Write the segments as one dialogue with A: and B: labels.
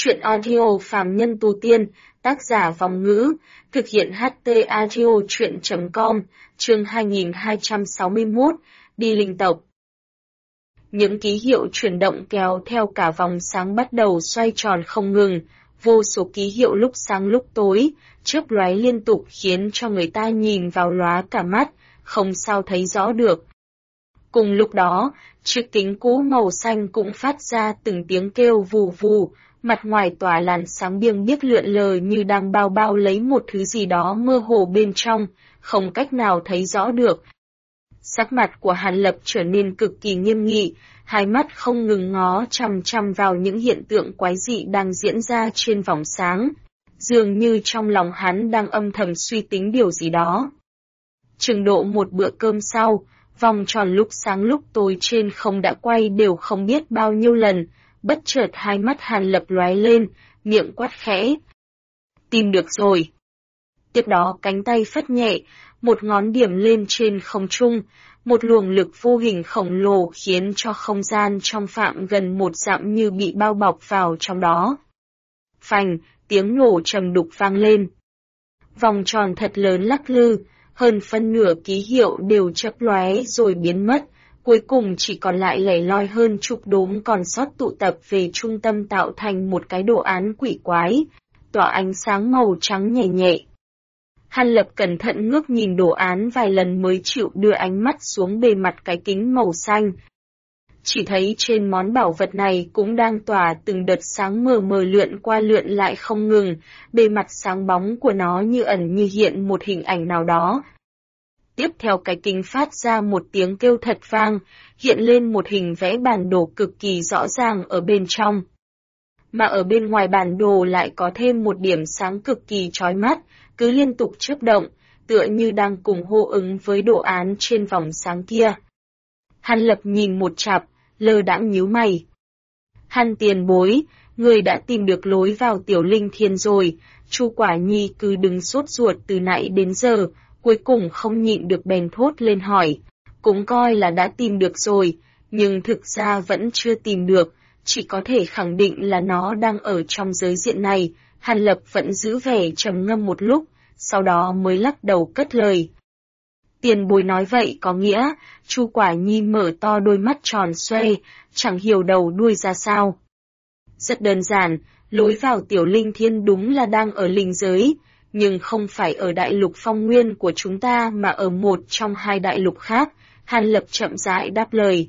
A: Truyện audio phàm nhân tu tiên, tác giả Vòng Ngữ, thực hiện HT audio truyện.com, chương 2261, đi linh tộc. Những ký hiệu chuyển động kéo theo cả vòng sáng bắt đầu xoay tròn không ngừng, vô số ký hiệu lúc sáng lúc tối, chớp lóe liên tục khiến cho người ta nhìn vào lóa cả mắt, không sao thấy rõ được. Cùng lúc đó, chiếc kính cũ màu xanh cũng phát ra từng tiếng kêu vù vù, mặt ngoài tỏa làn sáng biêng biếc lượn lờ như đang bao bao lấy một thứ gì đó mơ hồ bên trong, không cách nào thấy rõ được. Sắc mặt của Hàn Lập trở nên cực kỳ nghiêm nghị, hai mắt không ngừng ngó chằm chằm vào những hiện tượng quái dị đang diễn ra trên vòng sáng, dường như trong lòng hắn đang âm thầm suy tính điều gì đó. Chừng độ một bữa cơm sau, vòng tròn lúc sáng lúc tối trên không đã quay đều không biết bao nhiêu lần, bất chợt hai mắt Hàn Lập lóe lên, miệng quát khẽ. Tìm được rồi. Tiếp đó cánh tay phất nhẹ, một ngón điểm lên trên không trung, một luồng lực vô hình khổng lồ khiến cho không gian trong phạm gần một dặm như bị bao bọc vào trong đó. Phành, tiếng nổ trầm đục vang lên. Vòng tròn thật lớn lắc lư, hơn phân nửa ký hiệu đều chớp lóe rồi biến mất, cuối cùng chỉ còn lại lẻ loi hơn chục đốm còn sót tụ tập về trung tâm tạo thành một cái đồ án quỷ quái, tỏa ánh sáng màu trắng nhẹ nhẹ. Hàn Lập cẩn thận ngước nhìn đồ án vài lần mới chịu đưa ánh mắt xuống bề mặt cái kính màu xanh. Chỉ thấy trên món bảo vật này cũng đang tỏa từng đợt sáng mờ mờ lượn qua lượn lại không ngừng, bề mặt sáng bóng của nó như ẩn như hiện một hình ảnh nào đó. Tiếp theo cái kính phát ra một tiếng kêu thật vang, hiện lên một hình vẽ bản đồ cực kỳ rõ ràng ở bên trong. Mà ở bên ngoài bản đồ lại có thêm một điểm sáng cực kỳ chói mắt, cứ liên tục chớp động, tựa như đang cùng hô ứng với đồ án trên vòng sáng kia. Hàn Lập nhìn một chặp, lơ đãng nhíu mày. Hàn tiền bối, người đã tìm được lối vào Tiểu Linh Thiên rồi, Chu Quả Nhi cứ đứng sốt ruột từ nãy đến giờ, cuối cùng không nhịn được bèn thốt lên hỏi. Cũng coi là đã tìm được rồi, nhưng thực ra vẫn chưa tìm được, chỉ có thể khẳng định là nó đang ở trong giới diện này. Hàn Lập vẫn giữ vẻ trầm ngâm một lúc, sau đó mới lắc đầu cất lời. Tiền bối nói vậy có nghĩa, Chu Quả Nhi mở to đôi mắt tròn xoe, chẳng hiểu đầu đuôi ra sao. Rất đơn giản, lối vào Tiểu Linh Thiên đúng là đang ở linh giới, nhưng không phải ở đại lục phong nguyên của chúng ta mà ở một trong hai đại lục khác, Hàn Lập chậm rãi đáp lời.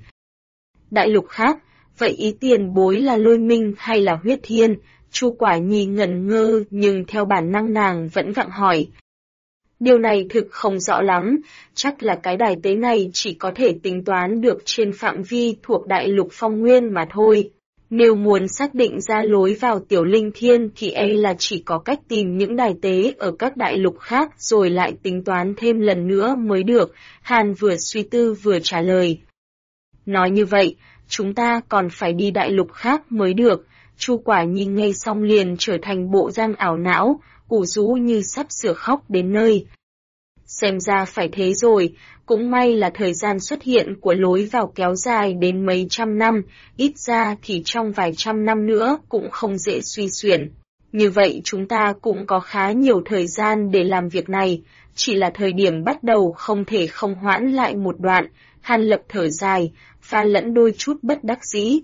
A: Đại lục khác, vậy ý tiền bối là Lôi Minh hay là Huyết Thiên? Chu Quả Nhi ngẩn ngơ nhưng theo bản năng nàng vẫn gặng hỏi. Điều này thực không rõ lắm, chắc là cái đài tế này chỉ có thể tính toán được trên phạm vi thuộc đại lục phong nguyên mà thôi. Nếu muốn xác định ra lối vào Tiểu Linh Thiên thì là chỉ có cách tìm những đài tế ở các đại lục khác rồi lại tính toán thêm lần nữa mới được, Hàn vừa suy tư vừa trả lời. Nói như vậy, chúng ta còn phải đi đại lục khác mới được. Chu Quả Nhi nghe xong liền trở thành bộ dạng ảo não, ủ rũ như sắp sửa khóc đến nơi. Xem ra phải thế rồi, cũng may là thời gian xuất hiện của lối vào kéo dài đến mấy trăm năm, ít ra thì trong vài trăm năm nữa cũng không dễ suy xuyển. Như vậy chúng ta cũng có khá nhiều thời gian để làm việc này, chỉ là thời điểm bắt đầu không thể không hoãn lại một đoạn. Hàn Lập thở dài, pha lẫn đôi chút bất đắc dĩ.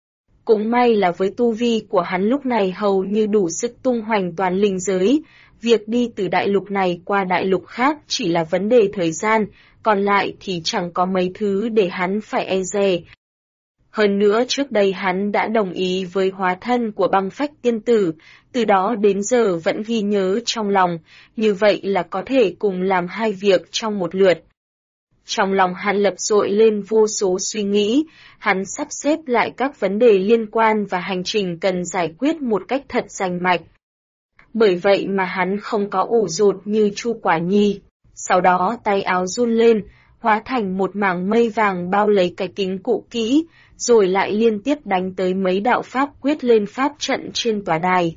A: Cũng may là với tu vi của hắn lúc này hầu như đủ sức tung hoành toàn linh giới, việc đi từ đại lục này qua đại lục khác chỉ là vấn đề thời gian, còn lại thì chẳng có mấy thứ để hắn phải e dè. Hơn nữa trước đây hắn đã đồng ý với hóa thân của Băng Phách tiên tử, từ đó đến giờ vẫn ghi nhớ trong lòng, như vậy là có thể cùng làm hai việc trong một lượt. Trong lòng Hàn Lập dội lên vô số suy nghĩ, hắn sắp xếp lại các vấn đề liên quan và hành trình cần giải quyết một cách thật rành mạch. Bởi vậy mà hắn không có ủ rột như Chu Quả Nhi. Sau đó tay áo run lên, hóa thành một mảng mây vàng bao lấy cái kính cụ kỹ, rồi lại liên tiếp đánh tới mấy đạo pháp quyết lên pháp trận trên tòa đài.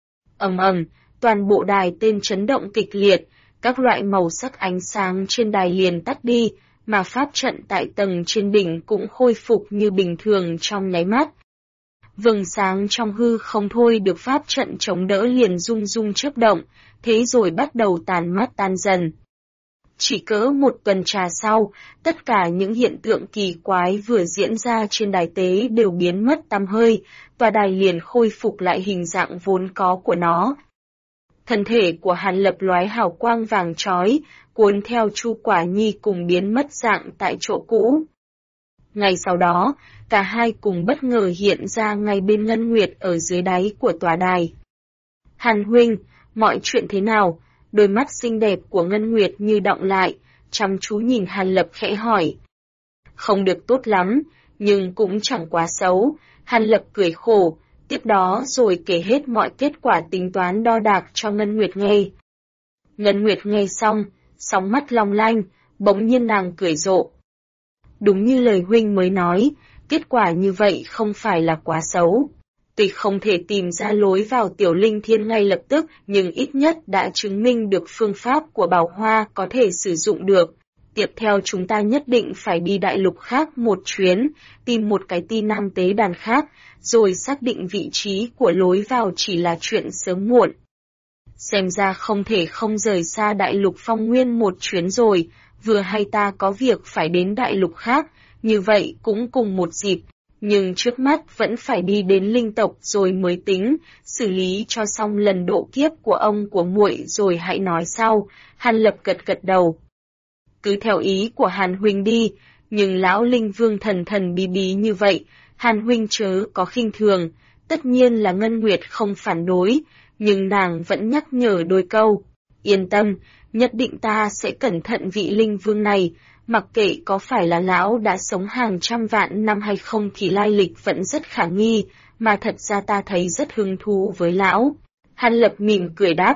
A: Ầm ầm, toàn bộ đài tên chấn động kịch liệt, các loại màu sắc ánh sáng trên đài liền tắt đi, mà pháp trận tại tầng trên đỉnh cũng khôi phục như bình thường trong nháy mắt. Vầng sáng trong hư không thôi được pháp trận chống đỡ liền rung rung chớp động, thế rồi bắt đầu tàn mất tan dần. Chỉ cỡ một tuần trà sau, tất cả những hiện tượng kỳ quái vừa diễn ra trên đài tế đều biến mất tăm hơi, tòa đài liền khôi phục lại hình dạng vốn có của nó. Thân thể của Hàn Lập lóe hào quang vàng chói, cuốn theo Chu Quả Nhi cùng biến mất dạng tại chỗ cũ. Ngày sau đó, cả hai cùng bất ngờ hiện ra ngay bên Ngân Nguyệt ở dưới đáy của tòa đài. Hàn huynh, mọi chuyện thế nào? Đôi mắt xinh đẹp của Ngân Nguyệt như đọng lại, chăm chú nhìn Hàn Lập khẽ hỏi. Không được tốt lắm, nhưng cũng chẳng quá xấu. Hàn Lập cười khổ, tiếp đó rồi kể hết mọi kết quả tính toán đo đạc cho Ngân Nguyệt nghe. Ngân Nguyệt nghe xong, sóng mắt long lanh, bỗng nhiên nàng cười rộ. Đúng như lời huynh mới nói, kết quả như vậy không phải là quá xấu. Tuy không thể tìm ra lối vào Tiểu Linh Thiên ngay lập tức, nhưng ít nhất đã chứng minh được phương pháp của Bảo Hoa có thể sử dụng được. Tiếp theo chúng ta nhất định phải đi đại lục khác một chuyến, tìm một cái ti nam tế đàn khác, rồi xác định vị trí của lối vào chỉ là chuyện sớm muộn. Xem ra không thể không rời xa đại lục Phong Nguyên một chuyến rồi, vừa hay ta có việc phải đến đại lục khác, như vậy cũng cùng một dịp. Nhưng trước mắt vẫn phải đi đến linh tộc rồi mới tính, xử lý cho xong lần độ kiếp của ông của muội rồi hãy nói sau. Hàn Lập gật gật đầu. Cứ theo ý của Hàn huynh đi, nhưng lão Linh Vương thần thần bí bí như vậy, Hàn huynh chớ có khinh thường. Tất nhiên là Ngân Nguyệt không phản đối, nhưng nàng vẫn nhắc nhở đôi câu. Yên tâm, nhất định ta sẽ cẩn thận vị Linh Vương này. Mặc kệ có phải là lão đã sống hàng trăm vạn năm hay không thì lai lịch vẫn rất khả nghi, mà thật ra ta thấy rất hứng thú với lão. Hàn Lập mỉm cười đáp.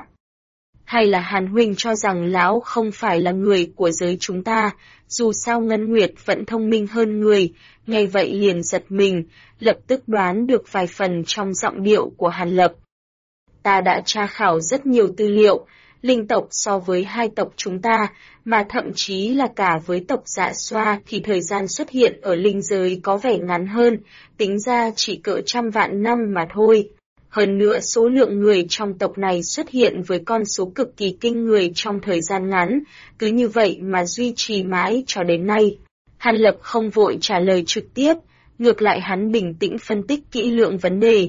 A: Hay là Hàn huynh cho rằng lão không phải là người của giới chúng ta, dù sao Ngân Nguyệt vẫn thông minh hơn người, nghe vậy liền giật mình, lập tức đoán được vài phần trong giọng điệu của Hàn Lập. Ta đã tra khảo rất nhiều tư liệu, linh tộc so với hai tộc chúng ta, mà thậm chí là cả với tộc Dạ Xoa thì thời gian xuất hiện ở linh giới có vẻ ngắn hơn, tính ra chỉ cỡ trăm vạn năm mà thôi. Hơn nữa số lượng người trong tộc này xuất hiện với con số cực kỳ kinh người trong thời gian ngắn, cứ như vậy mà duy trì mãi cho đến nay. Hàn Lập không vội trả lời trực tiếp, ngược lại hắn bình tĩnh phân tích kỹ lưỡng vấn đề.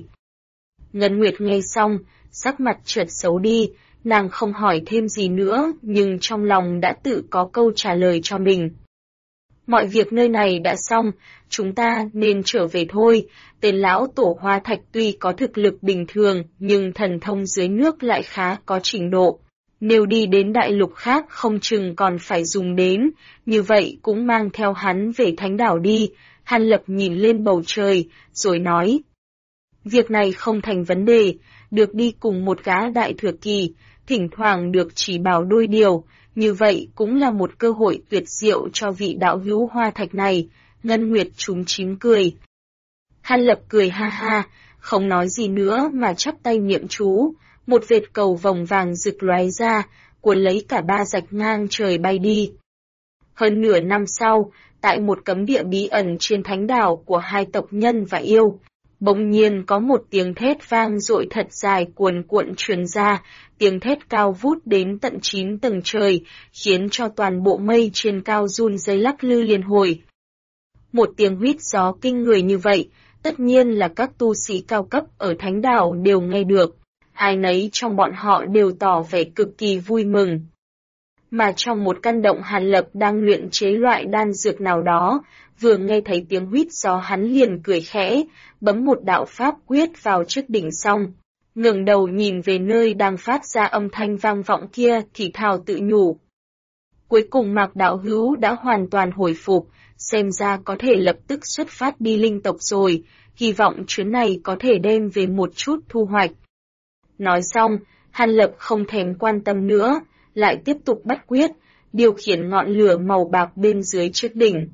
A: Ngân Nguyệt nghe xong, sắc mặt chợt xấu đi, nàng không hỏi thêm gì nữa, nhưng trong lòng đã tự có câu trả lời cho mình. Mọi việc nơi này đã xong, chúng ta nên trở về thôi. Tên lão tổ Hoa Thạch tuy có thực lực bình thường, nhưng thần thông dưới nước lại khá có trình độ. Nếu đi đến đại lục khác không chừng còn phải dùng đến, như vậy cũng mang theo hắn về thánh đảo đi. Hàn Lập nhìn lên bầu trời, rồi nói. Việc này không thành vấn đề, được đi cùng một gã đại thừa kỳ, thỉnh thoảng được chỉ bảo đôi điều, như vậy cũng là một cơ hội tuyệt diệu cho vị đạo hữu Hoa Thạch này. Ngân Nguyệt chúm chím cười. Hàn Lập cười ha ha, không nói gì nữa mà chắp tay niệm chú, một vệt cầu vòng vàng rực lóe ra, cuốn lấy cả ba rạch ngang trời bay đi. Hơn nửa năm sau, tại một cấm địa bí ẩn trên thánh đảo của hai tộc Nhân và Yêu, bỗng nhiên có một tiếng thét vang dội thật dài cuồn cuộn truyền ra, tiếng thét cao vút đến tận 9 tầng trời, khiến cho toàn bộ mây trên cao run rẩy lắc lư liên hồi. Một tiếng huýt gió kinh người như vậy, tất nhiên là các tu sĩ cao cấp ở thánh đảo đều nghe được, ai nấy trong bọn họ đều tỏ vẻ cực kỳ vui mừng. Mà trong một căn động Hàn Lập đang luyện chế loại đan dược nào đó, vừa nghe thấy tiếng huýt gió hắn liền cười khẽ, bấm một đạo pháp quyết vào trước đỉnh xong. Ngẩng đầu nhìn về nơi đang phát ra âm thanh vang vọng kia thì thào tự nhủ. Cuối cùng Mạc đạo hữu đã hoàn toàn hồi phục, xem ra có thể lập tức xuất phát đi linh tộc rồi, hy vọng chuyến này có thể đem về một chút thu hoạch. Nói xong, Hàn Lập không thèm quan tâm nữa, lại tiếp tục bắt quyết, điều khiển ngọn lửa màu bạc bên dưới chiếc đỉnh.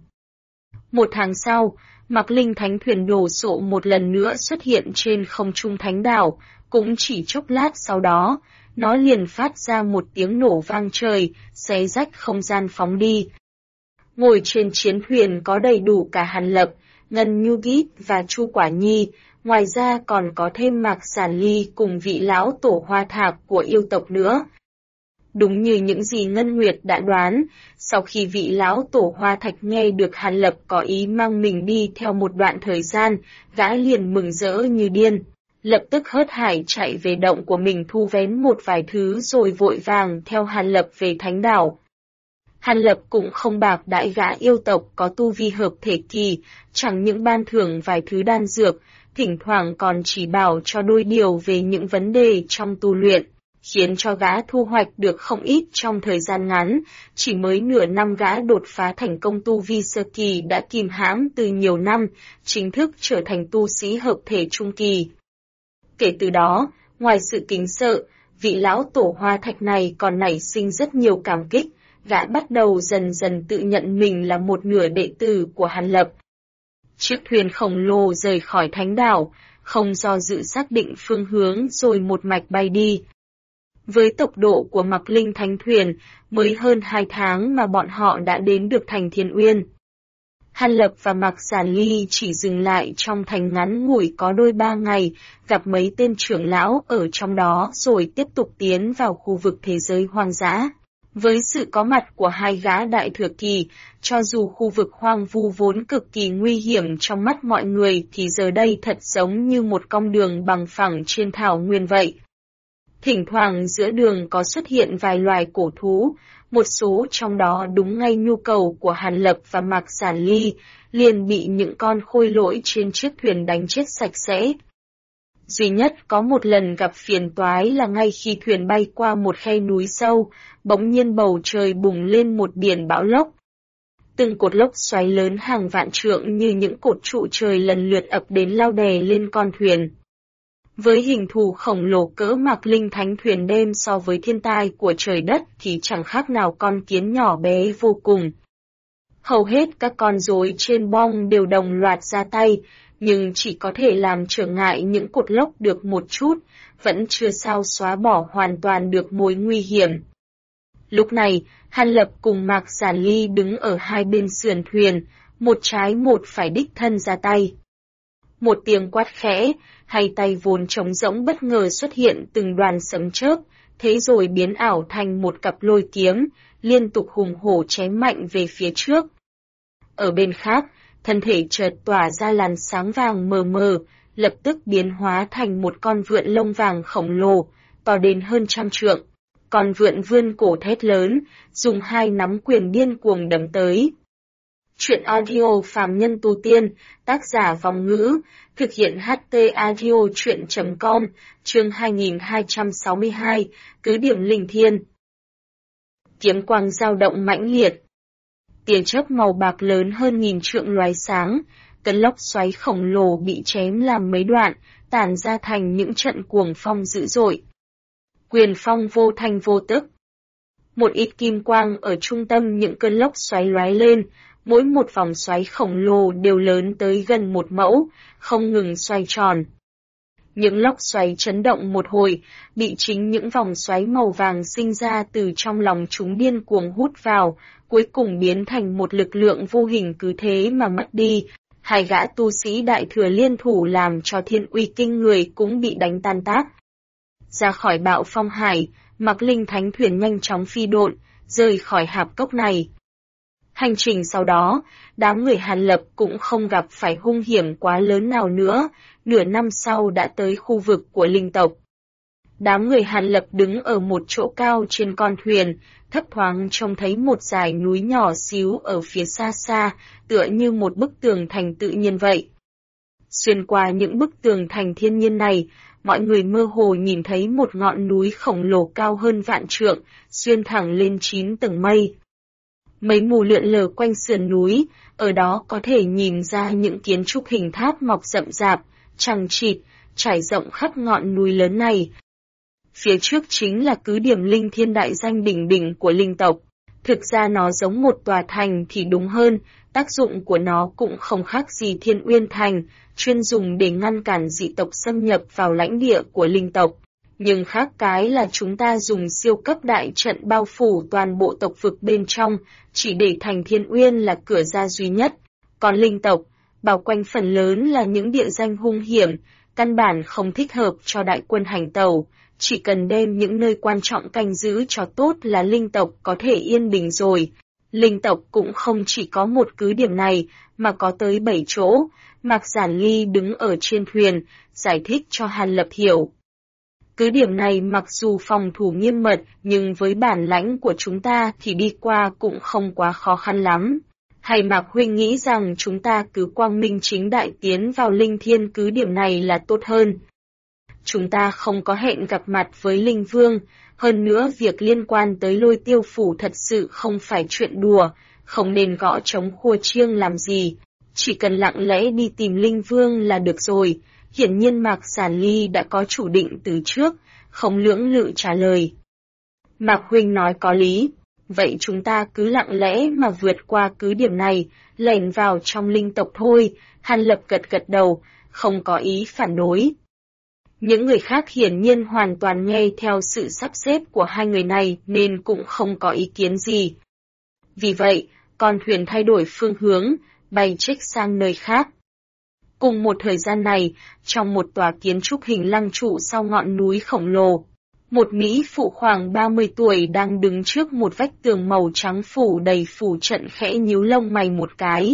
A: Một tháng sau, Mạc Linh Thánh Thuyền đổ sộ một lần nữa xuất hiện trên không trung thánh đảo, cũng chỉ chốc lát sau đó, nó liền phát ra một tiếng nổ vang trời, xé rách không gian phóng đi. Ngồi trên chiến thuyền có đầy đủ cả Hàn Lập, Ngân Nhu Gít và Chu Quả Nhi, ngoài ra còn có thêm Mạc Giản Ly cùng vị lão tổ Hoa Thạc của yêu tộc nữa. Đúng như những gì Ngân Nguyệt đã đoán, sau khi vị lão tổ Hoa Thạch nghe được Hàn Lập có ý mang mình đi theo một đoạn thời gian, gã liền mừng rỡ như điên. Lập tức hớt hải chạy về động của mình thu vén một vài thứ rồi vội vàng theo Hàn Lập về Thánh Đảo. Hàn Lập cũng không bạc đãi gã yêu tộc có tu vi hợp thể kỳ, chẳng những ban thưởng vài thứ đan dược, thỉnh thoảng còn chỉ bảo cho đôi điều về những vấn đề trong tu luyện, khiến cho gã thu hoạch được không ít trong thời gian ngắn, chỉ mới nửa năm gã đột phá thành công tu vi sơ kỳ đã kìm hãm từ nhiều năm, chính thức trở thành tu sĩ hợp thể trung kỳ. Kể từ đó, ngoài sự kính sợ, vị lão tổ Hoa Thạch này còn nảy sinh rất nhiều cảm kích, gã bắt đầu dần dần tự nhận mình là một nửa đệ tử của Hàn Lập. Chiếc thuyền khổng lồ rời khỏi Thánh Đảo, không do dự xác định phương hướng rồi một mạch bay đi. Với tốc độ của Mặc Linh Thánh Thuyền, mới hơn 2 tháng mà bọn họ đã đến được thành Thiên Uyên. Hàn Lập và Mạc Giản Ly chỉ dừng lại trong thành ngắn ngủi có đôi 3 ngày, gặp mấy tên trưởng lão ở trong đó rồi tiếp tục tiến vào khu vực thế giới hoang dã. Với sự có mặt của hai gã đại thừa kỳ, cho dù khu vực hoang vu vốn cực kỳ nguy hiểm trong mắt mọi người thì giờ đây thật giống như một con đường bằng phẳng trên thảo nguyên vậy. Thỉnh thoảng giữa đường có xuất hiện vài loài cổ thú, một số trong đó đúng ngay nhu cầu của Hàn Lập và Mạc Giản Ly, liền bị những con khôi lỗi trên chiếc thuyền đánh chết sạch sẽ. Duy nhất có một lần gặp phiền toái là ngay khi thuyền bay qua một khe núi sâu, bỗng nhiên bầu trời bùng lên một biển bão lốc. Từng cột lốc xoáy lớn hàng vạn trượng như những cột trụ trời lần lượt ập đến lao đè lên con thuyền. Với hình thù khổng lồ cỡ Mạc Linh Thánh Thuyền đem so với thiên tai của trời đất thì chẳng khác nào con kiến nhỏ bé vô cùng. Hầu hết các con rối trên bong đều đồng loạt ra tay, nhưng chỉ có thể làm trở ngại những cột lốc được một chút, vẫn chưa sao xóa bỏ hoàn toàn được mối nguy hiểm. Lúc này, Hàn Lập cùng Mạc Giản Ly đứng ở hai bên sườn thuyền, một trái một phải đích thân ra tay. Một tiếng quát khẽ, hai tay vốn trống rỗng bất ngờ xuất hiện từng đoàn sấm chớp, thế rồi biến ảo thành một cặp lôi kiếm, liên tục hùng hổ chém mạnh về phía trước. Ở bên khác, thân thể chợt tỏa ra làn sáng vàng mờ mờ, lập tức biến hóa thành một con vượn lông vàng khổng lồ, to đến hơn 100 trượng. Con vượn vươn cổ thét lớn, dùng hai nắm quyền điên cuồng đấm tới. Chuyện audio phàm nhân tu tiên, tác giả Vong Ngữ, thực hiện HT audio chuyện.com, chương 2262, cứ điểm linh thiên. Kiếm quang dao động mãnh liệt. Tia chớp màu bạc lớn hơn 1000 trượng lóe sáng, cơn lốc xoáy khổng lồ bị chém làm mấy đoạn, tản ra thành những trận cuồng phong dữ dội. Quyền phong vô thanh vô tức. Một ít kim quang ở trung tâm những cơn lốc xoáy lóe lên, mỗi một vòng xoáy khổng lồ đều lớn tới gần 1 mẫu, không ngừng xoay tròn. Những lốc xoáy chấn động một hồi, bị chính những vòng xoáy màu vàng sinh ra từ trong lòng chúng điên cuồng hút vào, cuối cùng biến thành một lực lượng vô hình cứ thế mà mất đi. Hai gã tu sĩ đại thừa liên thủ làm cho thiên uy kinh người cũng bị đánh tan tác. Ra khỏi bạo phong hải, Mạc Linh Thánh Thuyền nhanh chóng phi độn, rời khỏi hạp cốc này. Hành trình sau đó, đám người Hàn Lập cũng không gặp phải hung hiểm quá lớn nào nữa, nửa năm sau đã tới khu vực của linh tộc. Đám người Hàn Lập đứng ở một chỗ cao trên con thuyền, thấp thoáng trông thấy một dải núi nhỏ xíu ở phía xa xa, tựa như một bức tường thành tự nhiên vậy. Xuyên qua những bức tường thành thiên nhiên này, mọi người mơ hồ nhìn thấy một ngọn núi khổng lồ cao hơn vạn trượng, xuyên thẳng lên 9 tầng mây. Mấy mù lượn lờ quanh sườn núi, ở đó có thể nhìn ra những kiến trúc hình tháp mọc rậm rạp, chằng chịt, trải rộng khắp ngọn núi lớn này. Phía trước chính là cứ điểm linh thiên đại danh đỉnh đỉnh của linh tộc. Thực ra nó giống một tòa thành thì đúng hơn, tác dụng của nó cũng không khác gì Thiên Uyên Thành, chuyên dùng để ngăn cản dị tộc xâm nhập vào lãnh địa của linh tộc. Nhưng khác cái là chúng ta dùng siêu cấp đại trận bao phủ toàn bộ tộc vực bên trong, chỉ để thành Thiên Uyên là cửa ra duy nhất. Còn linh tộc, bao quanh phần lớn là những địa danh hung hiểm, căn bản không thích hợp cho đại quân hành tàu, chỉ cần đem những nơi quan trọng canh giữ cho tốt là linh tộc có thể yên bình rồi. Linh tộc cũng không chỉ có một cứ điểm này, mà có tới 7 chỗ. Mạc Giản Ly đứng ở trên thuyền, giải thích cho Hàn Lập hiểu. Cứ điểm này mặc dù phòng thủ nghiêm mật, nhưng với bản lãnh của chúng ta thì đi qua cũng không quá khó khăn lắm. Hay Mạc huynh nghĩ rằng chúng ta cứ quang minh chính đại tiến vào Linh Thiên cứ điểm này là tốt hơn. Chúng ta không có hẹn gặp mặt với Linh Vương, hơn nữa việc liên quan tới Lôi Tiêu Phủ thật sự không phải chuyện đùa, không nên gõ trống khua chiêng làm gì, chỉ cần lặng lẽ đi tìm Linh Vương là được rồi. Hiển nhiên Mạc Giản Ly đã có chủ định từ trước, không lưỡng lự trả lời. Mạc huynh nói có lý, vậy chúng ta cứ lặng lẽ mà vượt qua cứ điểm này, lẻn vào trong linh tộc thôi. Hàn Lập gật gật đầu, không có ý phản đối. Những người khác hiển nhiên hoàn toàn nghe theo sự sắp xếp của hai người này nên cũng không có ý kiến gì. Vì vậy, con thuyền thay đổi phương hướng, bay trích sang nơi khác. Cùng một thời gian này, trong một tòa kiến trúc hình lăng trụ sau ngọn núi khổng lồ, một mỹ phụ khoảng 30 tuổi đang đứng trước một vách tường màu trắng phủ đầy phủ trận khẽ nhíu lông mày một cái.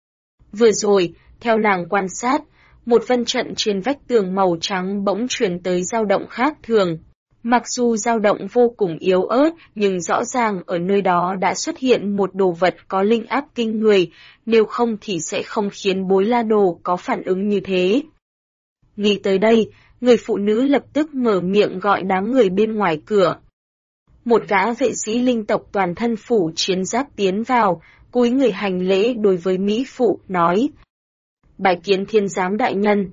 A: Vừa rồi, theo nàng quan sát, một vân trận trên vách tường màu trắng bỗng truyền tới dao động khác thường. Mặc dù dao động vô cùng yếu ớt, nhưng rõ ràng ở nơi đó đã xuất hiện một đồ vật có linh áp kinh người, nếu không thì sẽ không khiến Bối La Đồ có phản ứng như thế. Nghĩ tới đây, người phụ nữ lập tức mở miệng gọi đám người bên ngoài cửa. Một gã vệ sĩ linh tộc toàn thân phủ chiến giáp tiến vào, cúi người hành lễ đối với mỹ phụ, nói: Bái kiến thiên giám đại nhân.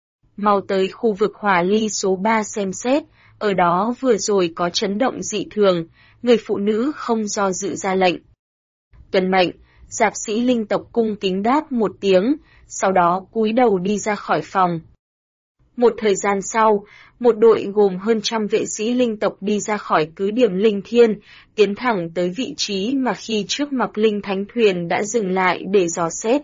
A: Mau tới khu vực hỏa ly số 3 xem xét, ở đó vừa rồi có chấn động dị thường, người phụ nữ không do dự ra lệnh. Tuân mệnh, giáp sĩ linh tộc cung kính đáp một tiếng, sau đó cúi đầu đi ra khỏi phòng. Một thời gian sau, một đội gồm hơn trăm vệ sĩ linh tộc đi ra khỏi cứ điểm Linh Thiên, tiến thẳng tới vị trí mà khi trước Mạc Linh Thánh Thuyền đã dừng lại để dò xét.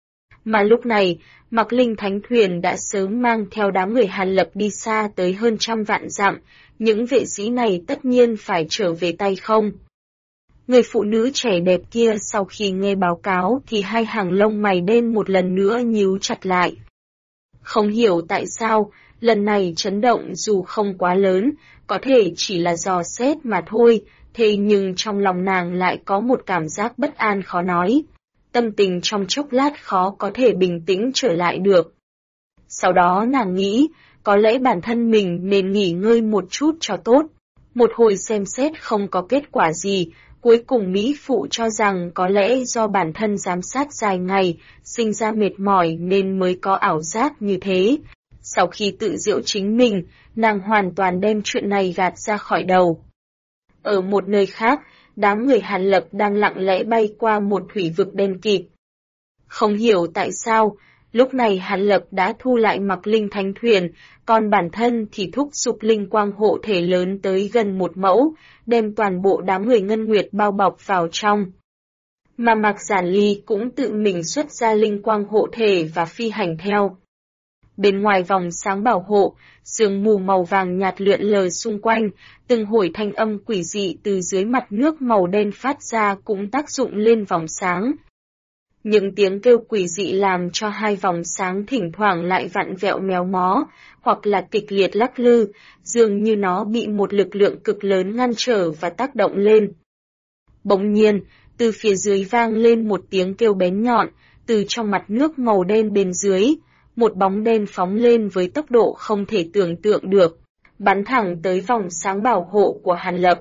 A: Mà lúc này, Mạc Linh Thánh Thuyền đã sớm mang theo đám người Hàn Lập đi xa tới hơn 100 vạn dặm, những vệ sĩ này tất nhiên phải trở về tay không. Người phụ nữ trẻ đẹp kia sau khi nghe báo cáo thì hai hàng lông mày đen một lần nữa nhíu chặt lại. Không hiểu tại sao, lần này chấn động dù không quá lớn, có thể chỉ là dò xét mà thôi, thế nhưng trong lòng nàng lại có một cảm giác bất an khó nói. Tâm tình trong chốc lát khó có thể bình tĩnh trở lại được. Sau đó nàng nghĩ, có lẽ bản thân mình nên nghỉ ngơi một chút cho tốt. Một hồi xem xét không có kết quả gì, cuối cùng mỹ phụ cho rằng có lẽ do bản thân giám sát dài ngày, sinh ra mệt mỏi nên mới có ảo giác như thế. Sau khi tự giễu chính mình, nàng hoàn toàn đem chuyện này gạt ra khỏi đầu. Ở một nơi khác, đám người Hàn Lập đang lặng lẽ bay qua một thủy vực đen kịt. Không hiểu tại sao, lúc này Hàn Lập đã thu lại Mạc Linh Thánh Thuyền, còn bản thân thì thúc giục linh quang hộ thể lớn tới gần 1 mẫu, đem toàn bộ đám người Ngân Nguyệt bao bọc vào trong. Mà Mạc Giản Ly cũng tự mình xuất ra linh quang hộ thể và phi hành theo. Bên ngoài vòng sáng bảo hộ, sương mù màu vàng nhạt lượn lờ xung quanh, từng hồi thanh âm quỷ dị từ dưới mặt nước màu đen phát ra cũng tác dụng lên vòng sáng. Những tiếng kêu quỷ dị làm cho hai vòng sáng thỉnh thoảng lại vặn vẹo méo mó, hoặc là kịch liệt lắc lư, dường như nó bị một lực lượng cực lớn ngăn trở và tác động lên. Bỗng nhiên, từ phía dưới vang lên một tiếng kêu bén nhọn, từ trong mặt nước màu đen bên dưới, một bóng đen phóng lên với tốc độ không thể tưởng tượng được, bắn thẳng tới vòng sáng bảo hộ của Hàn Lập.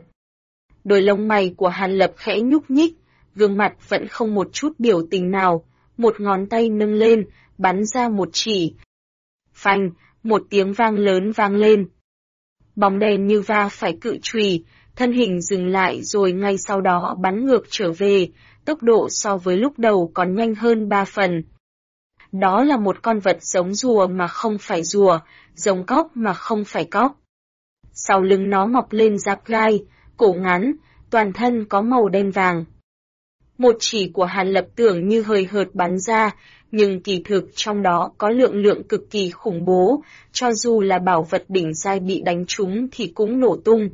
A: Đôi lông mày của Hàn Lập khẽ nhúc nhích, gương mặt vẫn không một chút biểu tình nào, một ngón tay nâng lên, bắn ra một chỉ. Phanh, một tiếng vang lớn vang lên. Bóng đèn như va phải cự chùy, thân hình dừng lại rồi ngay sau đó bắn ngược trở về, tốc độ so với lúc đầu còn nhanh hơn 3 phần. Đó là một con vật giống rùa mà không phải rùa, giống cóc mà không phải cóc. Sau lưng nó mọc lên giáp gai, cổ ngắn, toàn thân có màu đen vàng. Một chỉ của Hàn Lập tưởng như hời hợt bắn ra, nhưng kỳ thực trong đó có lượng cực kỳ khủng bố, cho dù là bảo vật đỉnh giai bị đánh trúng thì cũng nổ tung.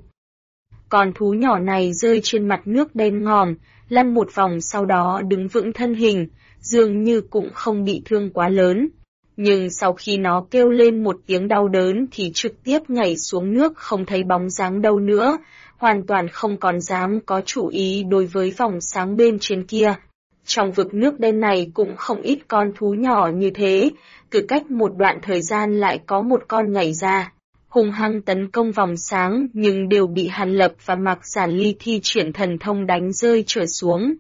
A: Con thú nhỏ này rơi trên mặt nước đen ngòm, lăn một vòng sau đó đứng vững thân hình, dường như cũng không bị thương quá lớn. Nhưng sau khi nó kêu lên một tiếng đau đớn thì trực tiếp nhảy xuống nước không thấy bóng dáng đâu nữa, hoàn toàn không còn dám có chủ ý đối với vòng sáng bên trên kia. Trong vực nước đen này cũng không ít con thú nhỏ như thế, cứ cách một đoạn thời gian lại có một con nhảy ra, hung hăng tấn công vòng sáng nhưng đều bị Hàn Lập và Mạc Giản Ly thi triển thần thông đánh rơi trở xuống.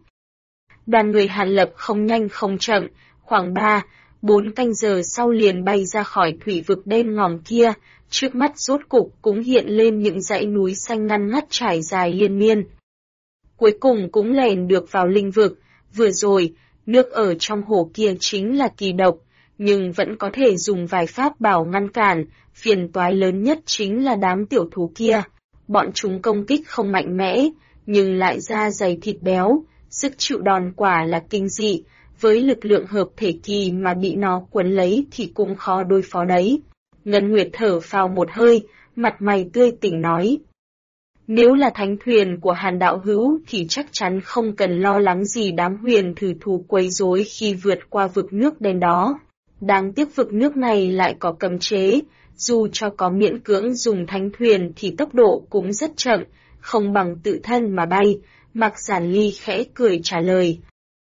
A: Đoàn người Hàn Lập không nhanh không chậm, khoảng 3-4 canh giờ sau liền bay ra khỏi thủy vực đen ngòm kia, trước mắt rốt cục cũng hiện lên những dãy núi xanh ngăn ngắt trải dài liên miên. Cuối cùng cũng lèn được vào linh vực, vừa rồi, nước ở trong hồ kia chính là kỳ độc, nhưng vẫn có thể dùng vài pháp bảo ngăn cản, phiền toái lớn nhất chính là đám tiểu thú kia. Bọn chúng công kích không mạnh mẽ, nhưng lại da dày thịt béo, sức chịu đòn quả là kinh dị, với lực lượng hợp thể kỳ mà bị nó quấn lấy thì cũng khó đối phó đấy. Ngân Nguyệt thở phào một hơi, mặt mày tươi tỉnh nói. Nếu là thánh thuyền của Hàn đạo hữu thì chắc chắn không cần lo lắng gì đám huyền thử thú quấy rối khi vượt qua vực nước đen đó. Đáng tiếc vực nước này lại có cấm chế, dù cho có miễn cưỡng dùng thánh thuyền thì tốc độ cũng rất chậm, không bằng tự thân mà bay, Mạc Giản Ly khẽ cười trả lời.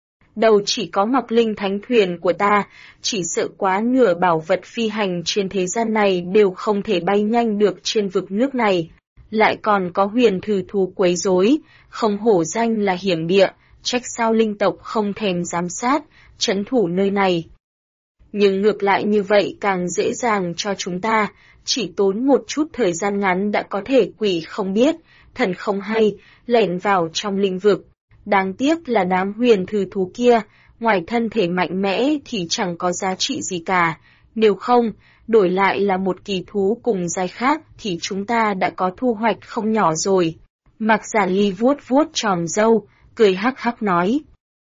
A: Đầu chỉ có Mạc Linh thánh thuyền của ta, chỉ sợ quá nửa bảo vật phi hành trên thế gian này đều không thể bay nhanh được trên vực nước này. Lại còn có huyền thử thú quấy rối, không hổ danh là hiểm địa, trách sao linh tộc không thèm giám sát, trấn thủ nơi này. Nhưng ngược lại như vậy càng dễ dàng cho chúng ta, chỉ tốn một chút thời gian ngắn đã có thể quỷ không biết, thần không hay, lẻn vào trong linh vực. Đáng tiếc là đám huyền thử thú kia, ngoài thân thể mạnh mẽ thì chẳng có giá trị gì cả, nếu không, đổi lại là một kỳ thú cùng giai khác thì chúng ta đã có thu hoạch không nhỏ rồi. Mạc Giản Ly vuốt vuốt tròm râu, cười hắc hắc nói.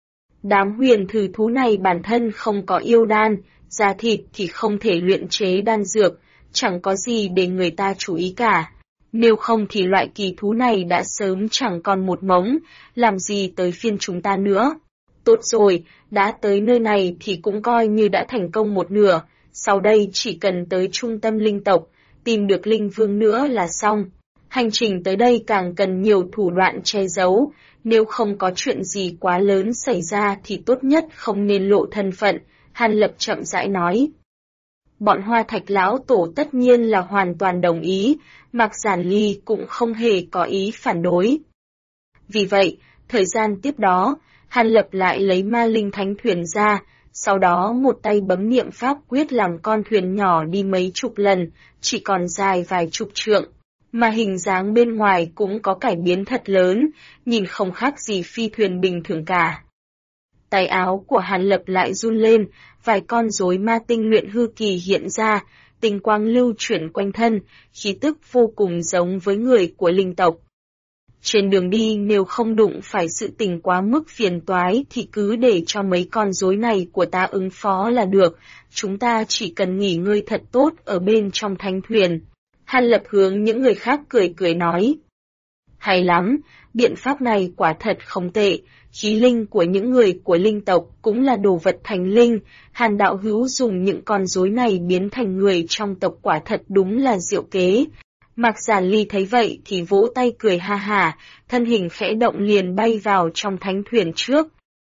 A: Đám huyền thử thú này bản thân không có yêu đan, da thịt thì không thể luyện chế đan dược, chẳng có gì để người ta chú ý cả. Nếu không thì loại kỳ thú này đã sớm chẳng còn một mống, làm gì tới phiên chúng ta nữa. Tốt rồi, đã tới nơi này thì cũng coi như đã thành công một nửa, sau đây chỉ cần tới trung tâm linh tộc, tìm được linh vương nữa là xong. Hành trình tới đây càng cần nhiều thủ đoạn che giấu, nếu không có chuyện gì quá lớn xảy ra thì tốt nhất không nên lộ thân phận, Hàn Lập chậm rãi nói. Bọn Hoa Thạch lão tổ tất nhiên là hoàn toàn đồng ý, Mạc Giản Ly cũng không hề có ý phản đối. Vì vậy, thời gian tiếp đó, Hàn Lập lại lấy ma linh thánh thuyền ra, sau đó một tay bấm niệm pháp quyết làm con thuyền nhỏ đi mấy chục lần, chỉ còn dài vài chục trượng, mà hình dáng bên ngoài cũng có cải biến thật lớn, nhìn không khác gì phi thuyền bình thường cả. Tay áo của Hàn Lập lại run lên, vài con rối ma tinh luyện hư kỳ hiện ra, tinh quang lưu chuyển quanh thân, khí tức vô cùng giống với người của linh tộc. Trên đường đi nếu không đụng phải sự tình quá mức phiền toái thì cứ để cho mấy con rối này của ta ứng phó là được, chúng ta chỉ cần nghỉ ngơi thật tốt ở bên trong thánh thuyền. Hàn Lập hướng những người khác cười cười nói. Hay lắm, biện pháp này quả thật không tệ, khí linh của những người của linh tộc cũng là đồ vật thành linh, Hàn đạo hữu dùng những con rối này biến thành người trong tộc quả thật đúng là diệu kế. Mạc Giản Ly thấy vậy thì vỗ tay cười ha hả, thân hình khẽ động liền bay vào trong thánh thuyền trước.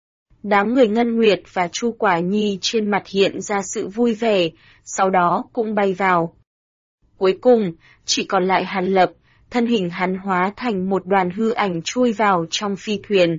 A: Đám người Ngân Nguyệt và Chu Quả Nhi trên mặt hiện ra sự vui vẻ, sau đó cũng bay vào. Cuối cùng, chỉ còn lại Hàn Lập, thân hình hắn hóa thành một đoàn hư ảnh chui vào trong phi thuyền.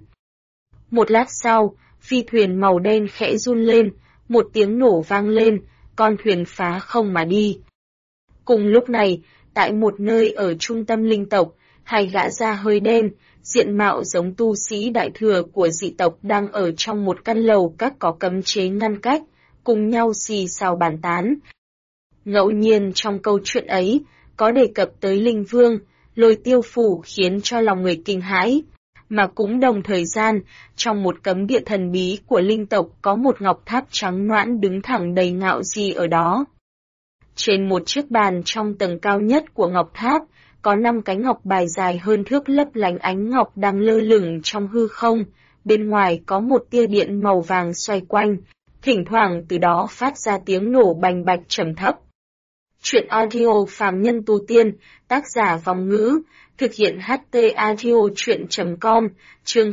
A: Một lát sau, phi thuyền màu đen khẽ run lên, một tiếng nổ vang lên, con thuyền phá không mà đi. Cùng lúc này, tại một nơi ở trung tâm linh tộc, hai gã da hơi đen, diện mạo giống tu sĩ đại thừa của dị tộc đang ở trong một căn lầu các có cấm chế ngăn cách, cùng nhau xì xào bàn tán. Ngẫu nhiên trong câu chuyện ấy, có đề cập tới linh vương, Lôi Tiêu Phủ khiến cho lòng người kinh hãi. mà cũng đồng thời gian, trong một cấm địa thần bí của linh tộc có một ngọc tháp trắng nõn đứng thẳng đầy ngạo gì ở đó. Trên một chiếc bàn trong tầng cao nhất của ngọc tháp, có 5 cái ngọc bài dài hơn thước lấp lánh ánh ngọc đang lơ lửng trong hư không, bên ngoài có một tia điện màu vàng xoay quanh, thỉnh thoảng từ đó phát ra tiếng nổ bành bạch trầm thấp. Truyện audio phàm nhân tu tiên, tác giả Vòng Ngữ, thực hiện HT audio truyện.com, chương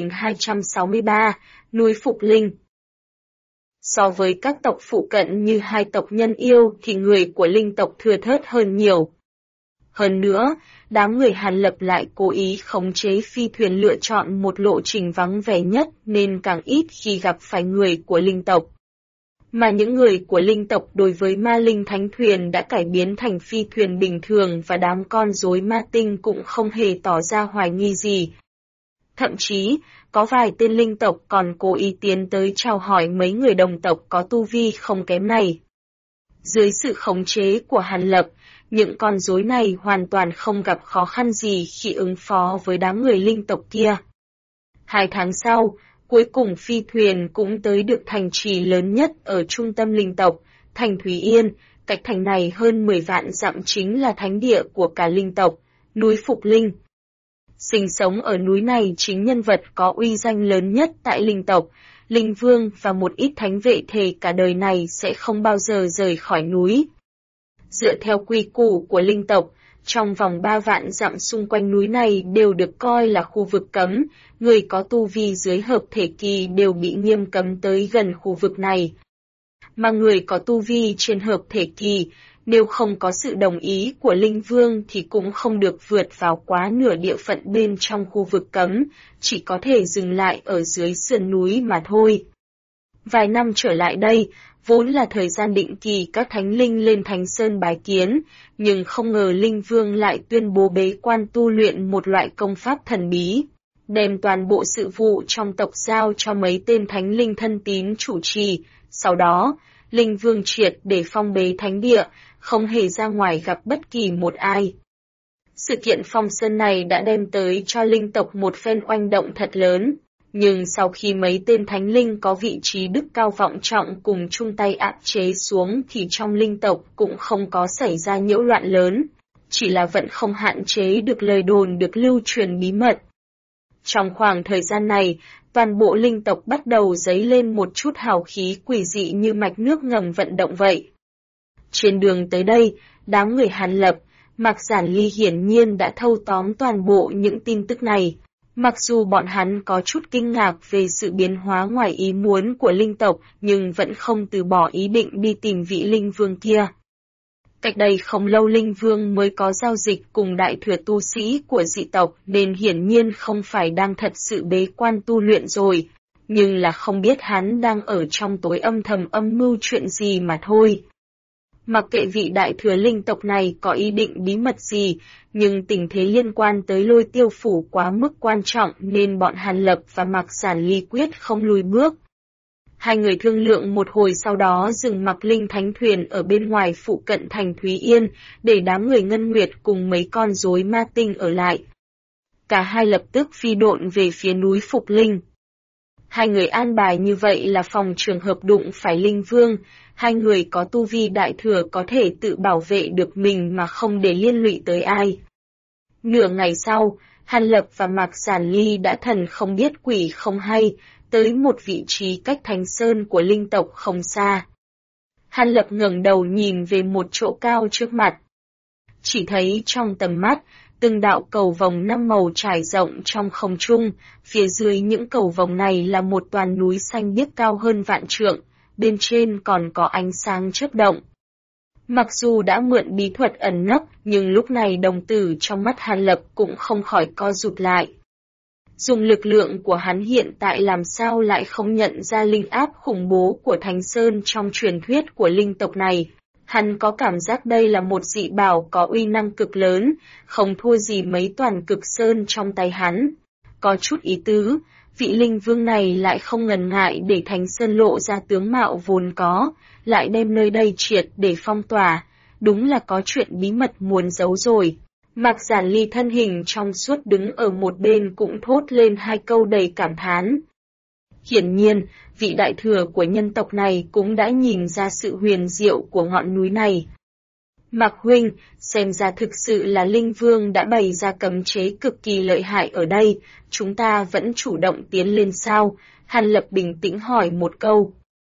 A: 2263, núi Phục Linh. So với các tộc phụ cận như hai tộc Nhân Yêu thì người của linh tộc thưa thớt hơn nhiều. Hơn nữa, đám người Hàn Lập lại cố ý khống chế phi thuyền lựa chọn một lộ trình vắng vẻ nhất nên càng ít khi gặp phải người của linh tộc. Mà những người của linh tộc đối với ma linh thánh thuyền đã cải biến thành phi thuyền bình thường và đám con rối ma tinh cũng không hề tỏ ra hoài nghi gì. Thậm chí, có vài tên linh tộc còn cố ý tiến tới chào hỏi mấy người đồng tộc có tu vi không kém này. Dưới sự khống chế của Hàn Lập, những con rối này hoàn toàn không gặp khó khăn gì khi ứng phó với đám người linh tộc kia. 2 tháng sau, cuối cùng phi thuyền cũng tới được thành trì lớn nhất ở trung tâm linh tộc, thành Thúy Yên, cách thành này hơn 10 vạn dặm chính là thánh địa của cả linh tộc, núi Phục Linh. Sinh sống ở núi này chính nhân vật có uy danh lớn nhất tại linh tộc, linh vương và một ít thánh vệ thề cả đời này sẽ không bao giờ rời khỏi núi. Dựa theo quy củ của linh tộc, trong vòng 3 vạn dặm xung quanh núi này đều được coi là khu vực cấm, người có tu vi dưới hợp thể kỳ đều bị nghiêm cấm tới gần khu vực này. Mà người có tu vi trên hợp thể kỳ, nếu không có sự đồng ý của linh vương thì cũng không được vượt vào quá nửa địa phận bên trong khu vực cấm, chỉ có thể dừng lại ở dưới sườn núi mà thôi. Vài năm trở lại đây, vốn là thời gian định kỳ các thánh linh lên Thánh Sơn bái kiến, nhưng không ngờ linh vương lại tuyên bố bế quan tu luyện một loại công pháp thần bí, đem toàn bộ sự vụ trong tộc giao cho mấy tên thánh linh thân tín chủ trì. Sau đó, linh vương triệt để phong bế thánh địa, không hề ra ngoài gặp bất kỳ một ai. Sự kiện phong sơn này đã đem tới cho linh tộc một phen oanh động thật lớn. Nhưng sau khi mấy tên thánh linh có vị trí đức cao vọng trọng cùng chung tay áp chế xuống thì trong linh tộc cũng không có xảy ra nhiễu loạn lớn, chỉ là vẫn không hạn chế được lời đồn được lưu truyền bí mật. Trong khoảng thời gian này, toàn bộ linh tộc bắt đầu dấy lên một chút hào khí quỷ dị như mạch nước ngầm vận động vậy. Trên đường tới đây, đám người Hàn Lập, Mạc Giản Ly hiển nhiên đã thâu tóm toàn bộ những tin tức này. Mặc dù bọn hắn có chút kinh ngạc về sự biến hóa ngoài ý muốn của linh tộc, nhưng vẫn không từ bỏ ý định đi tìm vị linh vương kia. Cách đây không lâu linh vương mới có giao dịch cùng đại thừa tu sĩ của dị tộc nên hiển nhiên không phải đang thật sự bế quan tu luyện rồi, nhưng là không biết hắn đang ở trong tối âm thầm âm mưu chuyện gì mà thôi. Mặc kệ vị đại thừa linh tộc này có ý định bí mật gì, nhưng tình thế liên quan tới Lôi Tiêu Phủ quá mức quan trọng nên bọn Hàn Lập và Mạc Giản Ly quyết không lùi bước. Hai người thương lượng một hồi sau đó dừng mặc linh thánh thuyền ở bên ngoài phụ cận thành Thúy Yên, để đám người Ngân Nguyệt cùng mấy con rối ma tinh ở lại. Cả hai lập tức phi độn về phía núi Phục Linh. Hai người an bài như vậy là phòng trường hợp đụng phải linh vương, hai người có tu vi đại thừa có thể tự bảo vệ được mình mà không để liên lụy tới ai. Nửa ngày sau, Hàn Lập và Mạc Giản Ly đã thần không biết quỷ không hay, tới một vị trí cách Thánh Sơn của linh tộc không xa. Hàn Lập ngẩng đầu nhìn về một chỗ cao trước mặt. Chỉ thấy trong tầm mắt, từng đạo cầu vồng 5 màu trải rộng trong không trung, phía dưới những cầu vồng này là một toàn núi xanh biếc cao hơn vạn trượng, bên trên còn có ánh sáng chớp động. Mặc dù đã mượn bí thuật ẩn nấp, nhưng lúc này đồng tử trong mắt Hàn Lập cũng không khỏi co rụt lại. Dùng lực lượng của hắn hiện tại làm sao lại không nhận ra linh áp khủng bố của Thánh Sơn trong truyền thuyết của linh tộc này. Hắn có cảm giác đây là một dị bảo có uy năng cực lớn, không thua gì mấy toàn cực sơn trong tay hắn. Có chút ý tứ, vị linh vương này lại không ngần ngại để Thánh Sơn lộ ra tướng mạo vốn có, lại đem nơi đây triệt để phong tỏa, đúng là có chuyện bí mật muốn giấu rồi. Mạc Giản Ly thân hình trong suốt đứng ở một bên cũng thốt lên hai câu đầy cảm thán. Hiển nhiên, vị đại thừa của nhân tộc này cũng đã nhìn ra sự huyền diệu của ngọn núi này. Mạc huynh, xem ra thực sự là Linh Vương đã bày ra cấm chế cực kỳ lợi hại ở đây, chúng ta vẫn chủ động tiến lên sao? Hàn Lập bình tĩnh hỏi một câu.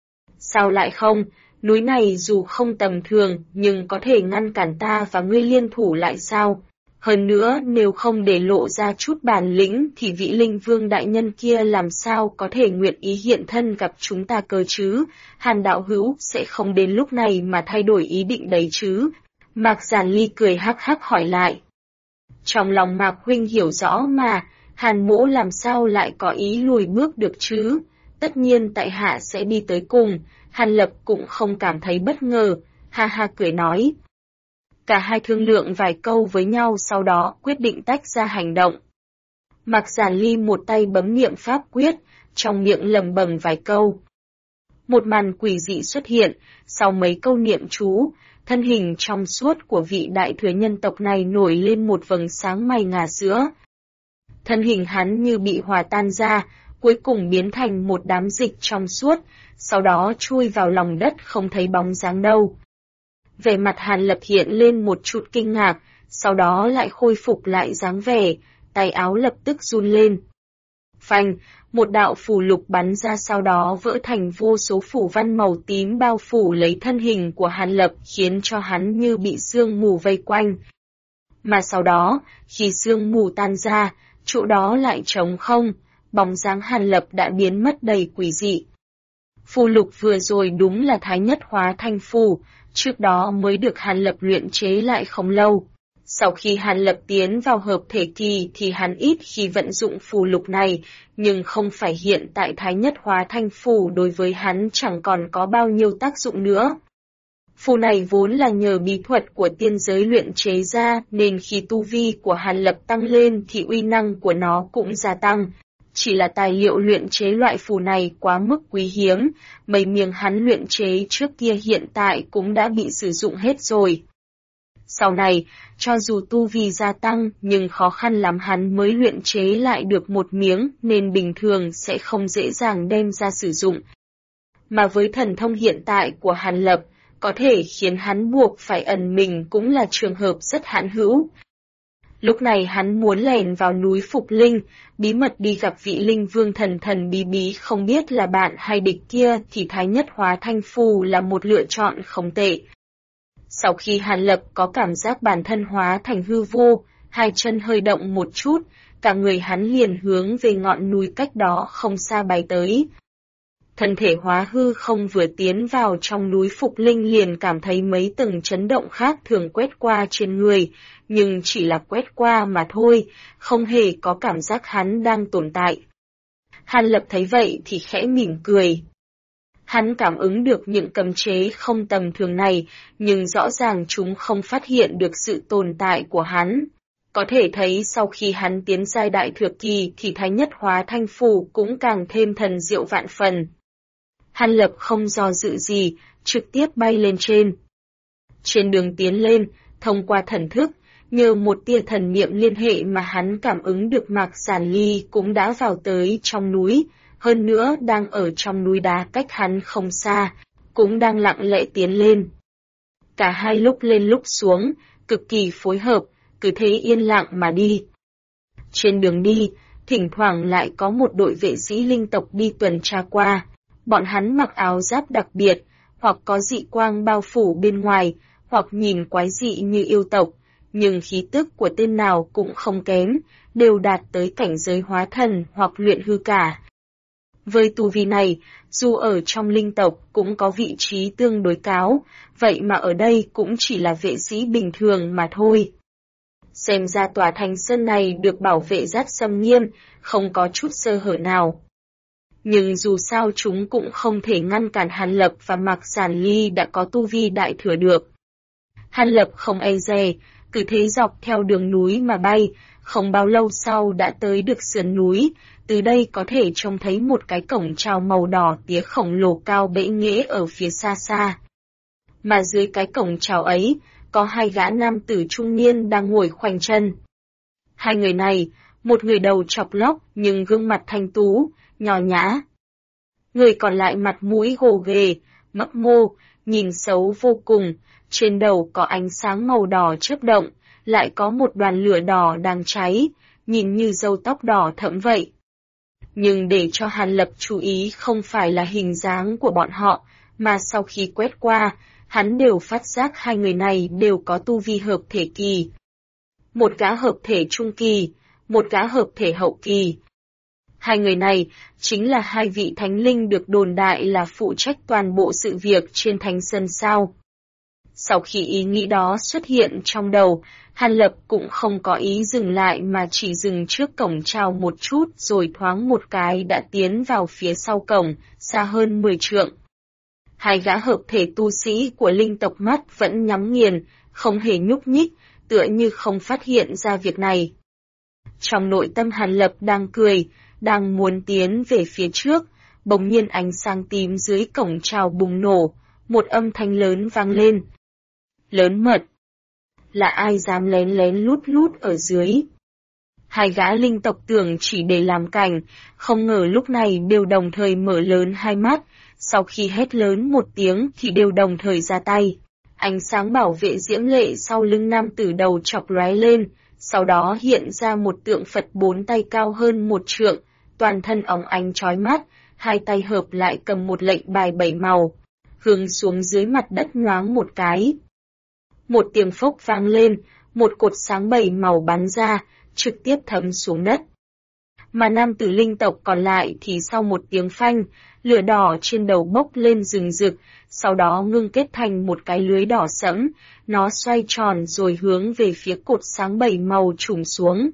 A: Sao lại không? Núi này dù không tầm thường, nhưng có thể ngăn cản ta và ngươi liên thủ lại sao? Hơn nữa, nếu không để lộ ra chút bản lĩnh thì vị Linh Vương đại nhân kia làm sao có thể nguyện ý hiện thân gặp chúng ta cơ chứ? Hàn đạo hữu sẽ không đến lúc này mà thay đổi ý định đấy chứ? Mạc Giản Ly cười hắc hắc hỏi lại. Trong lòng Mạc huynh hiểu rõ mà, Hàn mỗ làm sao lại có ý lùi bước được chứ? Tất nhiên tại hạ sẽ đi tới cùng. Hàn Lập cũng không cảm thấy bất ngờ, ha ha cười nói. Cả hai thương lượng vài câu với nhau sau đó quyết định tách ra hành động. Mạc Giản Ly một tay bấm niệm pháp quyết, trong miệng lẩm bẩm vài câu. Một màn quỷ dị xuất hiện, sau mấy câu niệm chú, thân hình trong suốt của vị đại thừa nhân tộc này nổi lên một vầng sáng mày ngà sữa. Thân hình hắn như bị hòa tan ra, cuối cùng biến thành một đám dịch trong suốt, sau đó chui vào lòng đất không thấy bóng dáng đâu. Vẻ mặt Hàn Lập hiện lên một chút kinh ngạc, sau đó lại khôi phục lại dáng vẻ, tay áo lập tức run lên. Phanh, một đạo phù lục bắn ra sau đó vỡ thành vô số phù văn màu tím bao phủ lấy thân hình của Hàn Lập khiến cho hắn như bị sương mù vây quanh. Mà sau đó, khi sương mù tan ra, chỗ đó lại trống không, bóng dáng Hàn Lập đã biến mất đầy quỷ dị. Phù lục vừa rồi đúng là Thái Nhất Hóa Thanh Phù, trước đó mới được Hàn Lập luyện chế lại không lâu. Sau khi Hàn Lập tiến vào hợp thể kỳ thì hắn ít khi vận dụng phù lục này, nhưng không phải hiện tại Thái Nhất Hóa Thanh Phù đối với hắn chẳng còn có bao nhiêu tác dụng nữa. Phù này vốn là nhờ bí thuật của tiên giới luyện chế ra nên khi tu vi của Hàn Lập tăng lên thì uy năng của nó cũng gia tăng. Chỉ là tài liệu luyện chế loại phù này quá mức quý hiếm, mấy miếng hắn luyện chế trước kia hiện tại cũng đã bị sử dụng hết rồi. Sau này, cho dù tu vi gia tăng nhưng khó khăn lắm hắn mới luyện chế lại được một miếng nên bình thường sẽ không dễ dàng đem ra sử dụng. Mà với thần thông hiện tại của Hàn Lập, có thể khiến hắn buộc phải ẩn mình cũng là trường hợp rất hạn hữu. Lúc này hắn muốn lẻn vào núi Phục Linh, bí mật đi gặp vị Linh Vương thần thần bí bí không biết là bạn hay địch kia thì Thái Nhất Hóa Thanh Phù là một lựa chọn không tệ. Sau khi Hàn Lập có cảm giác bản thân hóa thành hư vô, hai chân hơi động một chút, cả người hắn liền hướng về ngọn núi cách đó không xa bay tới. Thân thể hóa hư không vừa tiến vào trong núi Phục Linh liền cảm thấy mấy tầng chấn động khác thường quét qua trên người, nhưng chỉ là quét qua mà thôi, không hề có cảm giác hắn đang tồn tại. Hàn Lập thấy vậy thì khẽ mỉm cười. Hắn cảm ứng được những cấm chế không tầm thường này, nhưng rõ ràng chúng không phát hiện được sự tồn tại của hắn. Có thể thấy sau khi hắn tiến giai đại thừa kỳ thì Thái Nhất Hóa Thanh Phù cũng càng thêm thần diệu vạn phần. Hàn Lập không do dự gì, trực tiếp bay lên trên. Trên đường tiến lên, thông qua thần thức, nhờ một tia thần niệm liên hệ mà hắn cảm ứng được Mạc Giản Ly cũng đã vào tới trong núi, hơn nữa đang ở trong núi đá cách hắn không xa, cũng đang lặng lẽ tiến lên. Cả hai lúc lên lúc xuống, cực kỳ phối hợp, cứ thế yên lặng mà đi. Trên đường đi, thỉnh thoảng lại có một đội vệ sĩ linh tộc đi tuần tra qua. Bọn hắn mặc áo giáp đặc biệt, hoặc có dị quang bao phủ bên ngoài, hoặc nhìn quái dị như yêu tộc, nhưng khí tức của tên nào cũng không kém, đều đạt tới cảnh giới hóa thần hoặc luyện hư cả. Với tu vi này, dù ở trong linh tộc cũng có vị trí tương đối cao, vậy mà ở đây cũng chỉ là vệ sĩ bình thường mà thôi. Xem ra tòa thành sơn này được bảo vệ rất xâm nghiêm, không có chút sơ hở nào. Nhưng dù sao chúng cũng không thể ngăn cản Hàn Lập và Mạc Giản Ly đã có tu vi đại thừa được. Hàn Lập không e dè, cứ thế dọc theo đường núi mà bay, không bao lâu sau đã tới được sườn núi, từ đây có thể trông thấy một cái cổng chào màu đỏ tía khổng lồ cao bệ nghễ ở phía xa xa. Mà dưới cái cổng chào ấy, có hai gã nam tử trung niên đang ngồi khoanh chân. Hai người này, một người đầu chọc lóc nhưng gương mặt thanh tú, nho nhã. Người còn lại mặt mũi gồ ghề, mấp mô, nhìn xấu vô cùng, trên đầu có ánh sáng màu đỏ chớp động, lại có một đoàn lửa đỏ đang cháy, nhìn như râu tóc đỏ thẫm vậy. Nhưng để cho Hàn Lập chú ý không phải là hình dáng của bọn họ, mà sau khi quét qua, hắn đều phát giác hai người này đều có tu vi hợp thể kỳ. Một gã hợp thể trung kỳ, một gã hợp thể hậu kỳ. Hai người này chính là hai vị thánh linh được đồn đại là phụ trách toàn bộ sự việc trên Thánh Sơn sao. Sau khi ý nghĩ đó xuất hiện trong đầu, Hàn Lập cũng không có ý dừng lại mà chỉ dừng trước cổng chào một chút rồi thoáng một cái đã tiến vào phía sau cổng, xa hơn 10 trượng. Hai gã hợp thể tu sĩ của linh tộc mắt vẫn nhắm nghiền, không hề nhúc nhích, tựa như không phát hiện ra việc này. Trong nội tâm Hàn Lập đang cười, đang muốn tiến về phía trước, bỗng nhiên ánh sáng tím dưới cổng chào bùng nổ, một âm thanh lớn vang lên. Lớn mật! Là ai dám lén lén lút lút ở dưới? Hai gã linh tộc tưởng chỉ để làm cảnh, không ngờ lúc này đều đồng thời mở lớn hai mắt, sau khi hét lớn một tiếng thì đều đồng thời ra tay. Ánh sáng bảo vệ diễm lệ sau lưng nam tử đầu chọc lóe lên, sau đó hiện ra một tượng Phật 4 tay cao hơn 1 trượng, toàn thân óng ánh chói mắt, hai tay hợp lại cầm một lệnh bài 7 màu, hướng xuống dưới mặt đất nhoáng một cái. Một tiếng phốc vang lên, một cột sáng 7 màu bắn ra, trực tiếp thấm xuống đất. Mà nam tử linh tộc còn lại thì sau một tiếng phanh, lửa đỏ trên đầu bốc lên rừng rực, sau đó ngưng kết thành một cái lưới đỏ sẫm, nó xoay tròn rồi hướng về phía cột sáng 7 màu trùm xuống.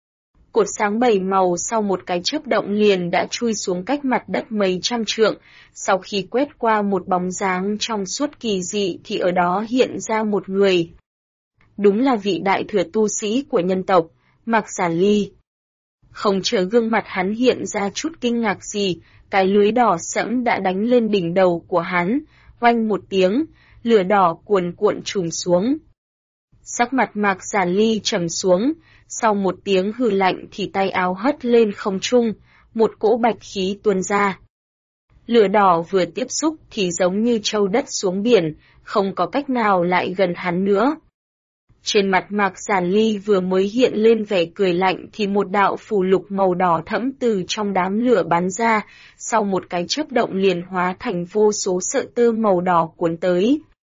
A: Cột sáng 7 màu sau một cái chớp động liền đã chui xuống cách mặt đất mấy trăm trượng, sau khi quét qua một bóng dáng trong suốt kỳ dị thì ở đó hiện ra một người. Đúng là vị đại thừa tu sĩ của nhân tộc, Mạc Giả Ly. Không chờ gương mặt hắn hiện ra chút kinh ngạc gì, cái lưới đỏ sẫm đã đánh lên đỉnh đầu của hắn, oanh một tiếng, lửa đỏ cuồn cuộn trùm xuống. Sắc mặt Mạc Giả Ly trầm xuống, sau một tiếng hừ lạnh thì tay áo hất lên không trung, một cỗ bạch khí tuôn ra. Lửa đỏ vừa tiếp xúc thì giống như trâu đất xuống biển, không có cách nào lại gần hắn nữa. Trên mặt Mạc Giả Ly vừa mới hiện lên vẻ cười lạnh thì một đạo phù lục màu đỏ thẫm từ trong đám lửa bắn ra, sau một cái chớp động liền hóa thành vô số sợi tơ màu đỏ cuốn tới.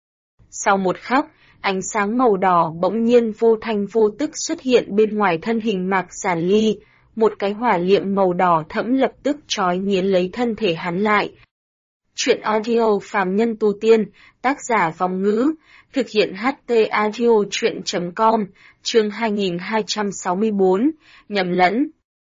A: Sau một khắc, ánh sáng màu đỏ bỗng nhiên vô thanh vô tức xuất hiện bên ngoài thân hình Mạc Giả Ly, một cái hỏa liệm màu đỏ thẫm lập tức trói nghiến lấy thân thể hắn lại. Chuyện audio phàm nhân tu tiên, tác giả Vong Ngữ, thực hiện HT audio chuyện.com, chương 2264, nhầm lẫn.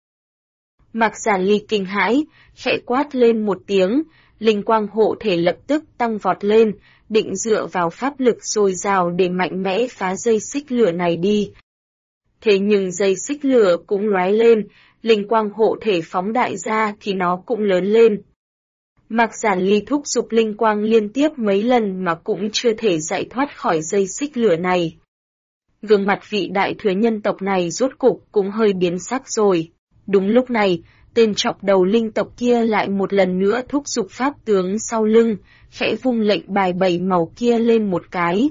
A: Mạc Giả Ly kinh hãi, khẽ quát lên một tiếng, linh quang hộ thể lập tức tăng vọt lên, định dựa vào pháp lực dồi dào để mạnh mẽ phá dây xích lửa này đi. Thế nhưng dây xích lửa cũng lóe lên, linh quang hộ thể phóng đại ra thì nó cũng lớn lên. Mạc Giả Ly thúc giục linh quang liên tiếp mấy lần mà cũng chưa thể giải thoát khỏi dây xích lửa này. Gương mặt vị đại thừa nhân tộc này rốt cục cũng hơi biến sắc rồi. Đúng lúc này, tên chọc đầu linh tộc kia lại một lần nữa thúc giục pháp tướng sau lưng, khẽ vung lệnh bài 7 màu kia lên một cái.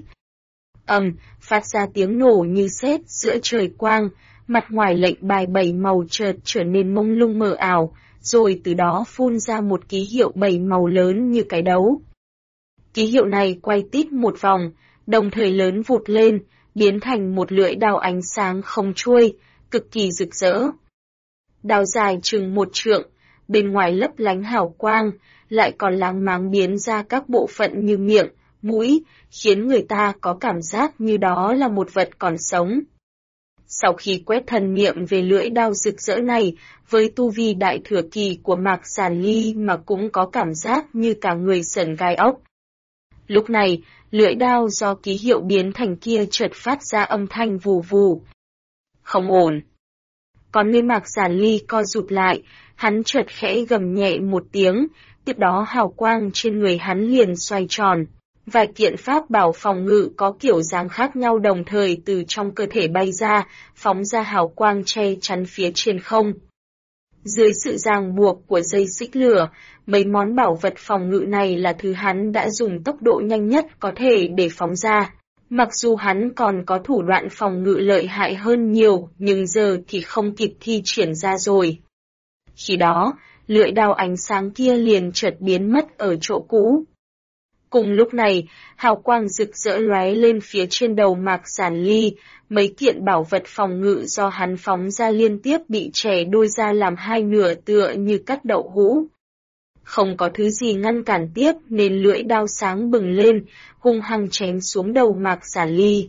A: Phát ra tiếng nổ như sét giữa trời quang, mặt ngoài lệnh bài 7 màu chợt trở nên mông lung mờ ảo, rồi từ đó phun ra một ký hiệu 7 màu lớn như cái đấu. Ký hiệu này quay tít một vòng, đồng thời lớn vụt lên, biến thành một lưỡi đao ánh sáng không chuôi, cực kỳ rực rỡ. Đao dài chừng 1 trượng, bên ngoài lấp lánh hào quang, lại còn láng máng biến ra các bộ phận như miệng, mũi, khiến người ta có cảm giác như đó là một vật còn sống. Sau khi quét thần niệm về lưỡi đao rực rỡ này, với tu vi đại thừa kỳ của Mạc Giả Ly mà cũng có cảm giác như cả người sởn gai ốc. Lúc này, lưỡi đao do ký hiệu biến thành kia chợt phát ra âm thanh vù vù. Không ổn. Còn người Mạc Giả Ly co rụt lại, hắn chợt khẽ gầm nhẹ một tiếng, tiếp đó hào quang trên người hắn liền xoay tròn. Vài kiện pháp bảo phòng ngự có kiểu dáng khác nhau đồng thời từ trong cơ thể bay ra, phóng ra hào quang che chắn phía trên không. Dưới sự ràng buộc của dây xích lửa, mấy món bảo vật phòng ngự này là thứ hắn đã dùng tốc độ nhanh nhất có thể để phóng ra. Mặc dù hắn còn có thủ đoạn phòng ngự lợi hại hơn nhiều, nhưng giờ thì không kịp thi triển ra rồi. Khi đó, lưỡi đao ánh sáng kia liền chợt biến mất ở chỗ cũ. Cùng lúc này, hào quang rực rỡ lóe lên phía trên đầu Mạc Giản Ly, mấy kiện bảo vật phòng ngự do hắn phóng ra liên tiếp bị chẻ đôi ra làm hai nửa tựa như cắt đậu hũ. Không có thứ gì ngăn cản tiếp nên lưỡi đao sáng bừng lên, hung hăng chém xuống đầu Mạc Giản Ly.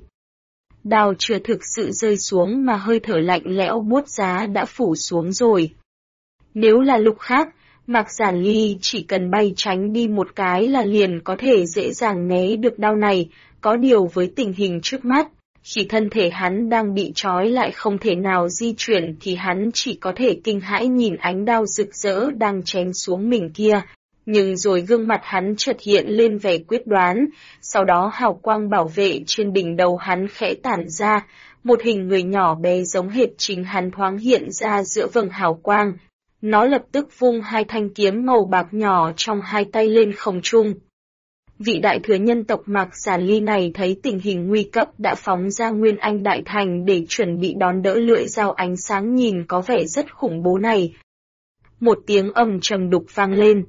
A: Đao chưa thực sự rơi xuống mà hơi thở lạnh lẽo buốt giá đã phủ xuống rồi. Nếu là lúc khác, Mạc Giản Ly chỉ cần bay tránh đi một cái là liền có thể dễ dàng né được đao này, có điều với tình hình trước mắt, khi thân thể hắn đang bị trói lại không thể nào di chuyển thì hắn chỉ có thể kinh hãi nhìn ánh đao rực rỡ đang chém xuống mình kia. Nhưng rồi gương mặt hắn chợt hiện lên vẻ quyết đoán, sau đó hào quang bảo vệ trên đỉnh đầu hắn khẽ tản ra, một hình người nhỏ bé giống hệt chính hắn thoáng hiện ra giữa vầng hào quang. Nó lập tức vung hai thanh kiếm màu bạc nhỏ trong hai tay lên không trung. Vị đại thừa nhân tộc Mạc Giản Ly này thấy tình hình nguy cấp đã phóng ra Nguyên Anh Đại Thành để chuẩn bị đón đỡ lưỡi dao ánh sáng nhìn có vẻ rất khủng bố này. Một tiếng ầm trầm đục vang lên.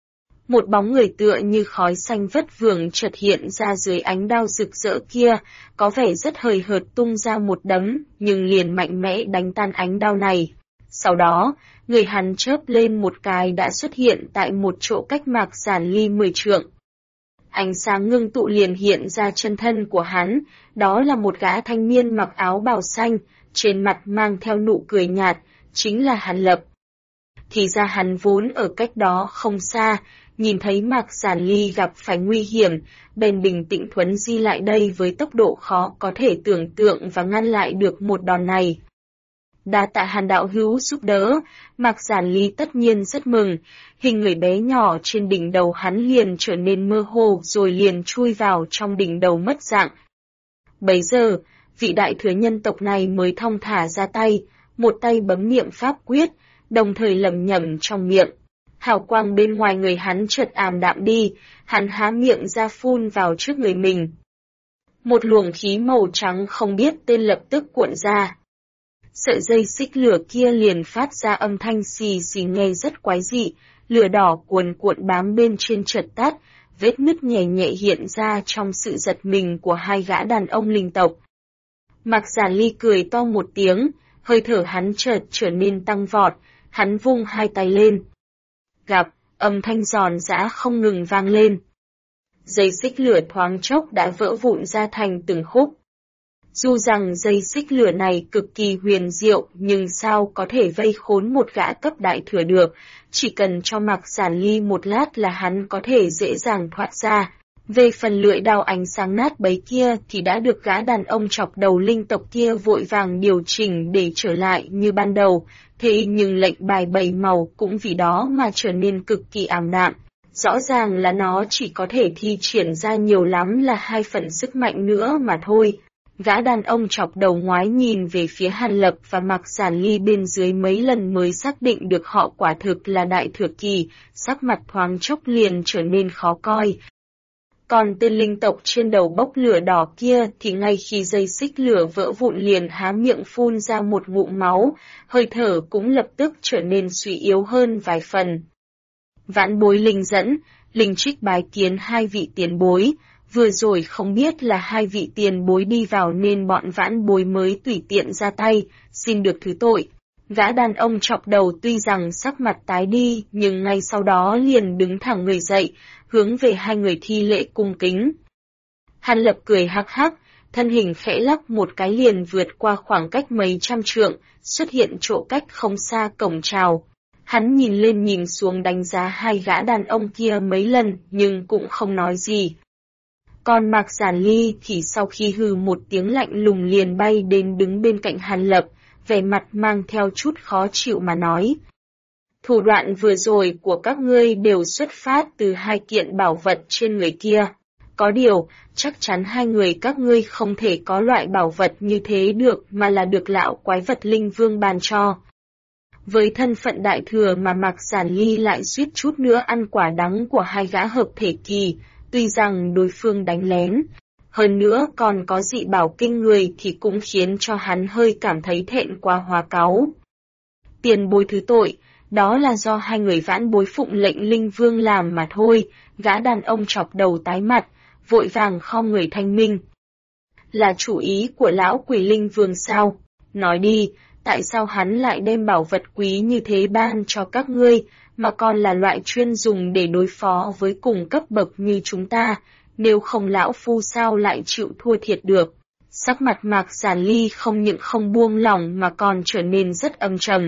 A: Một bóng người tựa như khói xanh vất vưởng chợt hiện ra dưới ánh đao rực rỡ kia, có vẻ rất hời hợt tung ra một đấm, nhưng liền mạnh mẽ đánh tan ánh đao này. Sau đó, người hắn chớp lên một cái đã xuất hiện tại một chỗ cách Mạc Giản Ly 10 trượng. Ánh sáng ngưng tụ liền hiện ra chân thân của hắn, đó là một gã thanh niên mặc áo bào xanh, trên mặt mang theo nụ cười nhạt, chính là Hàn Lập. Thì ra hắn vốn ở cách đó không xa, nhìn thấy Mạc Giản Ly gặp phải nguy hiểm, bèn bình tĩnh thuấn di lại đây với tốc độ khó có thể tưởng tượng và ngăn lại được một đòn này. Đa tạ Hàn đạo hữu giúp đỡ, Mạc Giản Ly tất nhiên rất mừng, hình người bé nhỏ trên đỉnh đầu hắn liền trở nên mơ hồ rồi liền chui vào trong đỉnh đầu mất dạng. Bấy giờ, vị đại thừa nhân tộc này mới thong thả ra tay, một tay bấm niệm pháp quyết, đồng thời lẩm nhẩm trong miệng. Hào quang bên ngoài người hắn chợt ảm đạm đi, hắn há miệng ra phun vào trước người mình. Một luồng khí màu trắng không biết tên lập tức cuộn ra. Sợi dây xích lửa kia liền phát ra âm thanh xì xì nghe rất quái dị, lửa đỏ cuồn cuộn bám bên trên chợt tắt, vết nứt nhẹ nhẹ hiện ra trong sự giật mình của hai gã đàn ông linh tộc. Mạc Giản Ly cười to một tiếng, hơi thở hắn chợt trở nên tăng vọt, hắn vung hai tay lên. Gặp, âm thanh giòn giã không ngừng vang lên. Dây xích lửa thoáng chốc đã vỡ vụn ra thành từng khúc. Dù rằng dây xích lửa này cực kỳ huyền diệu nhưng sao có thể vây khốn một gã cấp đại thừa được, chỉ cần cho Mạc Giản Ly một lát là hắn có thể dễ dàng thoát ra. Về phần lưỡi đao ánh sáng nát bấy kia thì đã được gã đàn ông chọc đầu linh tộc kia vội vàng điều chỉnh để trở lại như ban đầu, thế nhưng lệnh bài 7 màu cũng vì đó mà trở nên cực kỳ ảm đạm. Rõ ràng là nó chỉ có thể thi triển ra nhiều lắm là 2 phần sức mạnh nữa mà thôi. Gã đàn ông chọc đầu ngoái nhìn về phía Hàn Lập và Mạc Giản Ly bên dưới mấy lần mới xác định được họ quả thực là đại thừa kỳ, sắc mặt thoáng chốc liền trở nên khó coi. Còn tên linh tộc trên đầu bốc lửa đỏ kia thì ngay khi dây xích lửa vỡ vụn liền há miệng phun ra một ngụm máu, hơi thở cũng lập tức trở nên suy yếu hơn vài phần. Vãn Bối Linh dẫn, Linh Trích bái kiến hai vị tiền bối. Vừa rồi không biết là hai vị tiền bối đi vào nên bọn Vãn Bối mới tùy tiện ra tay, xin được thứ tội. Gã đàn ông chọc đầu tuy rằng sắc mặt tái đi nhưng ngay sau đó liền đứng thẳng người dậy, hướng về hai người thi lễ cung kính. Hàn Lập cười hắc hắc, thân hình khẽ lắc một cái liền vượt qua khoảng cách mấy trăm trượng, xuất hiện chỗ cách không xa cổng chào. Hắn nhìn lên nhìn xuống đánh giá hai gã đàn ông kia mấy lần nhưng cũng không nói gì. Còn Mạc Giản Ly thì sau khi hừ một tiếng lạnh lùng liền bay đến đứng bên cạnh Hàn Lập, vẻ mặt mang theo chút khó chịu mà nói. Thủ đoạn vừa rồi của các ngươi đều xuất phát từ hai kiện bảo vật trên người kia. Có điều, chắc chắn hai người các ngươi không thể có loại bảo vật như thế được mà là được lão quái vật linh vương ban cho. Với thân phận đại thừa mà Mạc Giản Ly lại suýt chút nữa ăn quả đắng của hai gã hợp thể kỳ, tuy rằng đối phương đánh lén, hơn nữa còn có dị bảo kinh người thì cũng khiến cho hắn hơi cảm thấy thẹn quá hóa cáu. Tiền bối thứ tội, đó là do hai người vãn bối phụng lệnh linh vương làm mà thôi, gã đàn ông chọc đầu tái mặt, vội vàng khom người thanh minh. Là chủ ý của lão quỷ linh vương sao? Nói đi, tại sao hắn lại đem bảo vật quý như thế ban cho các ngươi, mà còn là loại chuyên dùng để đối phó với cùng cấp bậc như chúng ta, nếu không lão phu sao lại chịu thua thiệt được. Sắc mặt Mạc Giản Ly không những không buông lỏng mà còn trở nên rất âm trầm.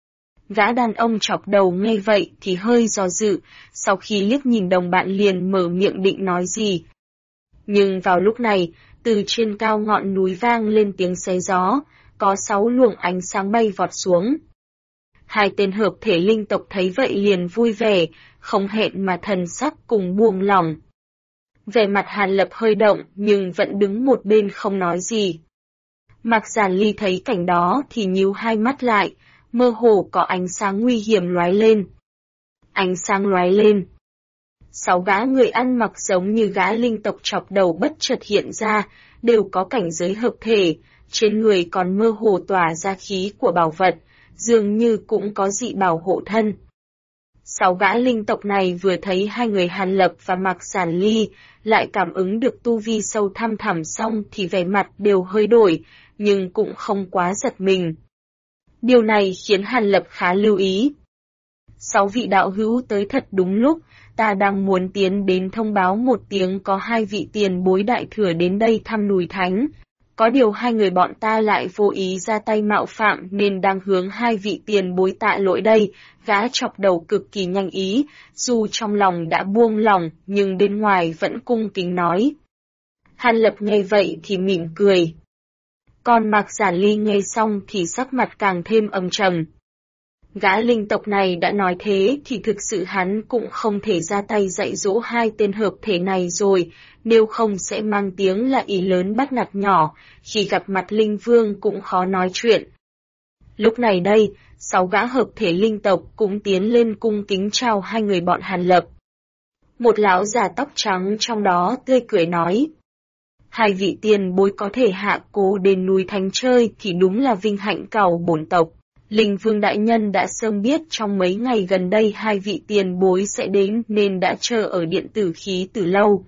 A: Gã đàn ông chọc đầu nghe vậy thì hơi do dự, sau khi liếc nhìn đồng bạn liền mở miệng định nói gì. Nhưng vào lúc này, từ trên cao ngọn núi vang lên tiếng xé gió, có 6 luồng ánh sáng bay vọt xuống. Hai tên hợp thể linh tộc thấy vậy liền vui vẻ, không hẹn mà thần sắc cùng buông lỏng. Vẻ mặt Hàn Lập hơi động nhưng vẫn đứng một bên không nói gì. Mạc Giản Ly thấy cảnh đó thì nhíu hai mắt lại, mơ hồ có ánh sáng nguy hiểm lóe lên. Ánh sáng lóe lên. 6 gã người ăn mặc giống như gã linh tộc chọc đầu bất chợt hiện ra, đều có cảnh giới hợp thể, trên người còn mơ hồ tỏa ra khí của bảo vật, dường như cũng có dị bảo hộ thân. 6 gã linh tộc này vừa thấy hai người Hàn Lập và Mạc Giản Ly, lại cảm ứng được tu vi sâu thăm thẳm xong thì vẻ mặt đều hơi đổi, nhưng cũng không quá giật mình. Điều này khiến Hàn Lập khá lưu ý. 6 vị đạo hữu tới thật đúng lúc, ta đang muốn tiến đến thông báo một tiếng có 2 vị tiền bối đại thừa đến đây thăm núi Thánh. Có điều hai người bọn ta lại vô ý ra tay mạo phạm nên đang hướng 2 vị tiền bối tạ lỗi đây, gã chọc đầu cực kỳ nhanh ý, dù trong lòng đã buông lỏng nhưng bên ngoài vẫn cung kính nói. Hàn Lập nghe vậy thì mỉm cười. Còn Mạc Giản Ly nghe xong thì sắc mặt càng thêm âm trầm. Gã linh tộc này đã nói thế thì thực sự hắn cũng không thể ra tay dạy dỗ hai tên hợp thể này rồi, nếu không sẽ mang tiếng là ý lớn bắt nạt nhỏ, khi gặp mặt linh vương cũng khó nói chuyện. Lúc này đây, 6 gã hợp thể linh tộc cũng tiến lên cung kính chào hai người bọn Hàn Lập. Một lão già tóc trắng trong đó tươi cười nói. 2 vị tiền bối có thể hạ cố đến núi Thánh chơi thì đúng là vinh hạnh cẩu bổn tộc. Linh vương đại nhân đã sớm biết trong mấy ngày gần đây 2 vị tiền bối sẽ đến nên đã chờ ở điện tử khí từ lâu.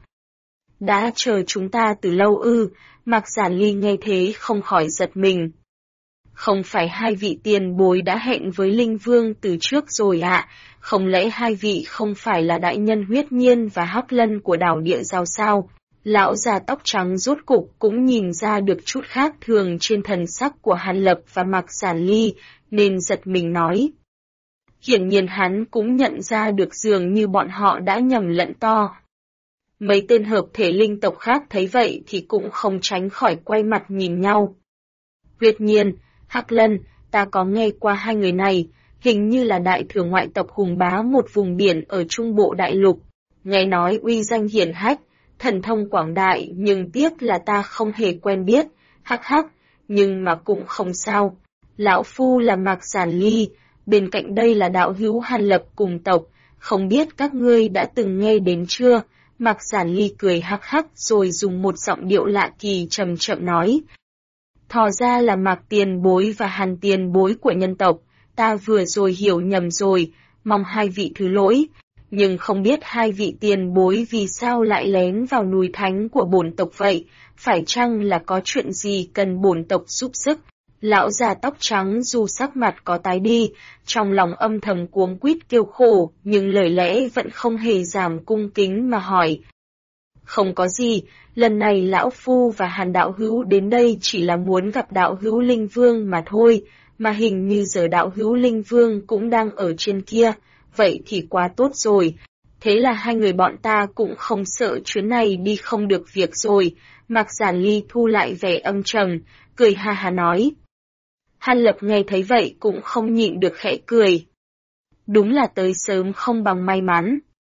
A: Đã chờ chúng ta từ lâu ư? Mạc Giản Ly nghe thế không khỏi giật mình. Không phải 2 vị tiền bối đã hẹn với Linh vương từ trước rồi ạ? Không lẽ 2 vị không phải là đại nhân Huyết Nhiên và Hắc Lân của đảo Địa Giao sao? Lão già tóc trắng rốt cục cũng nhìn ra được chút khác thường trên thần sắc của Hàn Lập và Mạc Giản Ly, nên giật mình nói. Hiển nhiên hắn cũng nhận ra được dường như bọn họ đã nhầm lẫn to. Mấy tên hợp thể linh tộc khác thấy vậy thì cũng không tránh khỏi quay mặt nhìn nhau. Huyết Nhiên, Hắc Lân, ta có nghe qua hai người này, hình như là đại thừa ngoại tộc hùng bá một vùng biển ở trung bộ đại lục. Nghe nói uy danh hiển hách, thần thông quảng đại nhưng tiếc là ta không hề quen biết, hắc hắc, nhưng mà cũng không sao. Lão phu là Mạc Giản Ly, bên cạnh đây là đạo hữu Hàn Lập cùng tộc, không biết các ngươi đã từng nghe đến chưa? Mạc Giản Ly cười hắc hắc rồi dùng một giọng điệu lạ kỳ chậm chậm nói. Thò ra là Mạc tiền bối và Hàn tiền bối của nhân tộc, ta vừa rồi hiểu nhầm rồi, mong 2 vị thứ lỗi. Nhưng không biết 2 vị tiền bối vì sao lại lén vào núi Thánh của bổn tộc vậy, phải chăng là có chuyện gì cần bổn tộc giúp sức? Lão già tóc trắng dù sắc mặt có tái đi, trong lòng âm thầm cuống quýt kêu khổ, nhưng lời lẽ vẫn không hề giảm cung kính mà hỏi. Không có gì, lần này lão phu và Hàn đạo hữu đến đây chỉ là muốn gặp đạo hữu Linh Vương mà thôi, mà hình như giờ đạo hữu Linh Vương cũng đang ở trên kia, vậy thì quá tốt rồi. Thế là hai người bọn ta cũng không sợ chuyến này đi không được việc rồi. Mạc Giản Ly thu lại vẻ âm trầm, cười ha ha nói. Hàn Lập nghe thấy vậy cũng không nhịn được khẽ cười. Đúng là tới sớm không bằng may mắn.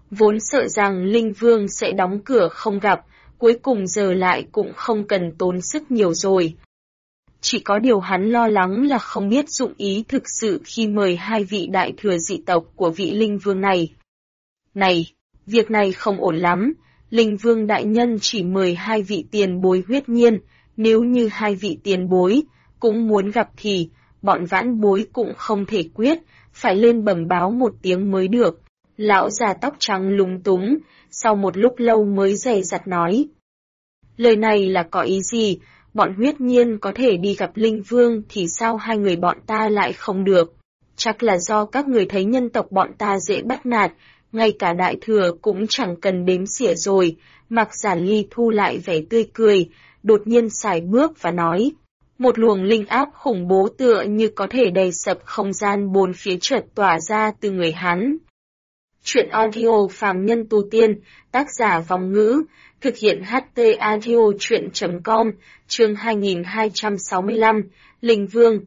A: Vốn sợ rằng Linh Vương sẽ đóng cửa không gặp, cuối cùng giờ lại cũng không cần tốn sức nhiều rồi. Chỉ có điều hắn lo lắng là không biết dụng ý thực sự khi mời hai vị đại thừa dị tộc của vị Linh Vương này. Này, việc này không ổn lắm, Linh Vương đại nhân chỉ mời hai vị tiền bối huyết nhiên, nếu như hai vị tiền bối cũng muốn gặp thì bọn vãn bối cũng không thể quyết, phải lên bẩm báo một tiếng mới được. Lão già tóc trắng lúng túng, sau một lúc lâu mới dè dặt nói. Lời này là có ý gì? Bọn huyết nhiên có thể đi gặp Linh Vương thì sao hai người bọn ta lại không được? Chắc là do các người thấy nhân tộc bọn ta dễ bắt nạt, ngay cả đại thừa cũng chẳng cần đếm xỉa rồi. Mạc Giản Ly thu lại vẻ tươi cười, đột nhiên sải bước và nói. Một luồng linh áp khủng bố tựa như có thể đè sập không gian bốn phía chợt tỏa ra từ người hắn. Chuyện audio phàm nhân tu tiên, tác giả Vong Ngữ, thực hiện HT audio chuyện.com, chương 2265, Linh Vương.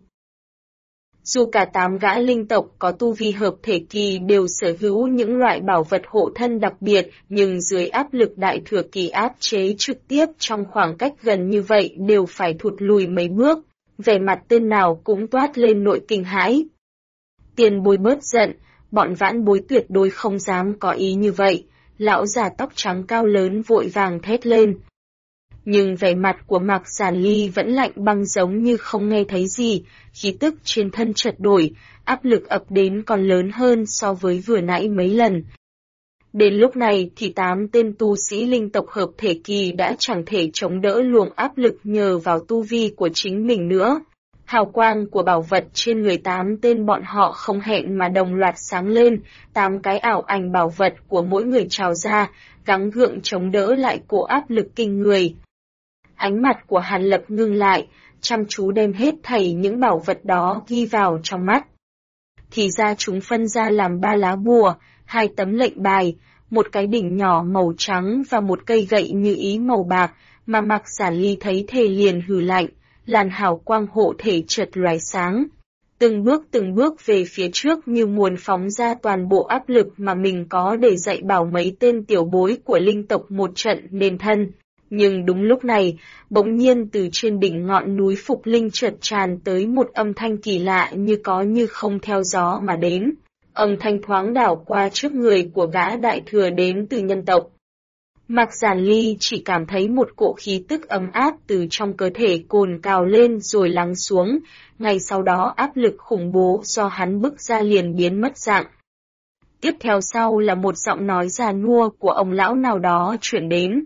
A: Dù cả 8 gã linh tộc có tu vi hợp thể kỳ đều sở hữu những loại bảo vật hộ thân đặc biệt, nhưng dưới áp lực đại thừa kỳ áp chế trực tiếp trong khoảng cách gần như vậy đều phải thụt lùi mấy bước, vẻ mặt tên nào cũng toát lên nỗi kinh hãi. Tiền bối bớt giận, bọn vãn bối tuyệt đối không dám có ý như vậy, lão già tóc trắng cao lớn vội vàng thét lên. Nhưng vẻ mặt của Mạc Giản Ly vẫn lạnh băng giống như không nghe thấy gì, khí tức trên thân chợt đổi, áp lực ập đến còn lớn hơn so với vừa nãy mấy lần. Đến lúc này thì 8 tên tu sĩ linh tộc hợp thể kỳ đã chẳng thể chống đỡ luồng áp lực nhờ vào tu vi của chính mình nữa. Hào quang của bảo vật trên người 8 tên bọn họ không hẹn mà đồng loạt sáng lên, 8 cái ảo ảnh bảo vật của mỗi người trào ra, gắng gượng chống đỡ lại cổ áp lực kinh người. Ánh mặt của Hàn Lập ngưng lại, chăm chú đem hết thảy những bảo vật đó ghi vào trong mắt. Thì ra chúng phân ra làm 3 lá bùa, 2 tấm lệnh bài, một cái đỉnh nhỏ màu trắng và một cây gậy như ý màu bạc, mà Mạc Giản Ly thấy thề liền hừ lạnh, làn hào quang hộ thể chợt lóe sáng. Từng bước về phía trước như muốn phóng ra toàn bộ áp lực mà mình có để dạy bảo mấy tên tiểu bối của linh tộc một trận nên thân. Nhưng đúng lúc này, bỗng nhiên từ trên đỉnh ngọn núi Phục Linh chợt tràn tới một âm thanh kỳ lạ như có như không theo gió mà đến. Âm thanh thoáng đảo qua trước người của gã đại thừa đến từ nhân tộc. Mạc Giản Ly chỉ cảm thấy một cỗ khí tức ấm áp từ trong cơ thể cồn cào lên rồi lắng xuống, ngay sau đó áp lực khủng bố do hắn bức ra liền biến mất dạng. Tiếp theo sau là một giọng nói già nua của ông lão nào đó chuyển đến.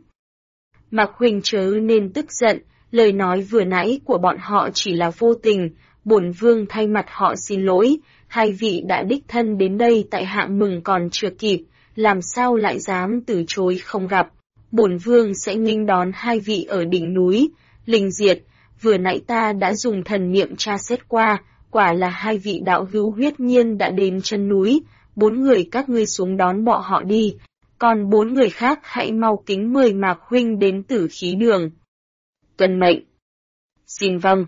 A: Mạc huynh chớ nên tức giận, lời nói vừa nãy của bọn họ chỉ là vô tình, bổn vương thay mặt họ xin lỗi, hai vị đã đích thân đến đây tại hạ mừng còn chưa kịp, làm sao lại dám từ chối không gặp. Bổn vương sẽ nghênh đón hai vị ở đỉnh núi, Linh Diệt, vừa nãy ta đã dùng thần niệm tra xét qua, quả là hai vị đạo hữu huyết nhiên đã đến chân núi, 4 người các ngươi xuống đón bọn họ đi. Còn 4 người khác hãy mau kính mời Mạc huynh đến Tử Khí Đường. Tuân mệnh. Xin vâng.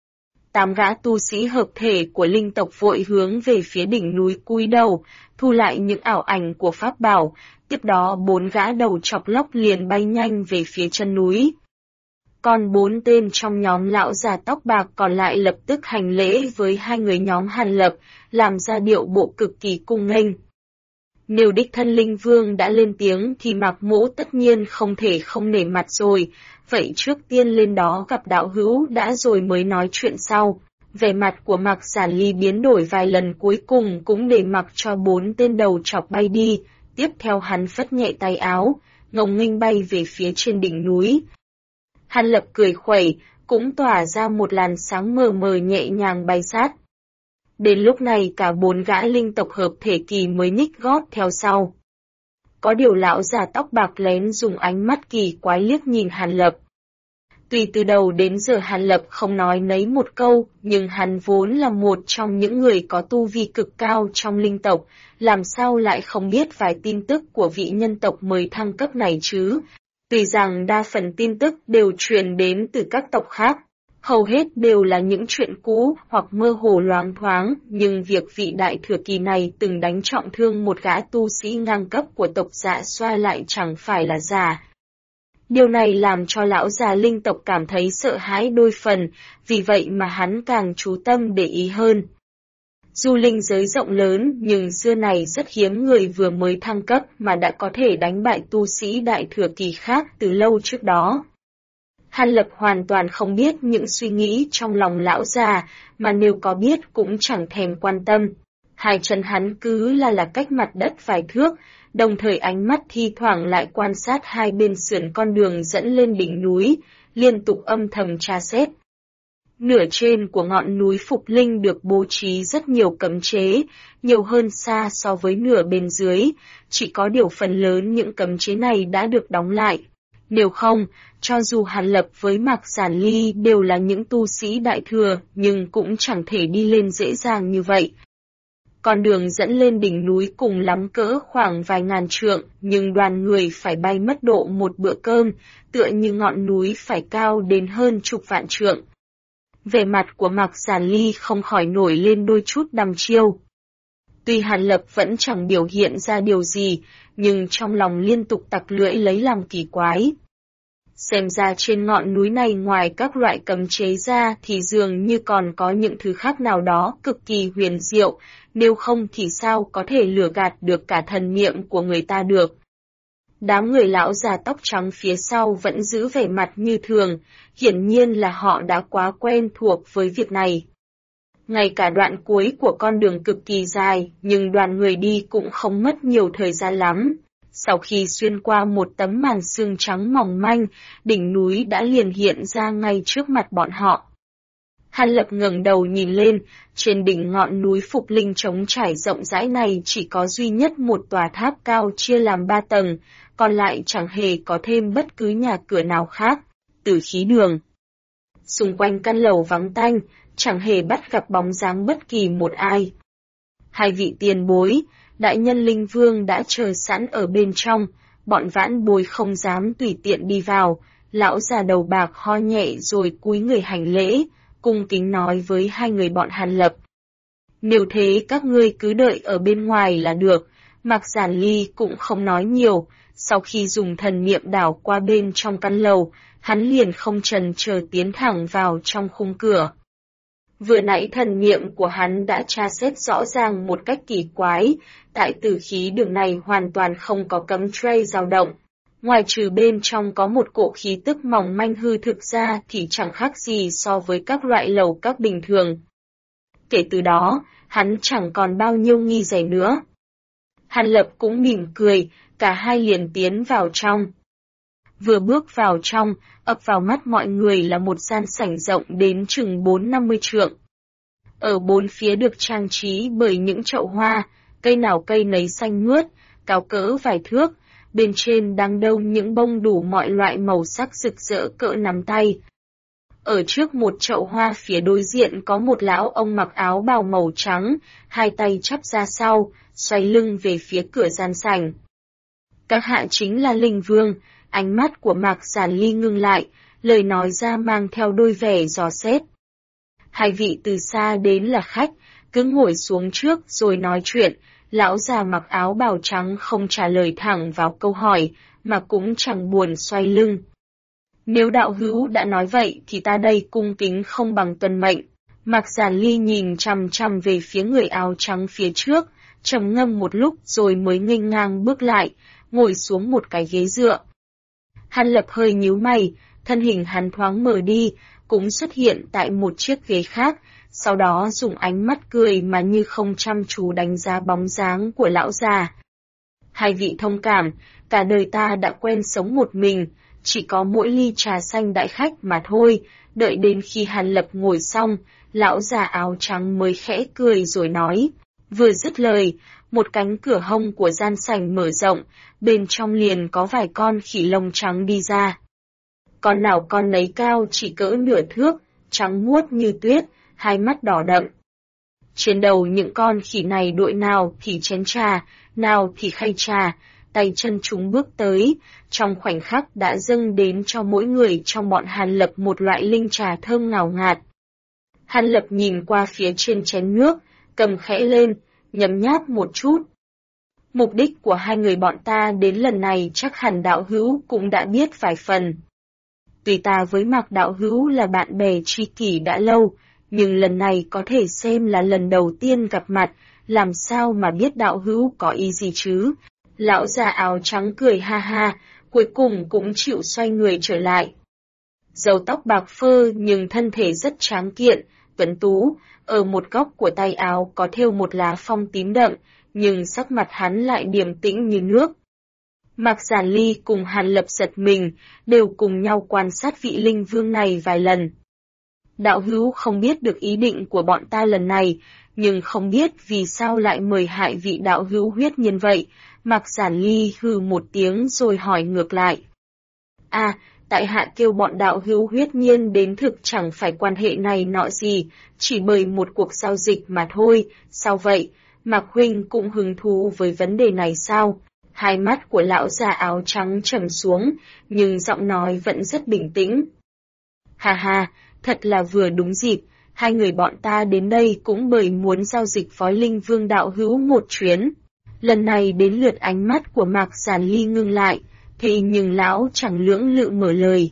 A: 8 gã tu sĩ hợp thể của linh tộc vội hướng về phía đỉnh núi cúi đầu, thu lại những ảo ảnh của pháp bảo, tiếp đó 4 gã đầu chọc lóc liền bay nhanh về phía chân núi. Còn 4 tên trong nhóm lão già tóc bạc còn lại lập tức hành lễ với 2 người nhóm Hàn Lập, làm ra điệu bộ cực kỳ cung nghênh. Nếu đích thân Linh Vương đã lên tiếng thì Mạc Mỗ tất nhiên không thể không nể mặt rồi, vậy trước tiên lên đó gặp đạo hữu đã rồi mới nói chuyện sau. Vẻ mặt của Mạc Giản Ly biến đổi vài lần cuối cùng cũng để mặc cho 4 tên đầu chọc bay đi, tiếp theo hắn phất nhẹ tay áo, ngông nghênh bay về phía trên đỉnh núi. Hàn Lập cười khuẩy, cũng tỏa ra một làn sáng mờ mờ nhẹ nhàng bay sát. Đến lúc này cả 4 gã linh tộc hợp thể kỳ mới nhích gót theo sau. Có điều lão già tóc bạc lén dùng ánh mắt kỳ quái liếc nhìn Hàn Lập. Tuy từ đầu đến giờ Hàn Lập không nói nấy một câu, nhưng hắn vốn là một trong những người có tu vi cực cao trong linh tộc, làm sao lại không biết vài tin tức của vị nhân tộc mới thăng cấp này chứ? Tuy rằng đa phần tin tức đều truyền đến từ các tộc khác, hầu hết đều là những chuyện cũ hoặc mơ hồ loáng thoáng, nhưng việc vị đại thừa kỳ này từng đánh trọng thương một gã tu sĩ ngang cấp của tộc Dạ Xoa lại chẳng phải là giả. Điều này làm cho lão già linh tộc cảm thấy sợ hãi đôi phần, vì vậy mà hắn càng chú tâm để ý hơn. Dù linh giới rộng lớn, nhưng xưa này rất hiếm người vừa mới thăng cấp mà đã có thể đánh bại tu sĩ đại thừa kỳ khác từ lâu trước đó. Hàn Lập hoàn toàn không biết những suy nghĩ trong lòng lão già, mà nếu có biết cũng chẳng thèm quan tâm. Hai chân hắn cứ là cách mặt đất vài thước, đồng thời ánh mắt thi thoảng lại quan sát hai bên sườn con đường dẫn lên đỉnh núi, liên tục âm thầm tra xét. Nửa trên của ngọn núi Phục Linh được bố trí rất nhiều cấm chế, nhiều hơn xa so với nửa bên dưới, chỉ có điều phần lớn những cấm chế này đã được đóng lại. Nếu không, cho dù Hàn Lập với Mạc Giản Ly đều là những tu sĩ đại thừa, nhưng cũng chẳng thể đi lên dễ dàng như vậy. Con đường dẫn lên đỉnh núi cùng lắm cỡ khoảng vài ngàn trượng, nhưng đoàn người phải bay mất độ một bữa cơm, tựa như ngọn núi phải cao đến hơn chục vạn trượng. Vẻ mặt của Mạc Giản Ly không khỏi nổi lên đôi chút đăm chiêu. Tuy Hàn Lập vẫn chẳng biểu hiện ra điều gì, nhưng trong lòng liên tục tặc lưỡi lấy làm kỳ quái. Xem ra trên ngọn núi này ngoài các loại cấm chế ra thì dường như còn có những thứ khác nào đó cực kỳ huyền diệu, nếu không thì sao có thể lừa gạt được cả thần niệm của người ta được. Đám người lão già tóc trắng phía sau vẫn giữ vẻ mặt như thường, hiển nhiên là họ đã quá quen thuộc với việc này. Ngay cả đoạn cuối của con đường cực kỳ dài, nhưng đoàn người đi cũng không mất nhiều thời gian lắm. Sau khi xuyên qua một tấm màn sương trắng mỏng manh, đỉnh núi đã liền hiện ra ngay trước mặt bọn họ. Hàn Lập ngẩng đầu nhìn lên, trên đỉnh ngọn núi Phục Linh trống trải rộng rãi này chỉ có duy nhất một tòa tháp cao chia làm 3 tầng, còn lại chẳng hề có thêm bất cứ nhà cửa nào khác, từ khí đường. Xung quanh căn lầu vắng tanh, chẳng hề bắt gặp bóng dáng bất kỳ một ai. Hai vị tiền bối, đại nhân linh vương đã chờ sẵn ở bên trong, bọn vãn bối không dám tùy tiện đi vào, lão già đầu bạc ho nhẹ rồi cúi người hành lễ, cung kính nói với hai người bọn Hàn Lập. Nếu thế các ngươi cứ đợi ở bên ngoài là được, Mạc Giản Ly cũng không nói nhiều, sau khi dùng thần niệm đảo qua bên trong căn lầu, hắn liền không chần chờ tiến thẳng vào trong khung cửa. Vừa nãy thần niệm của hắn đã tra xét rõ ràng một cách kỳ quái, tại tử khí đường này hoàn toàn không có cấm tray dao động. Ngoài trừ bên trong có một cỗ khí tức mỏng manh hư thực ra thì chẳng khác gì so với các loại lầu các bình thường. Kể từ đó, hắn chẳng còn bao nhiêu nghi dè nữa. Hàn Lập cũng mỉm cười, cả hai liền tiến vào trong. Vừa bước vào trong, ập vào mắt mọi người là một gian sảnh rộng đến chừng 4-50 trượng. Ở bốn phía được trang trí bởi những chậu hoa, cây nào cây nấy xanh mướt, cao cỡ vài thước, bên trên đang đông những bông đủ mọi loại màu sắc rực rỡ cỡ nắm tay. Ở trước một chậu hoa phía đối diện có một lão ông mặc áo bào màu trắng, hai tay chắp ra sau, xoay lưng về phía cửa gian sảnh. Các hạ chính là Linh Vương. Ánh mắt của Mạc Giản Ly ngưng lại, lời nói ra mang theo đôi vẻ dò xét. Hai vị từ xa đến là khách, cứ ngồi xuống trước rồi nói chuyện, lão già mặc áo bào trắng không trả lời thẳng vào câu hỏi, mà cũng chẳng buồn xoay lưng. Nếu đạo hữu đã nói vậy thì ta đây cung kính không bằng tuân mệnh. Mạc Giản Ly nhìn chằm chằm về phía người áo trắng phía trước, trầm ngâm một lúc rồi mới nghênh ngang bước lại, ngồi xuống một cái ghế dựa. Hàn Lập hơi nhíu mày, thân hình hắn thoáng mở đi, cũng xuất hiện tại một chiếc ghế khác, sau đó dùng ánh mắt cười mà như không chăm chú đánh giá bóng dáng của lão già. Hai vị thông cảm, cả đời ta đã quen sống một mình, chỉ có mỗi ly trà xanh đại khách mà thôi. Đợi đến khi Hàn Lập ngồi xong, lão già áo trắng mới khẽ cười rồi nói. Vừa dứt lời, một cánh cửa hông của gian sảnh mở rộng, bên trong liền có vài con khỉ lông trắng đi ra. Con nào con nấy cao chỉ cỡ nửa thước, trắng muốt như tuyết, hai mắt đỏ đậm. Trên đầu những con khỉ này đội nào thì chén trà, nào thì khay trà, tay chân chúng bước tới, trong khoảnh khắc đã dâng đến cho mỗi người trong bọn Hàn Lập một loại linh trà thơm ngào ngạt. Hàn Lập nhìn qua phía trên chén nước, cầm khẽ lên, nhấm nháp một chút. Mục đích của hai người bọn ta đến lần này chắc hẳn đạo hữu cũng đã biết vài phần. Tuy ta với Mạc đạo hữu là bạn bè tri kỷ đã lâu, nhưng lần này có thể xem là lần đầu tiên gặp mặt, làm sao mà biết đạo hữu có ý gì chứ? Lão già áo trắng cười ha ha, cuối cùng cũng chịu xoay người trở lại. Râu tóc bạc phơ nhưng thân thể rất tráng kiện, tuấn tú, ở một góc của tay áo có thêu một lá phong tím đậm, nhưng sắc mặt hắn lại điềm tĩnh như nước. Mạc Giản Ly cùng Hàn Lập giật mình, đều cùng nhau quan sát vị linh vương này vài lần. Đạo hữu không biết được ý định của bọn ta lần này, nhưng không biết vì sao lại mời hại vị đạo hữu huyết nhiên vậy. Mạc Giản Ly hừ một tiếng rồi hỏi ngược lại. Tại hạ kêu bọn đạo hữu huyết nhiên đến thực chẳng phải quan hệ này nọ gì, chỉ bởi một cuộc giao dịch mà thôi, sao vậy? Mạc huynh cũng hứng thú với vấn đề này sao? Hai mắt của lão già áo trắng trầm xuống, nhưng giọng nói vẫn rất bình tĩnh. Ha, thật là vừa đúng dịp, hai người bọn ta đến đây cũng bởi muốn giao dịch với linh vương đạo hữu một chuyến. Lần này đến lượt ánh mắt của Mạc Giản Ly ngưng lại, thế nhưng lão chẳng lưỡng lự mở lời.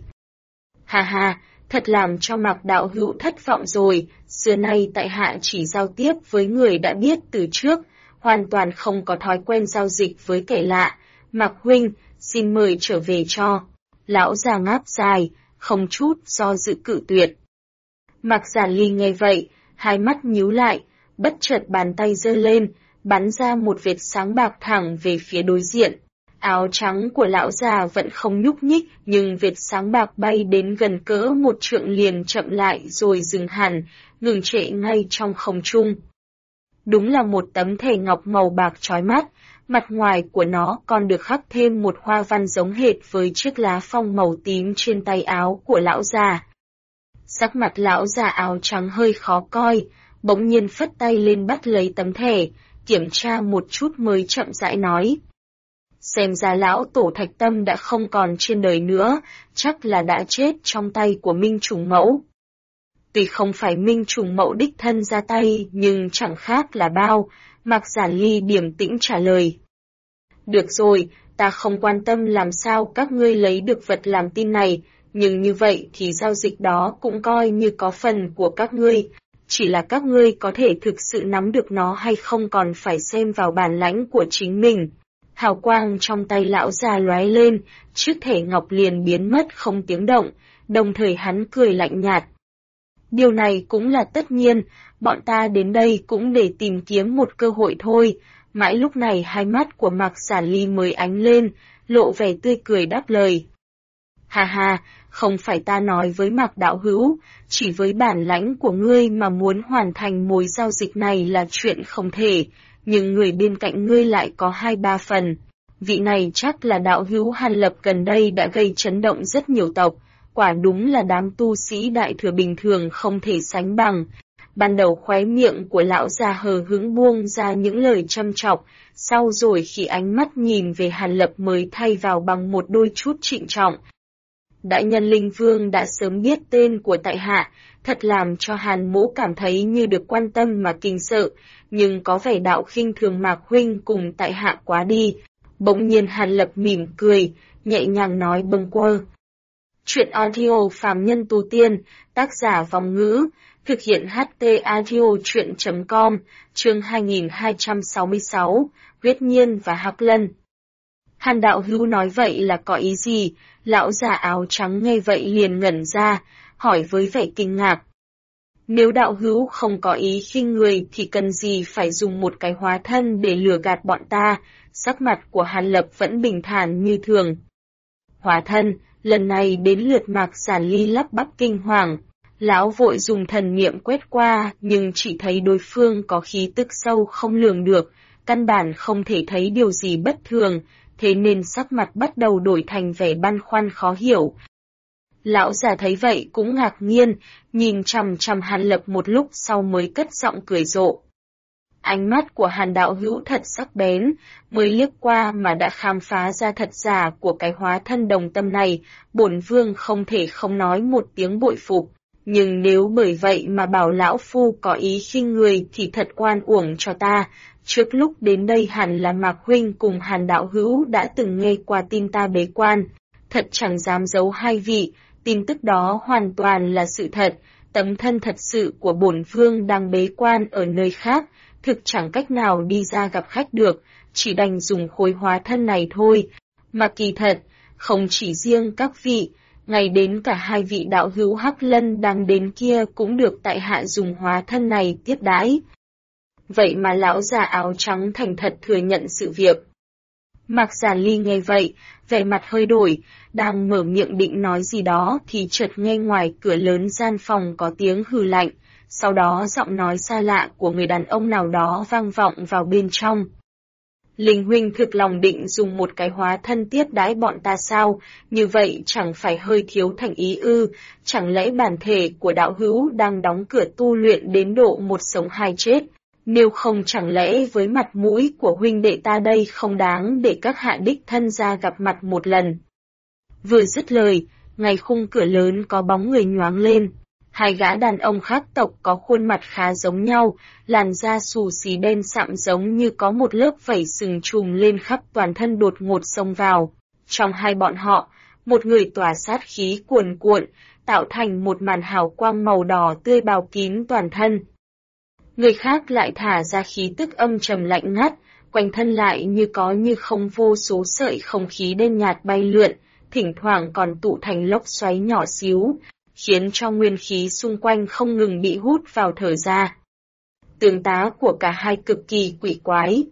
A: Ha, thật làm cho Mạc đạo hữu thất vọng rồi, xưa nay tại hạ chỉ giao tiếp với người đã biết từ trước, hoàn toàn không có thói quen giao dịch với kẻ lạ. Mạc huynh, xin mời trở về cho. Lão già ngáp dài, không chút do dự cự tuyệt. Mạc Giản Ly nghe vậy, hai mắt nhíu lại, bất chợt bàn tay giơ lên, bắn ra một vệt sáng bạc thẳng về phía đối diện. Áo trắng của lão già vẫn không nhúc nhích, nhưng vệt sáng bạc bay đến gần cỡ một trượng liền chậm lại rồi dừng hẳn, ngừng trệ ngay trong không trung. Đúng là một tấm thẻ ngọc màu bạc chói mắt, mặt ngoài của nó còn được khắc thêm một hoa văn giống hệt với chiếc lá phong màu tím trên tay áo của lão già. Sắc mặt lão già áo trắng hơi khó coi, bỗng nhiên phất tay lên bắt lấy tấm thẻ, kiểm tra một chút mới chậm rãi nói. Xem ra lão tổ Thạch Tâm đã không còn trên đời nữa, chắc là đã chết trong tay của Minh Trùng Mẫu. Tuy không phải Minh Trùng Mẫu đích thân ra tay nhưng chẳng khác là bao, Mạc Giản Ly điềm tĩnh trả lời. Được rồi, ta không quan tâm làm sao các ngươi lấy được vật làm tin này, nhưng như vậy thì giao dịch đó cũng coi như có phần của các ngươi, chỉ là các ngươi có thể thực sự nắm được nó hay không còn phải xem vào bản lãnh của chính mình. Hào quang trong tay lão già lóe lên, chiếc thẻ ngọc liền biến mất không tiếng động, đồng thời hắn cười lạnh nhạt. Điều này cũng là tất nhiên, bọn ta đến đây cũng để tìm kiếm một cơ hội thôi. Mãi lúc này hai mắt của Mạc Giản Ly mới ánh lên, lộ vẻ tươi cười đáp lời. Ha, không phải ta nói với Mạc đạo hữu, chỉ với bản lãnh của ngươi mà muốn hoàn thành mối giao dịch này là chuyện không thể, nhưng người bên cạnh ngươi lại có 2-3 phần. Vị này chắc là đạo hữu Hàn Lập gần đây đã gây chấn động rất nhiều tộc, quả đúng là đám tu sĩ đại thừa bình thường không thể sánh bằng. Ban đầu khóe miệng của lão già hờ hững buông ra những lời châm chọc, sau rồi khi ánh mắt nhìn về Hàn Lập mới thay vào bằng một đôi chút trịnh trọng. Đại nhân linh vương đã sớm biết tên của tại hạ, thật làm cho Hàn mỗ cảm thấy như được quan tâm mà kinh sợ, nhưng có vẻ đạo khinh thường Mạc huynh cùng tại hạ quá đi. Bỗng nhiên Hàn Lập mỉm cười, nhẹ nhàng nói bâng quơ. Chuyện audio phàm nhân tu tiên, tác giả Vòng Ngữ, thực hiện HT audio chuyện.com, chương 2266, Huyết Nhiên và Hắc Lân. Hàn đạo hữu nói vậy là có ý gì? Lão già áo trắng nghe vậy liền ngẩn ra, hỏi với vẻ kinh ngạc. Nếu đạo hữu không có ý khinh người thì cần gì phải dùng một cái hóa thân để lừa gạt bọn ta? Sắc mặt của Hàn Lập vẫn bình thản như thường. Hóa thân, lần này đến lượt Mạc Giản Ly lắp bắp kinh hoàng. Lão vội dùng thần niệm quét qua nhưng chỉ thấy đối phương có khí tức sâu không lường được, căn bản không thể thấy điều gì bất thường, thế nên sắc mặt bắt đầu đổi thành vẻ băn khoăn khó hiểu. Lão già thấy vậy cũng ngạc nhiên, nhìn chằm chằm Hàn Lập một lúc sau mới cất giọng cười rộ. Ánh mắt của Hàn đạo hữu thật sắc bén, mới liếc qua mà đã khám phá ra thật giả của cái hóa thân đồng tâm này, bổn vương không thể không nói một tiếng bội phục. Nhưng nếu bởi vậy mà bảo lão phu có ý khinh người thì thật oan uổng cho ta. Trước lúc đến đây hẳn là Mạc huynh cùng Hàn đạo hữu đã từng nghe qua tin ta bế quan. Thật chẳng dám giấu hai vị, tin tức đó hoàn toàn là sự thật. Tấm thân thật sự của bổn vương đang bế quan ở nơi khác, thực chẳng cách nào đi ra gặp khách được, chỉ đành dùng khối hóa thân này thôi. Mà kỳ thật, không chỉ riêng các vị, ngay đến cả hai vị đạo hữu Hắc Lân đang đến kia cũng được tại hạ dùng hóa thân này tiếp đãi. Vậy mà lão già áo trắng thành thật thừa nhận sự việc. Mạc Giản Ly nghe vậy, vẻ mặt hơi đổi, đang mở miệng định nói gì đó thì chợt nghe ngoài cửa lớn gian phòng có tiếng hừ lạnh, sau đó giọng nói xa lạ của người đàn ông nào đó vang vọng vào bên trong. Linh huynh thực lòng định dùng một cái hóa thân tiếp đãi bọn ta sao, như vậy chẳng phải hơi thiếu thành ý ư, chẳng lẽ bản thể của đạo hữu đang đóng cửa tu luyện đến độ một sống hai chết, nếu không chẳng lẽ với mặt mũi của huynh đệ ta đây không đáng để các hạ đích thân ra gặp mặt một lần. Vừa dứt lời, ngay khung cửa lớn có bóng người nhoáng lên. Hai gã đàn ông khác tộc có khuôn mặt khá giống nhau, làn da xù xì đen sạm giống như có một lớp vảy sừng trùm lên khắp toàn thân đột ngột xông vào. Trong hai bọn họ, một người tỏa sát khí cuồn cuộn, tạo thành một màn hào quang màu đỏ tươi bao kín toàn thân. Người khác lại thả ra khí tức âm trầm lạnh ngắt, quanh thân lại như có như không vô số sợi không khí đen nhạt bay lượn, thỉnh thoảng còn tụ thành lốc xoáy nhỏ xíu, khiến cho nguyên khí xung quanh không ngừng bị hút vào thở ra. Tương tá của cả hai cực kỳ quỷ quái.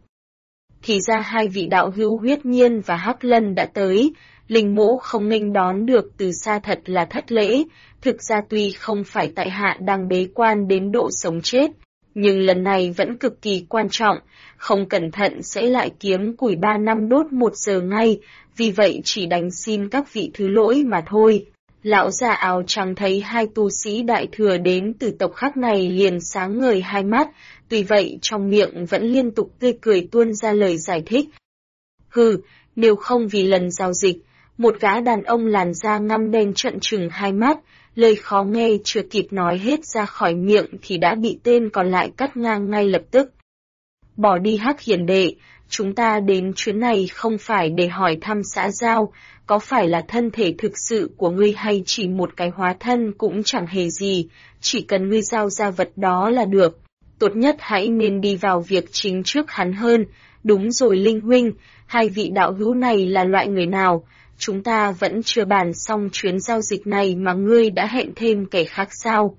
A: Thì ra hai vị đạo hữu Huyết Nhiên và Hắc Lân đã tới, Linh Mỗ không nghênh đón được từ xa thật là thất lễ, thực ra tuy không phải tại hạ đang bế quan đến độ sống chết, nhưng lần này vẫn cực kỳ quan trọng, không cẩn thận sẽ lại kiếm củi 3 năm đốt 1 giờ ngay, vì vậy chỉ đành xin các vị thứ lỗi mà thôi. Lão già áo trắng thấy hai tu sĩ đại thừa đến từ tộc khác này liền sáng ngời hai mắt, tuy vậy trong miệng vẫn liên tục tươi cười tuôn ra lời giải thích. Hừ, nếu không vì lần giao dịch, một gã đàn ông làn da ngăm đen trợn trừng hai mắt, lời khó nghe chưa kịp nói hết ra khỏi miệng thì đã bị tên còn lại cắt ngang ngay lập tức. Bỏ đi Hắc hiền đệ, chúng ta đến chuyến này không phải để hỏi thăm xã giao, có phải là thân thể thực sự của ngươi hay chỉ một cái hóa thân cũng chẳng hề gì, chỉ cần ngươi giao ra vật đó là được. Tốt nhất hãy nên đi vào việc chính trước hắn hơn. Đúng rồi Linh huynh, hai vị đạo hữu này là loại người nào? Chúng ta vẫn chưa bàn xong chuyến giao dịch này mà ngươi đã hẹn thêm kẻ khác sao?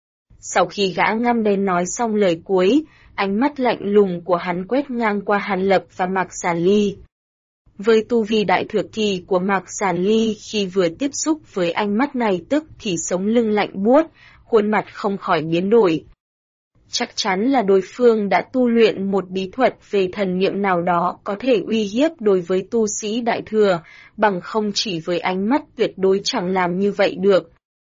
A: Sau khi gã ngăm đen nói xong lời cuối, ánh mắt lạnh lùng của hắn quét ngang qua Hàn Lập và Mạc Giản Ly. Với tu vi đại thừa kỳ của Mạc Giản Ly khi vừa tiếp xúc với ánh mắt này tức thì sống lưng lạnh buốt, khuôn mặt không khỏi biến đổi. Chắc chắn là đối phương đã tu luyện một bí thuật về thần niệm nào đó có thể uy hiếp đối với tu sĩ đại thừa, bằng không chỉ với ánh mắt tuyệt đối chẳng làm như vậy được.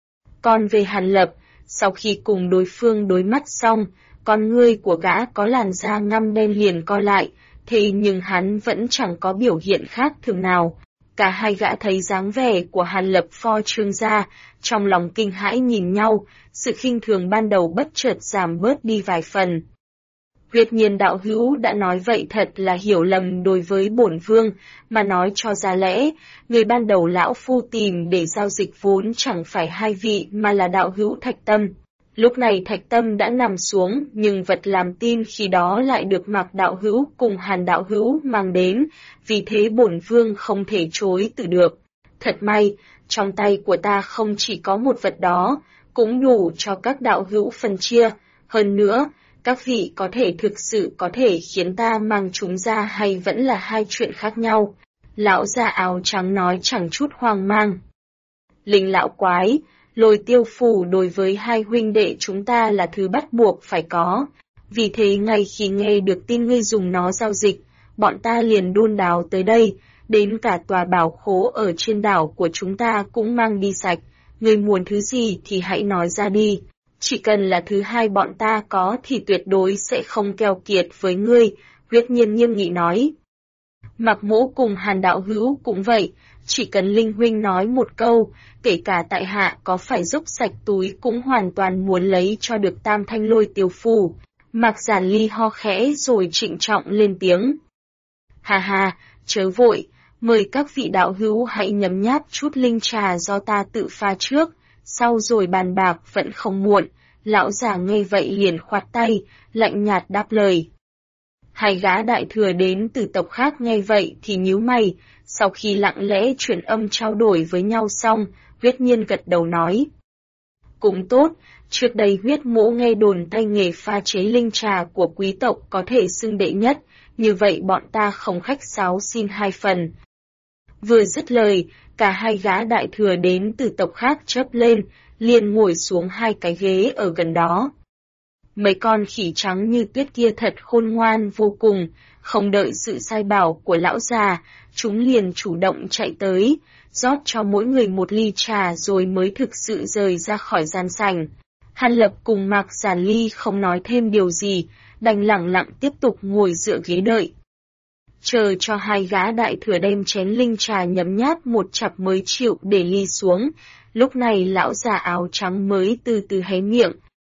A: Còn về Hàn Lập, sau khi cùng đối phương đối mắt xong, con ngươi của gã có làn da ngăm đen liền co lại, thế nhưng hắn vẫn chẳng có biểu hiện khác thường nào. Cả hai gã thấy dáng vẻ của Hàn Lập phô trương ra, trong lòng kinh hãi nhìn nhau, sự khinh thường ban đầu bất chợt giảm bớt đi vài phần. Huyết Nhiên đạo hữu đã nói vậy thật là hiểu lầm đối với bổn vương, mà nói cho ra lẽ, người ban đầu lão phu tìm để giao dịch vốn chẳng phải hai vị mà là đạo hữu Thạch Tâm. Lúc này Thạch Tâm đã nằm xuống, nhưng vật làm tin khi đó lại được Mạc đạo hữu cùng Hàn đạo hữu mang đến, vì thế bổn vương không thể chối từ được. Thật may, trong tay của ta không chỉ có một vật đó, cũng đủ cho các đạo hữu phân chia. Hơn nữa, các vị có thể thực sự có thể khiến ta mang chúng ra hay vẫn là hai chuyện khác nhau. Lão già áo trắng nói chẳng chút hoang mang. Linh lão quái, Lôi Tiêu Phủ đối với hai huynh đệ chúng ta là thứ bắt buộc phải có. Vì thế ngay khi nghe được tin ngươi dùng nó giao dịch, bọn ta liền đôn đáo tới đây, đến cả tòa bảo khố ở trên đảo của chúng ta cũng mang đi sạch. Ngươi muốn thứ gì thì hãy nói ra đi. Chỉ cần là thứ hai bọn ta có thì tuyệt đối sẽ không keo kiệt với ngươi, Huyết Nhiên nghiêm nghị nói. Mạc Mỗ cùng Hàn đạo hữu cũng vậy, chỉ cần Linh huynh nói một câu, kể cả tại hạ có phải dốc sạch túi cũng hoàn toàn muốn lấy cho được Tam Thanh Lôi Tiêu Phù. Mạc Giản Ly ho khẽ rồi trịnh trọng lên tiếng. Hà hà, chớ vội, mời các vị đạo hữu hãy nhấm nháp chút linh trà do ta tự pha trước, sau rồi bàn bạc vẫn không muộn. Lão già nghe vậy liền khoát tay, lạnh nhạt đáp lời. Hai gã đại thừa đến từ tộc khác nghe vậy thì nhíu mày, sau khi lặng lẽ truyền âm trao đổi với nhau xong, Huyết Nhiên gật đầu nói. Cũng tốt, trước đây Huyết Mỗ nghe đồn tay nghề pha chế linh trà của quý tộc có thể xưng đệ nhất, như vậy bọn ta không khách sáo xin 2 phần. Vừa dứt lời, cả hai gã đại thừa đến từ tộc khác chớp lên, liền ngồi xuống 2 cái ghế ở gần đó. Mấy con khỉ trắng như tuyết kia thật khôn ngoan vô cùng, không đợi sự sai bảo của lão già, chúng liền chủ động chạy tới, rót cho mỗi người một ly trà rồi mới thực sự rời ra khỏi gian sảnh. Hàn Lập cùng Mạc Giản Ly không nói thêm điều gì, đành lẳng lặng tiếp tục ngồi dựa ghế đợi. Chờ cho hai gã đại thừa đem chén linh trà nhấm nháp một chặp mới chịu để ly xuống, lúc này lão già áo trắng mới từ từ hé miệng.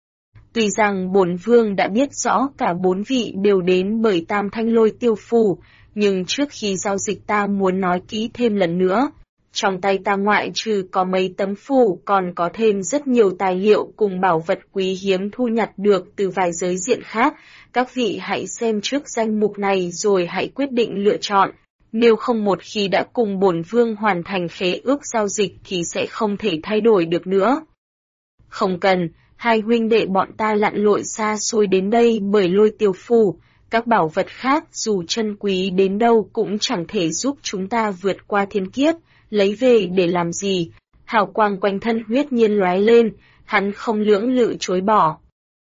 A: Tuy rằng bổn vương đã biết rõ cả 4 vị đều đến bởi Tam Thanh Lôi Tiêu Phù, nhưng trước khi giao dịch ta muốn nói kỹ thêm lần nữa. Trong tay ta ngoại trừ có mấy tấm phù còn có thêm rất nhiều tài liệu cùng bảo vật quý hiếm thu nhặt được từ vài giới diện khác. Các vị hãy xem trước danh mục này rồi hãy quyết định lựa chọn. Nếu không một khi đã cùng bổn vương hoàn thành khế ước giao dịch thì sẽ không thể thay đổi được nữa. Không cần, hai huynh đệ bọn ta lặn lội xa xôi đến đây bởi Lôi Tiêu Phù. Các bảo vật khác dù chân quý đến đâu cũng chẳng thể giúp chúng ta vượt qua thiên kiếp. Lấy về để làm gì? Hào quang quanh thân Huyết Nhiên lóe lên, hắn không lưỡng lự chối bỏ.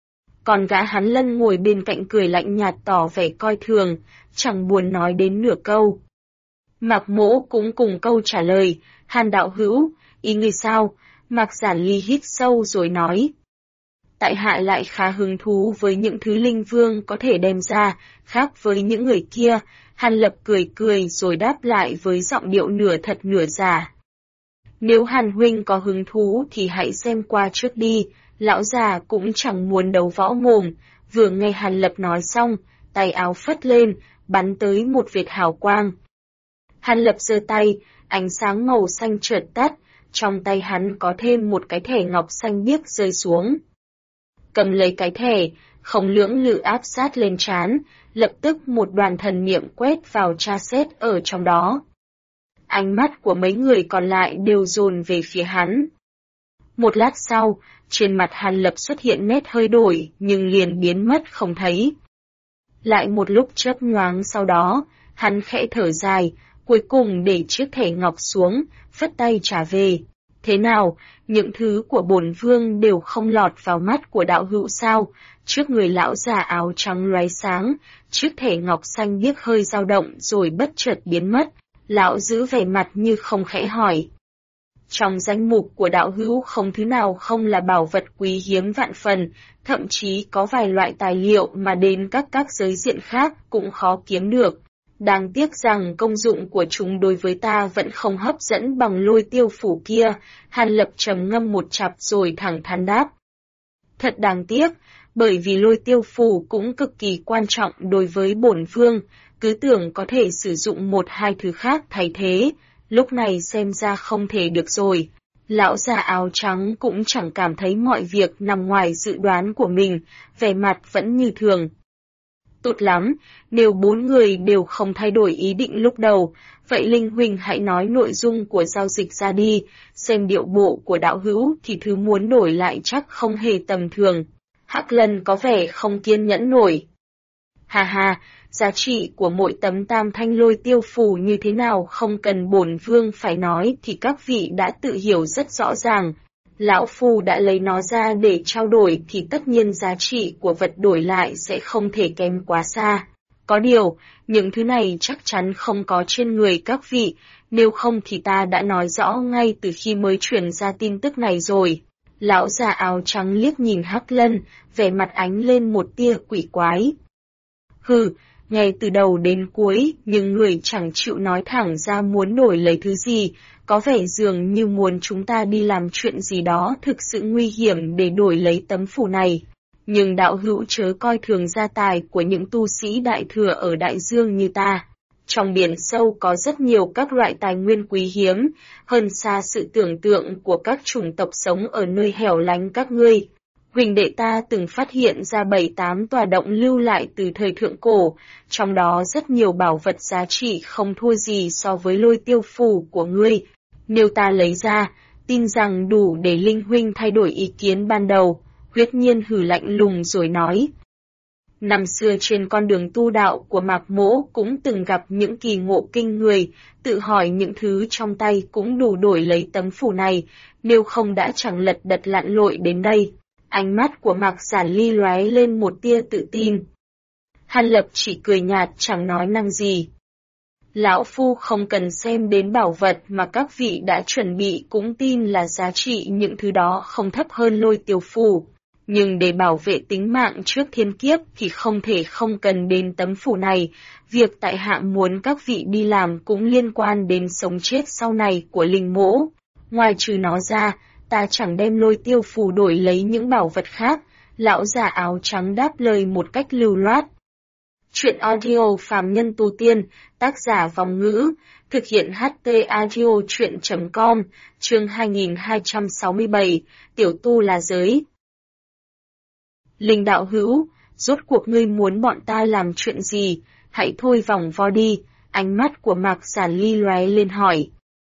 A: Còn gã hắn Lân ngồi bên cạnh cười lạnh nhạt tỏ vẻ coi thường, chẳng buồn nói đến nửa câu. Mạc Mỗ cũng cùng câu trả lời, Hàn đạo hữu, ý ngươi sao? Mạc Giản Ly hít sâu rồi nói. Tại hạ lại khá hứng thú với những thứ linh vương có thể đem ra, khác với những người kia. Hàn Lập cười cười rồi đáp lại với giọng điệu nửa thật nửa giả. Nếu Hàn huynh có hứng thú thì hãy xem qua trước đi, lão già cũng chẳng muốn đấu võ mồm, vừa nghe Hàn Lập nói xong, tay áo phất lên, bắn tới một vệt hào quang. Hàn Lập giơ tay, ánh sáng màu xanh chợt tắt, trong tay hắn có thêm một cái thẻ ngọc xanh biếc rơi xuống. Cầm lấy cái thẻ, không lưỡng lự áp sát lên trán, lập tức một đoàn thần niệm quét vào tra xét ở trong đó. Ánh mắt của mấy người còn lại đều dồn về phía hắn. Một lát sau, trên mặt Hàn Lập xuất hiện nét hơi đổi nhưng liền biến mất không thấy. Lại một lúc chớp nhoáng sau đó, hắn khẽ thở dài, cuối cùng để chiếc thẻ ngọc xuống, phất tay trả về. Thế nào, những thứ của bổn vương đều không lọt vào mắt của đạo hữu sao? Trước người lão già áo trắng lóe sáng, chiếc thẻ ngọc xanh biếc hơi dao động rồi bất chợt biến mất, lão giữ vẻ mặt như không khẽ hỏi. Trong danh mục của đạo hữu không thứ nào không là bảo vật quý hiếm vạn phần, thậm chí có vài loại tài liệu mà đến các giới diện khác cũng khó kiếm được. Đáng tiếc rằng công dụng của chúng đối với ta vẫn không hấp dẫn bằng Lôi Tiêu Phù kia. Hàn Lập trầm ngâm một chặp rồi thẳng thắn đáp. Thật đáng tiếc, bởi vì Lôi Tiêu Phù cũng cực kỳ quan trọng đối với bổn vương, cứ tưởng có thể sử dụng một hai thứ khác thay thế, lúc này xem ra không thể được rồi. Lão già áo trắng cũng chẳng cảm thấy mọi việc nằm ngoài dự đoán của mình, vẻ mặt vẫn như thường. Tốt lắm, nếu 4 người đều không thay đổi ý định lúc đầu, vậy Linh huynh hãy nói nội dung của giao dịch ra đi, xem điệu bộ của đạo hữu thì thứ muốn đổi lại chắc không hề tầm thường. Hắc Lân có vẻ không kiên nhẫn nổi. Hà hà, giá trị của mỗi tấm Tam Thanh Lôi Tiêu Phù như thế nào không cần bổn vương phải nói thì các vị đã tự hiểu rất rõ ràng. Lão Phu đã lấy nó ra để trao đổi thì tất nhiên giá trị của vật đổi lại sẽ không thể kém quá xa. Có điều, những thứ này chắc chắn không có trên người các vị, nếu không thì ta đã nói rõ ngay từ khi mới truyền ra tin tức này rồi. Lão già áo trắng liếc nhìn Hắc Lân, vẻ mặt ánh lên một tia quỷ quái. Hừ, ngay từ đầu đến cuối, nhưng người chẳng chịu nói thẳng ra muốn đổi lấy thứ gì, có vẻ dường như muốn chúng ta đi làm chuyện gì đó thực sự nguy hiểm để đổi lấy tấm phù này. Nhưng đạo hữu chớ coi thường gia tài của những tu sĩ đại thừa ở đại dương như ta. Trong biển sâu có rất nhiều các loại tài nguyên quý hiếm, hơn xa sự tưởng tượng của các chủng tộc sống ở nơi hẻo lánh các ngươi. Huỳnh đệ ta từng phát hiện ra 7-8 tòa động lưu lại từ thời thượng cổ, trong đó rất nhiều bảo vật giá trị không thua gì so với lôi tiêu phù của ngươi. Nếu ta lấy ra, tin rằng đủ để Linh huynh thay đổi ý kiến ban đầu. Huyết Nhiên hừ lạnh lùng rồi nói. Năm xưa trên con đường tu đạo của Mạc Mỗ cũng từng gặp những kỳ ngộ kinh người, tự hỏi những thứ trong tay cũng đủ đổi lấy tấm phù này, nếu không đã chẳng lật đật lặn lội đến đây. Ánh mắt của Mạc Giản Ly lóe lên một tia tự tin. Hàn Lập chỉ cười nhạt chẳng nói năng gì. Lão Phu không cần xem đến bảo vật mà các vị đã chuẩn bị cũng tin là giá trị những thứ đó không thấp hơn lôi tiêu phù. Nhưng để bảo vệ tính mạng trước thiên kiếp thì không thể không cần đến tấm phù này, việc tại hạ muốn các vị đi làm cũng liên quan đến sống chết sau này của Linh Mỗ. Ngoài trừ nó ra, ta chẳng đem lôi tiêu phù đổi lấy những bảo vật khác, lão già áo trắng đáp lời một cách lưu loát. Chuyện audio phàm nhân tu tiên, tác giả Vòng Ngữ, thực hiện HT audio chuyện.com, chương 2267, tiểu tu là giới. Linh đạo hữu, rốt cuộc ngươi muốn bọn ta làm chuyện gì, hãy thôi vòng vo đi, ánh mắt của Mạc Giản Ly lóe lên hỏi.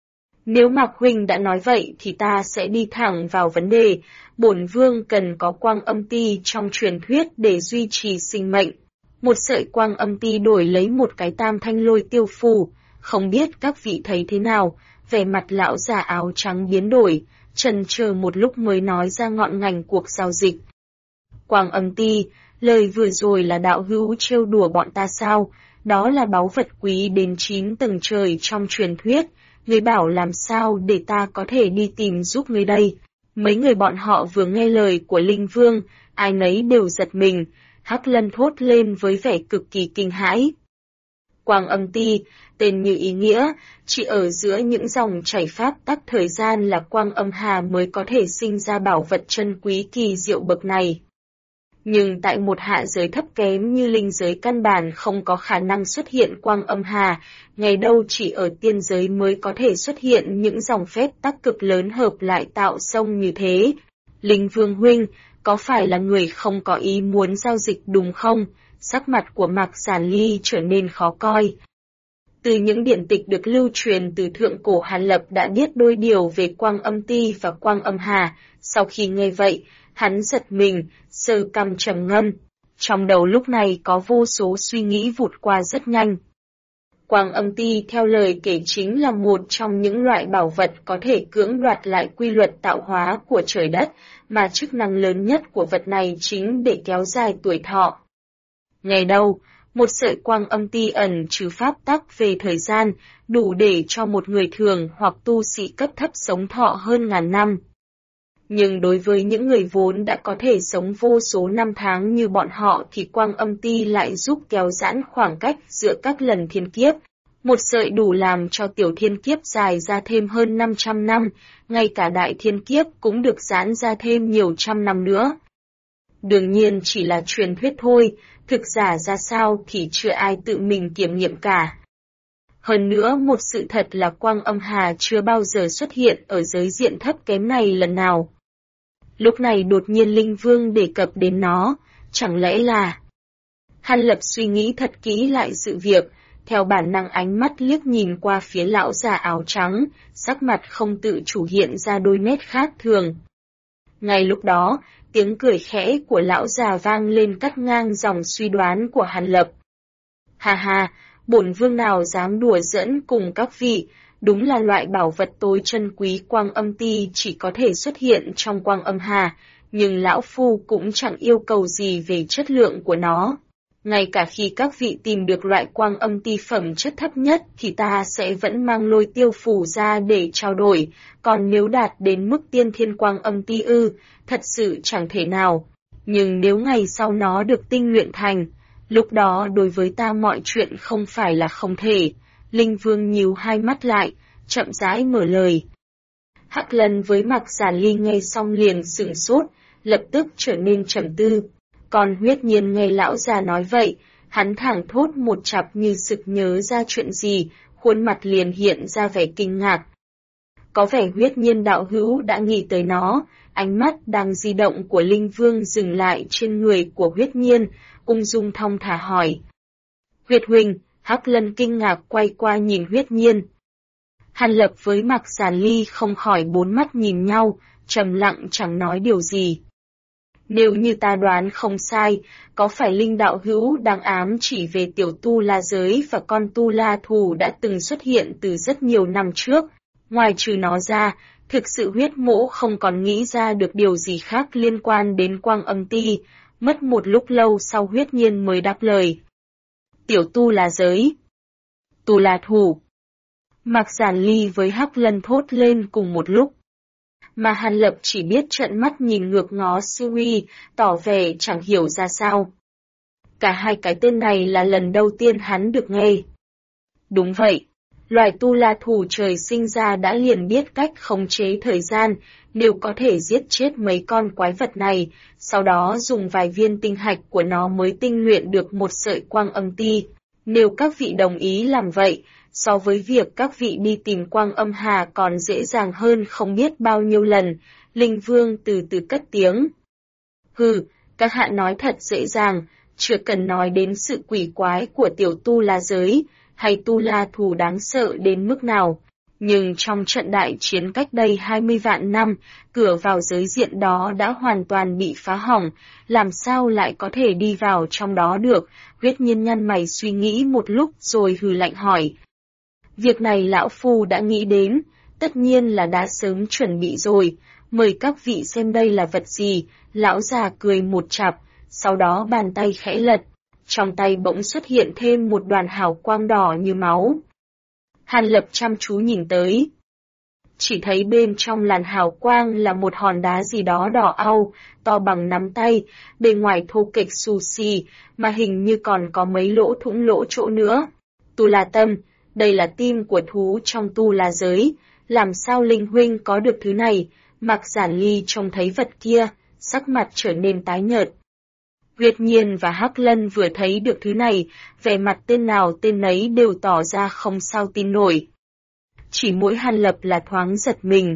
A: Nếu Mạc huynh đã nói vậy thì ta sẽ đi thẳng vào vấn đề, bổn vương cần có quang âm ti trong truyền thuyết để duy trì sinh mệnh. Một sợi quang âm ti đổi lấy một cái tam thanh lôi tiêu phù, không biết các vị thấy thế nào, vẻ mặt lão già áo trắng biến đổi, chần chờ một lúc mới nói ra ngọn ngành cuộc giao dịch. Quang âm ti, lời vừa rồi là đạo hữu trêu đùa bọn ta sao, đó là báu vật quý đến 9 tầng trời trong truyền thuyết, ngươi bảo làm sao để ta có thể đi tìm giúp ngươi đây. Mấy người bọn họ vừa nghe lời của Linh Vương, ai nấy đều giật mình, Hắc Lân thốt lên với vẻ cực kỳ kinh hãi. Quang âm ti, tên như ý nghĩa, chỉ ở giữa những dòng chảy pháp tắc thời gian là quang âm hà mới có thể sinh ra bảo vật chân quý kỳ diệu bậc này. Nhưng tại một hạ giới thấp kém như linh giới căn bản không có khả năng xuất hiện quang âm hà, ngày đâu chỉ ở tiên giới mới có thể xuất hiện những dòng phép tắc cực lớn hợp lại tạo sông như thế. Linh Vương huynh, có phải là người không có ý muốn giao dịch đúng không? Sắc mặt của Mạc Giản Ly trở nên khó coi. Từ những điển tịch được lưu truyền từ thượng cổ Hàn Lập đã biết đôi điều về quang âm ti và quang âm hà, sau khi nghe vậy, hắn giật mình, sờ cằm trầm ngâm. Trong đầu lúc này có vô số suy nghĩ vụt qua rất nhanh. Quang âm ti theo lời kể chính là một trong những loại bảo vật có thể cưỡng đoạt lại quy luật tạo hóa của trời đất, mà chức năng lớn nhất của vật này chính để kéo dài tuổi thọ. Ngày đâu, một sợi quang âm ti ẩn trừ pháp tắc về thời gian, đủ để cho một người thường hoặc tu sĩ cấp thấp sống thọ hơn ngàn năm. Nhưng đối với những người vốn đã có thể sống vô số năm tháng như bọn họ thì quang âm ti lại giúp kéo giãn khoảng cách giữa các lần thiên kiếp. Một sợi đủ làm cho tiểu thiên kiếp dài ra thêm hơn 500 năm, ngay cả đại thiên kiếp cũng được giãn ra thêm nhiều trăm năm nữa. Đương nhiên chỉ là truyền thuyết thôi, thực giả ra sao thì chưa ai tự mình kiểm nghiệm cả. Hơn nữa một sự thật là quang âm hà chưa bao giờ xuất hiện ở giới diện thấp kém này lần nào. Lúc này đột nhiên Linh Vương đề cập đến nó, chẳng lẽ là... Hàn Lập suy nghĩ thật kỹ lại sự việc, theo bản năng ánh mắt liếc nhìn qua phía lão già áo trắng, sắc mặt không tự chủ hiện ra đôi nét khác thường. Ngay lúc đó, tiếng cười khẽ của lão già vang lên cắt ngang dòng suy đoán của Hàn Lập. Ha ha, bổn vương nào dám đùa giỡn cùng các vị, đúng là loại bảo vật tối chân quý quang âm ti chỉ có thể xuất hiện trong quang âm hà, nhưng lão phu cũng chẳng yêu cầu gì về chất lượng của nó. Ngay cả khi các vị tìm được loại quang âm ti phẩm chất thấp nhất thì ta sẽ vẫn mang lôi tiêu phù ra để trao đổi, còn nếu đạt đến mức tiên thiên quang âm ti thật sự chẳng thể nào. Nhưng nếu ngày sau nó được tinh luyện thành, lúc đó đối với ta mọi chuyện không phải là không thể. Linh Vương nhíu hai mắt lại, chậm rãi mở lời. Hắc Lân với Mạc Giản Ly nghe xong liền sửng sốt, lập tức trở nên trầm tư. Còn Huyết Nhiên nghe lão già nói vậy, hắn thẳng thốt một chặp như sực nhớ ra chuyện gì, khuôn mặt liền hiện ra vẻ kinh ngạc. Có vẻ Huyết Nhiên đạo hữu đã nghĩ tới nó, ánh mắt đang di động của Linh Vương dừng lại trên người của Huyết Nhiên, ung dung thong thả hỏi. Huyết huynh, Hắc Lân kinh ngạc quay qua nhìn Huyết Nhiên. Hàn Lập với Mạc Giản Ly không khỏi bốn mắt nhìn nhau, trầm lặng chẳng nói điều gì. Nếu như ta đoán không sai, có phải Linh đạo hữu đang ám chỉ về tiểu tu la giới và con tu la thù đã từng xuất hiện từ rất nhiều năm trước? Ngoài trừ nó ra, thực sự Huyết Mỗ không còn nghĩ ra được điều gì khác liên quan đến quang âm ti. Mất một lúc lâu sau Huyết Nhiên mới đáp lời. Tiểu tu la giới. Tu la thù. Mạc Giản Ly với Hắc Lân thốt lên cùng một lúc. Mà Hàn Lập chỉ biết trợn mắt nhìn ngược ngó Suri, tỏ vẻ chẳng hiểu ra sao. Cả hai cái tên này là lần đầu tiên hắn được nghe. Đúng vậy, loài tu la thù trời sinh ra đã liền biết cách khống chế thời gian, nếu có thể giết chết mấy con quái vật này, sau đó dùng vài viên tinh hạch của nó mới tinh luyện được một sợi quang âm ti. Nếu các vị đồng ý làm vậy, so với việc các vị đi tìm quang âm hà còn dễ dàng hơn không biết bao nhiêu lần, Linh Vương từ từ cất tiếng. Hừ, các hạ nói thật dễ dàng, chưa cần nói đến sự quỷ quái của tiểu tu la giới, hay tu la thù đáng sợ đến mức nào. Nhưng trong trận đại chiến cách đây 20 vạn năm, cửa vào giới diện đó đã hoàn toàn bị phá hỏng, làm sao lại có thể đi vào trong đó được? Huyết Nhiên nhăn mày suy nghĩ một lúc rồi hừ lạnh hỏi. Việc này lão phu đã nghĩ đến, tất nhiên là đã sớm chuẩn bị rồi, mời các vị xem đây là vật gì. Lão già cười một chặp, sau đó bàn tay khẽ lật, trong tay bỗng xuất hiện thêm một đoàn hào quang đỏ như máu. Hàn Lập chăm chú nhìn tới. Chỉ thấy bên trong làn hào quang là một hòn đá gì đó đỏ au, to bằng nắm tay, bề ngoài thô kệch xù xì, mà hình như còn có mấy lỗ thủng lỗ chỗ nữa. Tu la tâm, đây là tim của thú trong tu la giới, làm sao Linh huynh có được thứ này? Mạc Giản Ly trông thấy vật kia, sắc mặt trở nên tái nhợt. Huyết Nhiên và Hắc Lân vừa thấy được thứ này, vẻ mặt tên nào tên nấy đều tỏ ra không sao tin nổi. Chỉ mỗi Hàn Lập là thoáng giật mình.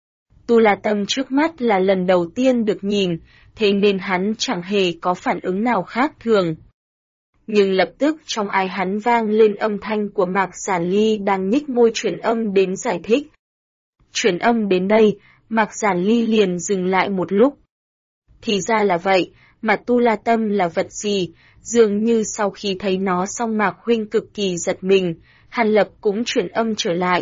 A: Tu la tâm trước mắt là lần đầu tiên được nhìn, thế nên hắn chẳng hề có phản ứng nào khác thường. Nhưng lập tức trong ai hắn vang lên âm thanh của Mạc Giản Ly đang nhích môi truyền âm đến giải thích. Truyền âm đến đây, Mạc Giản Ly liền dừng lại một lúc. Thì ra là vậy, mà tu la tâm là vật gì? Dường như sau khi thấy nó xong Mạc huynh cực kỳ giật mình, Hàn Lập cũng truyền âm trở lại.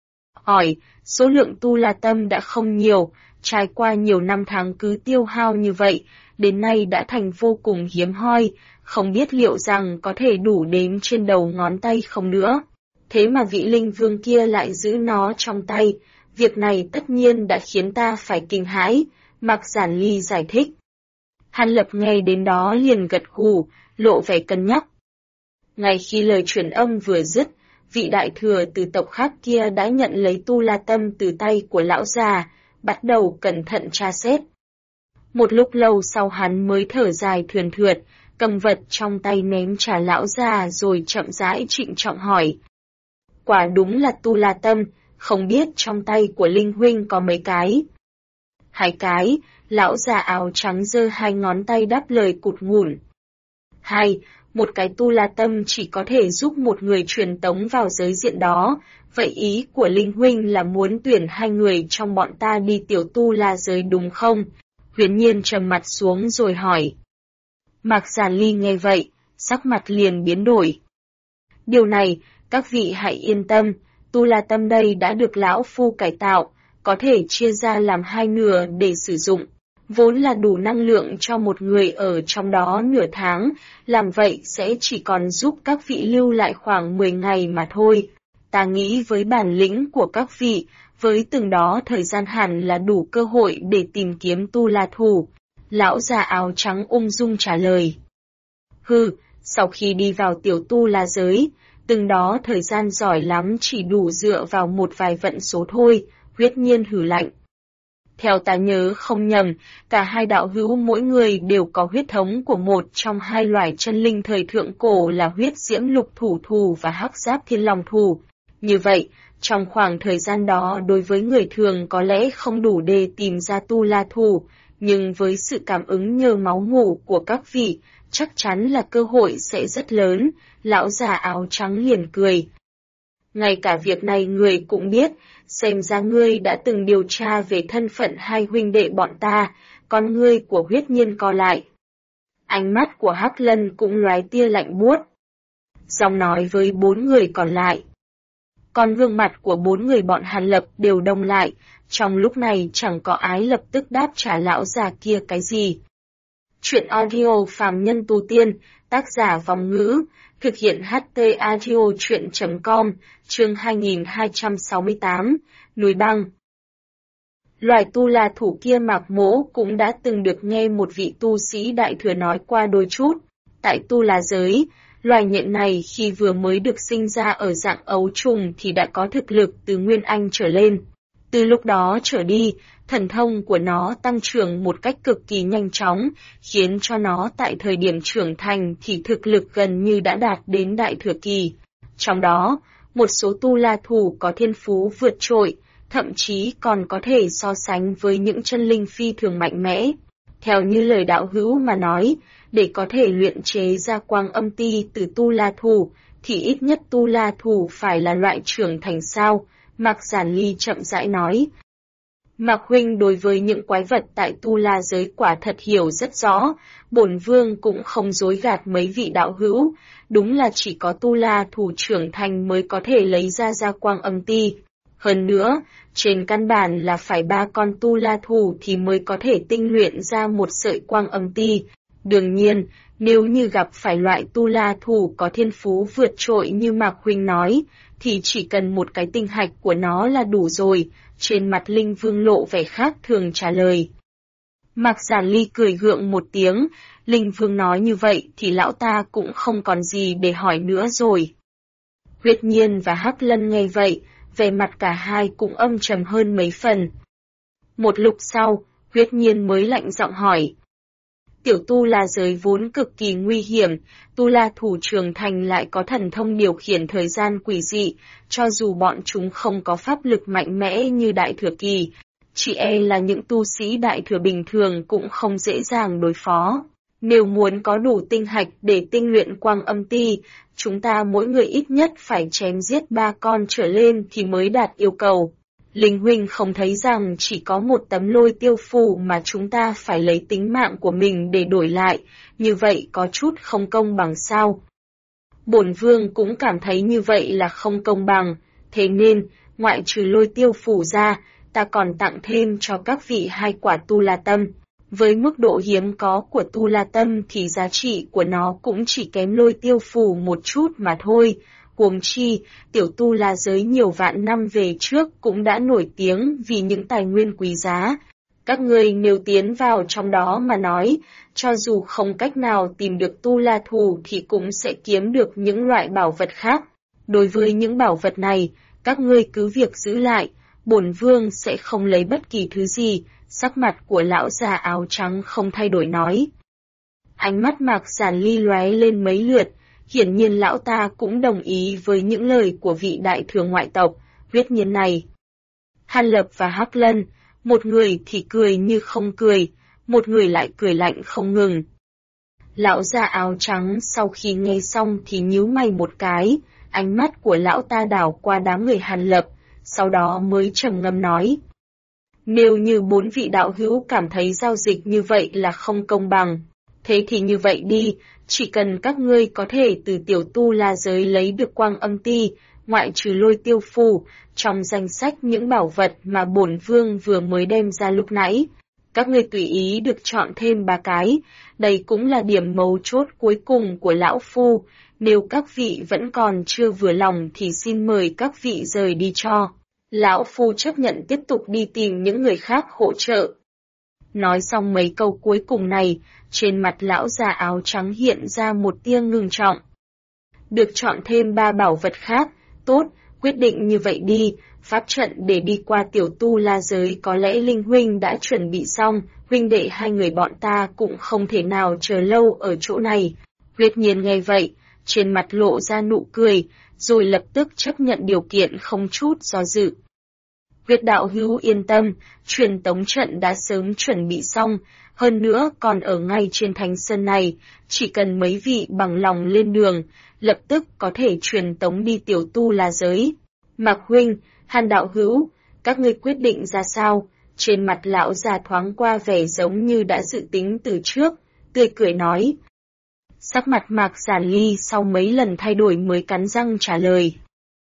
A: Hỏi, số lượng tu la tâm đã không nhiều, trải qua nhiều năm tháng cứ tiêu hao như vậy, đến nay đã thành vô cùng hiếm hoi, không biết liệu rằng có thể đủ đếm trên đầu ngón tay không nữa. Thế mà vị Linh Vương kia lại giữ nó trong tay, việc này tất nhiên đã khiến ta phải kinh hãi, Mạc Giản Ly giải thích. Hàn Lập nghe đến đó liền gật gù, lộ vẻ cân nhắc. Ngay khi lời truyền âm vừa dứt, vị đại thừa từ tộc khác kia đã nhận lấy tu la tâm từ tay của lão già, bắt đầu cẩn thận tra xét. Một lúc lâu sau hắn mới thở dài thườn thượt, cầm vật trong tay ném trả lão già rồi chậm rãi trịnh trọng hỏi. Quả đúng là tu la tâm, không biết trong tay của Linh huynh có mấy cái? 2 cái, lão già áo trắng giơ 2 ngón tay đáp lời cụt ngủn. 2, một cái tu la tâm chỉ có thể giúp một người truyền tống vào giới diện đó, vậy ý của Linh huynh là muốn tuyển 2 người trong bọn ta đi tiểu tu la giới đúng không? Huyền Nhiên trầm mặt xuống rồi hỏi. Mạc Giản Ly nghe vậy, sắc mặt liền biến đổi. Điều này, các vị hãy yên tâm, tu la tâm đây đã được lão phu cải tạo, có thể chia ra làm 2 nửa để sử dụng. vốn là đủ năng lượng cho một người ở trong đó nửa tháng, làm vậy sẽ chỉ còn giúp các vị lưu lại khoảng 10 ngày mà thôi. Ta nghĩ với bản lĩnh của các vị, với từng đó thời gian hẳn là đủ cơ hội để tìm kiếm Tu La Thủ. Lão già áo trắng ung dung trả lời. Sau khi đi vào tiểu Tu La giới, từng đó thời gian giỏi lắm chỉ đủ dựa vào một vài vận số thôi, Huyết Nhiên hừ lạnh. Theo ta nhớ không nhầm, cả hai đạo hữu mỗi người đều có huyết thống của một trong hai loài chân linh thời thượng cổ là huyết diễm lục thủ thù và hắc giáp thiên long thù. Như vậy, trong khoảng thời gian đó đối với người thường có lẽ không đủ để tìm ra Tu La Thủ, nhưng với sự cảm ứng nhờ máu mủ của các vị, chắc chắn là cơ hội sẽ rất lớn, lão già áo trắng liền cười. Ngay cả việc này người cũng biết, xem ra ngươi đã từng điều tra về thân phận hai huynh đệ bọn ta, con ngươi của Huyết Nhiên co lại. Ánh mắt của Hắc Lân cũng lóe tia lạnh buốt. Giọng nói với bốn người còn lại. Còn gương mặt của bốn người bọn Hàn Lập đều đông lại, trong lúc này chẳng có ai lập tức đáp trả lão già kia cái gì. Chuyện audio phàm nhân tu tiên, tác giả Vòng Ngữ, thực hiện HT Audio Chuyện.com, chương 2268, Núi Băng. Loài Tu La Thủ kia Mạc Mỗ cũng đã từng được nghe một vị tu sĩ đại thừa nói qua đôi chút. Tại Tu La giới, loài nhện này khi vừa mới được sinh ra ở dạng ấu trùng thì đã có thực lực từ Nguyên Anh trở lên. Từ lúc đó trở đi, thần thông của nó tăng trưởng một cách cực kỳ nhanh chóng, khiến cho nó tại thời điểm trưởng thành thì thực lực gần như đã đạt đến đại thừa kỳ. Trong đó, một số Tu La Thủ có thiên phú vượt trội, thậm chí còn có thể so sánh với những chân linh phi thường mạnh mẽ. Theo như lời đạo hữu mà nói, để có thể luyện chế ra quang âm ti từ Tu La Thủ, thì ít nhất Tu La Thủ phải là loại trưởng thành sao, Mạc Giản Ly chậm rãi nói. Mạc huynh đối với những quái vật tại Tu La giới quả thật hiểu rất rõ, bổn vương cũng không dối gạt mấy vị đạo hữu, đúng là chỉ có Tu La Thủ trưởng thành mới có thể lấy ra quang âm ti. Hơn nữa, trên căn bản là phải 3 con Tu La Thủ thì mới có thể tinh luyện ra một sợi quang âm ti. Đương nhiên, nếu như gặp phải loại Tu La Thủ có thiên phú vượt trội như Mạc huynh nói, thì chỉ cần một cái tinh hạch của nó là đủ rồi, trên mặt Linh Vương lộ vẻ khác thường trả lời. Mạc Giản Ly cười gượng một tiếng, Linh Vương nói như vậy thì lão ta cũng không còn gì để hỏi nữa rồi. Huyết Nhiên và Hắc Lân nghe vậy, vẻ mặt cả hai cũng âm trầm hơn mấy phần. Một lúc sau, Huyết Nhiên mới lạnh giọng hỏi. Tiểu Tu La giới vốn cực kỳ nguy hiểm, Tu La Thủ trưởng thành lại có thần thông điều khiển thời gian quỷ dị, cho dù bọn chúng không có pháp lực mạnh mẽ như đại thừa kỳ, chỉ e là những tu sĩ đại thừa bình thường cũng không dễ dàng đối phó. Nếu muốn có đủ tinh hạch để tinh luyện quang âm ti, chúng ta mỗi người ít nhất phải chém giết 3 con trở lên thì mới đạt yêu cầu. Linh huynh không thấy rằng chỉ có một tấm lôi tiêu phù mà chúng ta phải lấy tính mạng của mình để đổi lại, như vậy có chút không công bằng sao? Bổn vương cũng cảm thấy như vậy là không công bằng, thế nên, ngoại trừ lôi tiêu phù ra, ta còn tặng thêm cho các vị 2 quả Tu La Tâm. Với mức độ hiếm có của Tu La Tâm thì giá trị của nó cũng chỉ kém lôi tiêu phù một chút mà thôi. Huống chi, tiểu Tu La giới nhiều vạn năm về trước cũng đã nổi tiếng vì những tài nguyên quý giá. Các ngươi nếu tiến vào trong đó mà nói, cho dù không cách nào tìm được Tu La Thủ thì cũng sẽ kiếm được những loại bảo vật khác. Đối với những bảo vật này, các ngươi cứ việc giữ lại, bổn vương sẽ không lấy bất kỳ thứ gì, sắc mặt của lão già áo trắng không thay đổi nói. Ánh mắt Mạc Giản Ly lóe lên mấy lượt, hiển nhiên lão ta cũng đồng ý với những lời của vị đại thừa ngoại tộc, Huyết Nhiên này. Hàn Lập và Hắc Lân, một người thì cười như không cười, một người lại cười lạnh không ngừng. Lão già áo trắng sau khi nghe xong thì nhíu mày một cái, ánh mắt của lão ta đảo qua đám người Hàn Lập, sau đó mới trầm ngâm nói. Nếu như 4 vị đạo hữu cảm thấy giao dịch như vậy là không công bằng, thế thì như vậy đi, chỉ cần các ngươi có thể từ tiểu Tu La giới lấy được quang âm ti, ngoại trừ lôi tiêu phù, trong danh sách những bảo vật mà bổn vương vừa mới đem ra lúc nãy, Các ngươi tùy ý được chọn thêm 3 cái, đây cũng là điểm mấu chốt cuối cùng của lão phu, nếu các vị vẫn còn chưa vừa lòng thì xin mời các vị rời đi cho. Lão phu chấp nhận tiếp tục đi tìm những người khác hỗ trợ. Nói xong mấy câu cuối cùng này, trên mặt lão già áo trắng hiện ra một tia ngưng trọng. Được chọn thêm 3 bảo vật khác, tốt, quyết định như vậy đi, pháp trận để đi qua tiểu tu la giới có lẽ Linh huynh đã chuẩn bị xong, huynh đệ hai người bọn ta cũng không thể nào chờ lâu ở chỗ này. Huyết Nhiên nghe vậy, trên mặt lộ ra nụ cười, rồi lập tức chấp nhận điều kiện không chút do dự. Huyết đạo hữu yên tâm, truyền tống trận đã sớm chuẩn bị xong, hơn nữa còn ở ngay trên thánh sơn này, chỉ cần mấy vị bằng lòng lên đường, lập tức có thể truyền tống đi tiểu tu la giới. Mạc huynh, Hàn đạo hữu, các ngươi quyết định ra sao? Trên mặt lão già thoáng qua vẻ giống như đã dự tính từ trước, tươi cười nói. Sắc mặt Mạc Giản Ly sau mấy lần thay đổi mới cắn răng trả lời.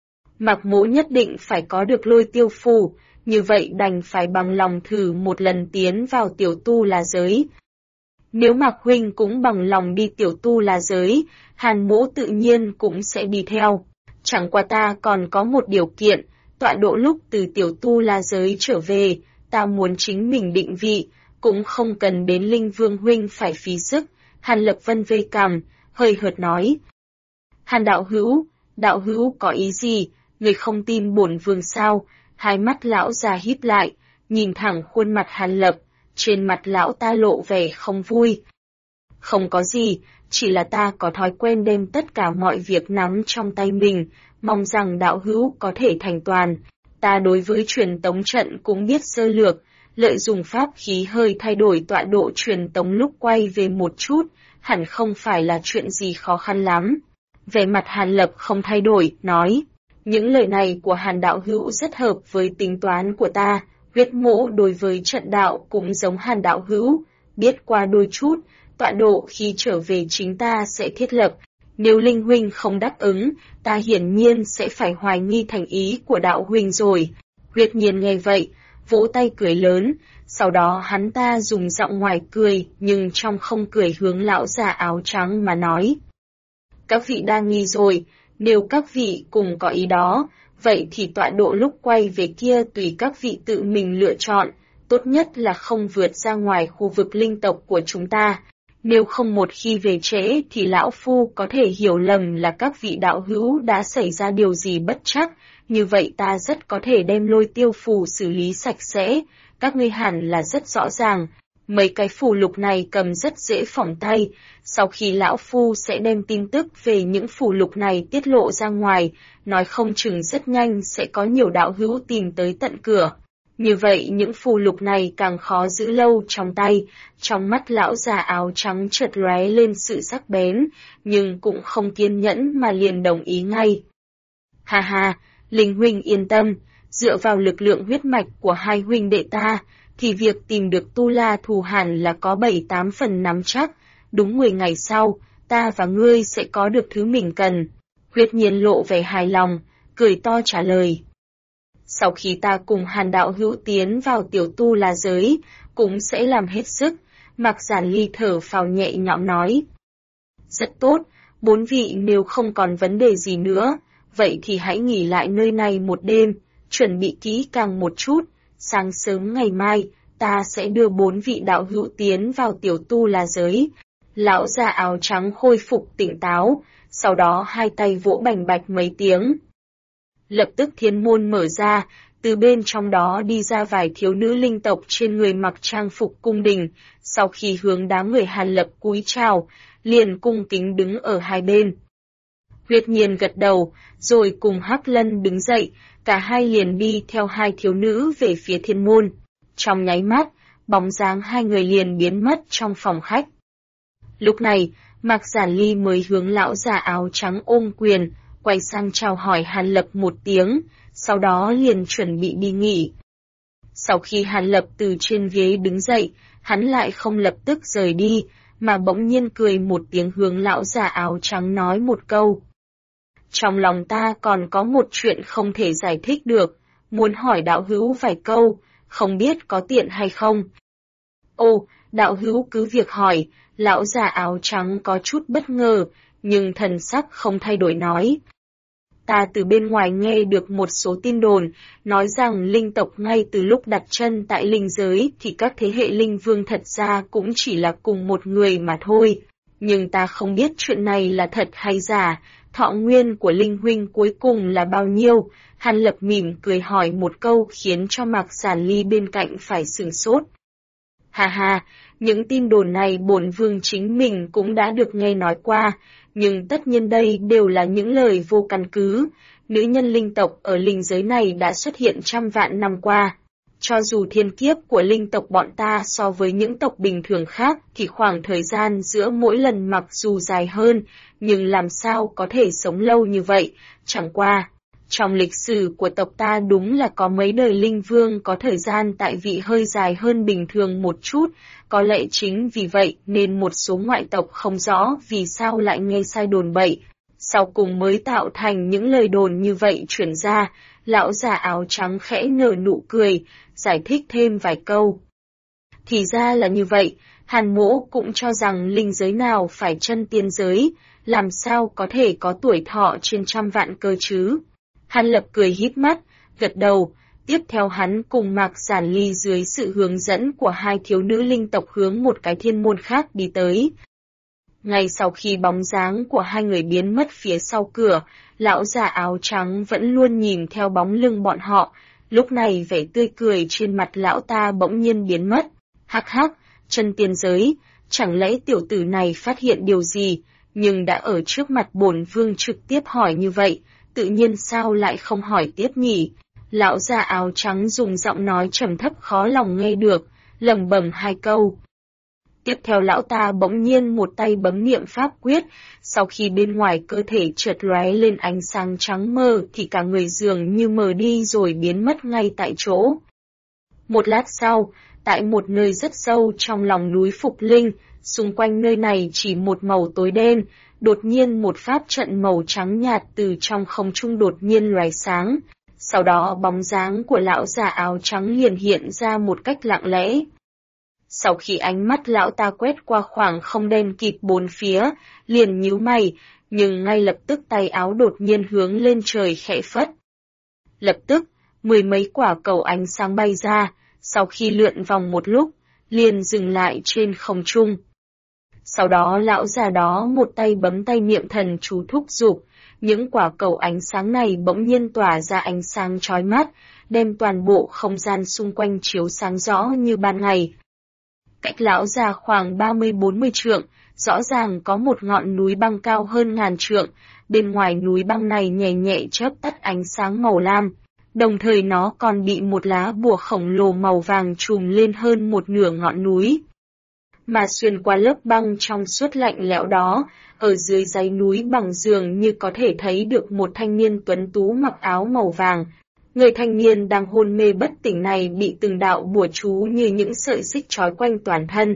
A: Mạc mỗ nhất định phải có được Lôi Tiêu Phù, như vậy đành phải bằng lòng thử một lần tiến vào tiểu tu la giới. Nếu Mạc huynh cũng bằng lòng đi tiểu tu la giới, Hàn mỗ tự nhiên cũng sẽ đi theo. Chẳng qua ta còn có một điều kiện, tọa độ lúc từ tiểu tu la giới trở về, ta muốn chính mình định vị, cũng không cần đến Linh Vương huynh phải phí sức. Hàn Lập Vân vây cằm, hơi hợt nói. Hàn đạo hữu có ý gì, người không tin bổn vương sao? Hai mắt lão già híp lại, nhìn thẳng khuôn mặt Hàn Lập, trên mặt lão ta lộ vẻ không vui. Không có gì, chỉ là ta có thói quen đem tất cả mọi việc nắm trong tay mình, mong rằng đạo hữu có thể thành toàn. Ta đối với truyền tống trận cũng biết sơ lược, lợi dụng pháp khí hơi thay đổi tọa độ truyền tống lúc quay về một chút, hẳn không phải là chuyện gì khó khăn lắm. Vẻ mặt Hàn Lập không thay đổi, nói, những lời này của Hàn đạo hữu rất hợp với tính toán của ta, huyết mỗ đối với trận đạo cũng giống Hàn đạo hữu, biết qua đôi chút, tọa độ khi trở về chính ta sẽ thiết lập. Nếu Linh huynh không đáp ứng, ta hiển nhiên sẽ phải hoài nghi thành ý của đạo huynh rồi. Huyết Nhiên nghe vậy, vỗ tay cười lớn, sau đó hắn ta dùng giọng ngoài cười nhưng trong không cười hướng lão già áo trắng mà nói. Các vị đa nghi rồi, nếu các vị cùng có ý đó, vậy thì tọa độ lúc quay về kia tùy các vị tự mình lựa chọn, tốt nhất là không vượt ra ngoài khu vực linh tộc của chúng ta. Nếu không một khi về trễ thì lão phu có thể hiểu lầm là các vị đạo hữu đã xảy ra điều gì bất trắc, như vậy ta rất có thể đem Lôi Tiêu Phù xử lý sạch sẽ, các ngươi hẳn là rất rõ ràng. Mấy cái phù lục này cầm rất dễ phỏng tay, sau khi lão phu sẽ đem tin tức về những phù lục này tiết lộ ra ngoài, nói không chừng rất nhanh sẽ có nhiều đạo hữu tìm tới tận cửa. Như vậy những phù lục này càng khó giữ lâu trong tay, trong mắt lão già áo trắng chợt lóe lên sự sắc bén, nhưng cũng không kiên nhẫn mà liền đồng ý ngay. Ha ha, Linh huynh yên tâm, dựa vào lực lượng huyết mạch của hai huynh đệ ta, thì việc tìm được Tu La Thù hẳn là có 7-8 phần nắm chắc, đúng 10 ngày sau, ta và ngươi sẽ có được thứ mình cần. Huyết Nhiên lộ vẻ hài lòng, cười to trả lời. Sau khi ta cùng Hàn đạo hữu tiến vào tiểu tu la giới, cũng sẽ làm hết sức, Mạc Giản Ly thở phào nhẹ nhõm nói. Rất tốt, 4 vị nếu không còn vấn đề gì nữa, vậy thì hãy nghỉ lại nơi này một đêm, chuẩn bị kỹ càng một chút, sáng sớm ngày mai, ta sẽ đưa 4 vị đạo hữu tiến vào tiểu tu la giới. Lão già áo trắng khôi phục tỉnh táo, sau đó hai tay vỗ bành bạch mấy tiếng. Lập tức thiên môn mở ra, từ bên trong đó đi ra vài thiếu nữ linh tộc trên người mặc trang phục cung đình, sau khi hướng đám người Hàn Lập cúi chào, liền cung kính đứng ở hai bên. Huyết Nhiên gật đầu, rồi cùng Hắc Lân đứng dậy, cả hai liền đi theo hai thiếu nữ về phía thiên môn. Trong nháy mắt, bóng dáng hai người liền biến mất trong phòng khách. Lúc này, Mạc Giản Ly mới hướng lão già áo trắng ôm quyền, quay sang chào hỏi Hàn Lập một tiếng, sau đó liền chuẩn bị đi nghỉ. Sau khi Hàn Lập từ trên ghế đứng dậy, hắn lại không lập tức rời đi, mà bỗng nhiên cười một tiếng hướng lão già áo trắng nói một câu. Trong lòng ta còn có một chuyện không thể giải thích được, muốn hỏi đạo hữu vài câu, không biết có tiện hay không. Ồ, đạo hữu cứ việc hỏi, lão già áo trắng có chút bất ngờ, nhưng thần sắc không thay đổi nói. Ta từ bên ngoài nghe được một số tin đồn, nói rằng linh tộc ngay từ lúc đặt chân tại linh giới thì các thế hệ linh vương thật ra cũng chỉ là cùng một người mà thôi. Nhưng ta không biết chuyện này là thật hay giả, thọ nguyên của linh huynh cuối cùng là bao nhiêu? Hàn Lập mỉm cười hỏi một câu khiến cho Mạc Giản Ly bên cạnh phải sửng sốt. Hà hà, những tin đồn này bổn vương chính mình cũng đã được nghe nói qua, nhưng tất nhiên đây đều là những lời vô căn cứ. Nữ nhân linh tộc ở linh giới này đã xuất hiện trăm vạn năm qua. Cho dù thiên kiếp của linh tộc bọn ta so với những tộc bình thường khác thì khoảng thời gian giữa mỗi lần mặc dù dài hơn, nhưng làm sao có thể sống lâu như vậy, chẳng qua. Trong lịch sử của tộc ta đúng là có mấy đời linh vương có thời gian tại vị hơi dài hơn bình thường một chút, có lẽ chính vì vậy nên một số ngoại tộc không rõ vì sao lại nghe sai đồn bậy. Sau cùng mới tạo thành những lời đồn như vậy truyền ra, lão già áo trắng khẽ nở nụ cười, giải thích thêm vài câu. Thì ra là như vậy, Hàn Mỗ cũng cho rằng linh giới nào phải chân tiên giới, làm sao có thể có tuổi thọ trên trăm vạn cơ chứ. Hàn Lập cười híp mắt, gật đầu, tiếp theo hắn cùng Mạc Giản Ly dưới sự hướng dẫn của hai thiếu nữ linh tộc hướng một cái thiên môn khác đi tới. Ngay sau khi bóng dáng của hai người biến mất phía sau cửa, lão già áo trắng vẫn luôn nhìn theo bóng lưng bọn họ, lúc này vẻ tươi cười trên mặt lão ta bỗng nhiên biến mất. Hắc hắc, chân tiên giới, chẳng lẽ tiểu tử này phát hiện điều gì, nhưng đã ở trước mặt bổn vương trực tiếp hỏi như vậy, tự nhiên sao lại không hỏi tiếp nhỉ? Lão già áo trắng dùng giọng nói trầm thấp khó lòng nghe được, lẩm bẩm hai câu. Tiếp theo lão ta bỗng nhiên một tay bấm niệm pháp quyết, sau khi bên ngoài cơ thể chợt lóe lên ánh sáng trắng mờ thì cả người dường như mờ đi rồi biến mất ngay tại chỗ. Một lát sau, tại một nơi rất sâu trong lòng núi Phục Linh, xung quanh nơi này chỉ một màu tối đen, đột nhiên một pháp trận màu trắng nhạt từ trong không trung đột nhiên lóe sáng, sau đó bóng dáng của lão già áo trắng liền hiện ra một cách lặng lẽ. Sau khi ánh mắt lão ta quét qua khoảng không đen kịt bốn phía, liền nhíu mày, nhưng ngay lập tức tay áo đột nhiên hướng lên trời khẽ phất. Lập tức, mười mấy quả cầu ánh sáng bay ra, sau khi lượn vòng một lúc, liền dừng lại trên không trung. Sau đó lão già đó một tay bấm tay niệm thần chú thúc giục, những quả cầu ánh sáng này bỗng nhiên tỏa ra ánh sáng chói mắt, đem toàn bộ không gian xung quanh chiếu sáng rõ như ban ngày. Cách lão già khoảng 30-40 trượng, rõ ràng có một ngọn núi băng cao hơn ngàn trượng, bên ngoài núi băng này nhẹ nhẹ chớp tắt ánh sáng màu lam, đồng thời nó còn bị một lá bùa khổng lồ màu vàng trùm lên hơn một nửa ngọn núi. Mà xuyên qua lớp băng trong suốt lạnh lẽo đó, ở dưới dãy núi bằng dường như có thể thấy được một thanh niên tuấn tú mặc áo màu vàng. Người thanh niên đang hôn mê bất tỉnh này bị từng đạo bùa chú như những sợi xích trói quanh toàn thân.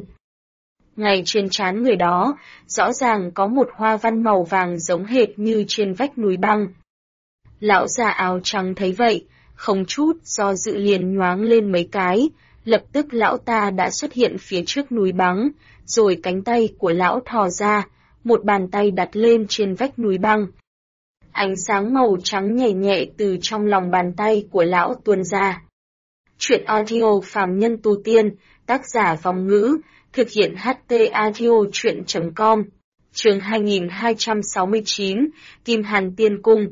A: Ngay trên trán người đó, rõ ràng có một hoa văn màu vàng giống hệt như trên vách núi băng. Lão già áo trắng thấy vậy, không chút do dự liền nhoáng lên mấy cái, lập tức lão ta đã xuất hiện phía trước núi băng, rồi cánh tay của lão thò ra, một bàn tay đặt lên trên vách núi băng. Ánh sáng màu trắng nhẹ nhẹ từ trong lòng bàn tay của lão tuôn ra. Chuyện audio phàm nhân tu tiên, tác giả Vong Ngữ, thực hiện HT audio chuyện.com, chương 2269, Kim Hàn Tiên Cung.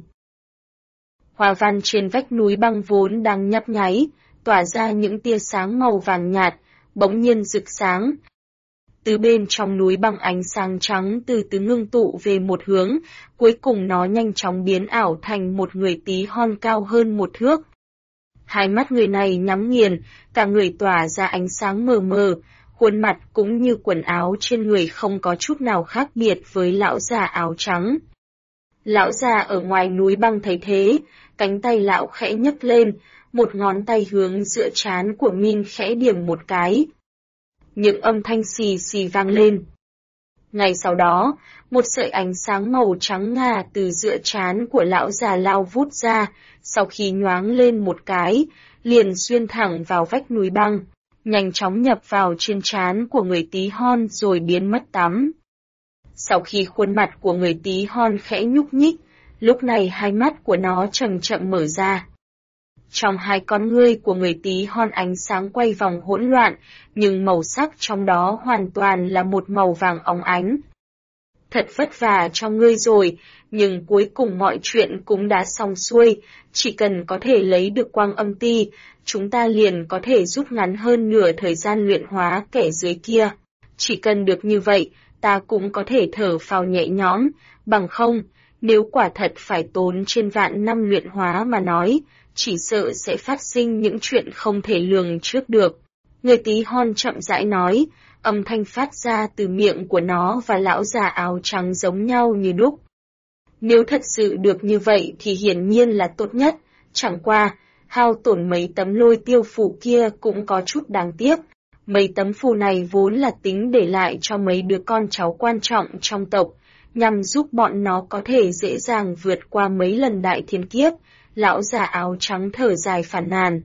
A: Hoa văn trên vách núi băng vốn đang nhấp nháy, tỏa ra những tia sáng màu vàng nhạt, bỗng nhiên rực sáng. Từ bên trong núi băng ánh sáng trắng từ từ ngưng tụ về một hướng, cuối cùng nó nhanh chóng biến ảo thành một người tí hon cao hơn một thước. Hai mắt người này nhắm nghiền, cả người tỏa ra ánh sáng mờ mờ, khuôn mặt cũng như quần áo trên người không có chút nào khác biệt với lão già áo trắng. Lão già ở ngoài núi băng thấy thế, cánh tay lão khẽ nhấc lên, một ngón tay hướng giữa trán của Min khẽ điểm một cái. Những âm thanh xì xì vang lên. Ngay sau đó, một sợi ánh sáng màu trắng ngà từ giữa trán của lão già lao vút ra, sau khi nhoáng lên một cái, liền xuyên thẳng vào vách núi băng. nhanh chóng nhập vào trên trán của người tí hon rồi biến mất tắm. Sau khi khuôn mặt của người tí hon khẽ nhúc nhích, lúc này hai mắt của nó chậm chậm mở ra. Trong hai con ngươi của người tí hon ánh sáng quay vòng hỗn loạn, nhưng màu sắc trong đó hoàn toàn là một màu vàng óng ánh. Thật vất vả cho ngươi rồi, nhưng cuối cùng mọi chuyện cũng đã xong xuôi, chỉ cần có thể lấy được quang âm ti, chúng ta liền có thể rút ngắn hơn nửa thời gian luyện hóa kẻ dưới kia. Chỉ cần được như vậy, ta cũng có thể thở phào nhẹ nhõm, bằng không, nếu quả thật phải tốn trên vạn năm luyện hóa mà nói, chỉ sợ sẽ phát sinh những chuyện không thể lường trước được. Người tí hon chậm rãi nói, âm thanh phát ra từ miệng của nó và lão già áo trắng giống nhau như đúc. Nếu thật sự được như vậy thì hiển nhiên là tốt nhất, chẳng qua, hao tổn mấy tấm lôi tiêu phù kia cũng có chút đáng tiếc. Mấy tấm phù này vốn là tính để lại cho mấy đứa con cháu quan trọng trong tộc, nhằm giúp bọn nó có thể dễ dàng vượt qua mấy lần đại thiên kiếp. Lão già áo trắng thở dài phàn nàn.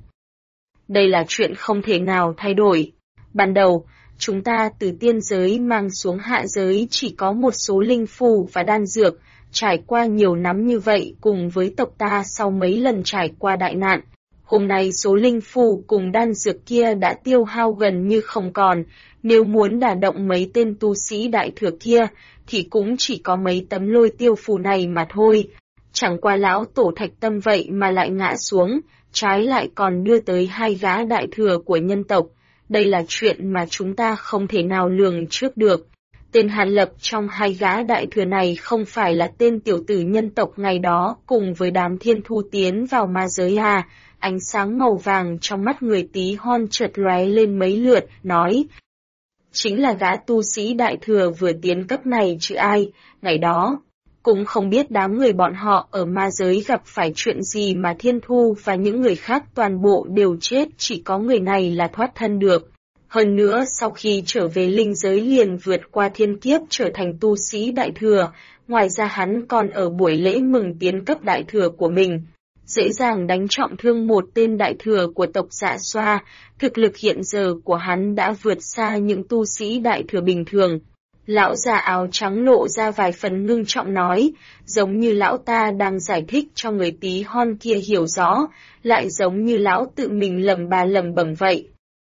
A: Đây là chuyện không thể nào thay đổi. Ban đầu, chúng ta từ tiên giới mang xuống hạ giới chỉ có một số linh phù và đan dược, trải qua nhiều năm như vậy cùng với tộc ta sau mấy lần trải qua đại nạn. Hôm nay số linh phù cùng đan dược kia đã tiêu hao gần như không còn, nếu muốn đả động mấy tên tu sĩ đại thừa kia, thì cũng chỉ có mấy tấm lôi tiêu phù này mà thôi. Chẳng qua lão tổ Thạch Tâm vậy mà lại ngã xuống, trái lại còn đưa tới hai gã đại thừa của nhân tộc. Đây là chuyện mà chúng ta không thể nào lường trước được. Tên Hàn Lập trong hai gã đại thừa này không phải là tên tiểu tử nhân tộc ngày đó cùng với đám thiên thu tiến vào ma giới à? Ánh sáng màu vàng trong mắt người tí hon chợt lóe lên mấy lượt, nói. Chính là gã tu sĩ đại thừa vừa tiến cấp này chứ ai, ngày đó. Cũng không biết đám người bọn họ ở ma giới gặp phải chuyện gì mà thiên thu và những người khác toàn bộ đều chết, chỉ có người này là thoát thân được. Hơn nữa sau khi trở về linh giới liền vượt qua thiên kiếp trở thành tu sĩ đại thừa, ngoài ra hắn còn ở buổi lễ mừng tiến cấp đại thừa của mình. Dễ dàng đánh trọng thương một tên đại thừa của tộc Dạ Xoa, thực lực hiện giờ của hắn đã vượt xa những tu sĩ đại thừa bình thường. Lão già áo trắng lộ ra vài phần ngưng trọng nói, giống như lão ta đang giải thích cho người tí hon kia hiểu rõ, lại giống như lão tự mình lẩm bẩm vậy.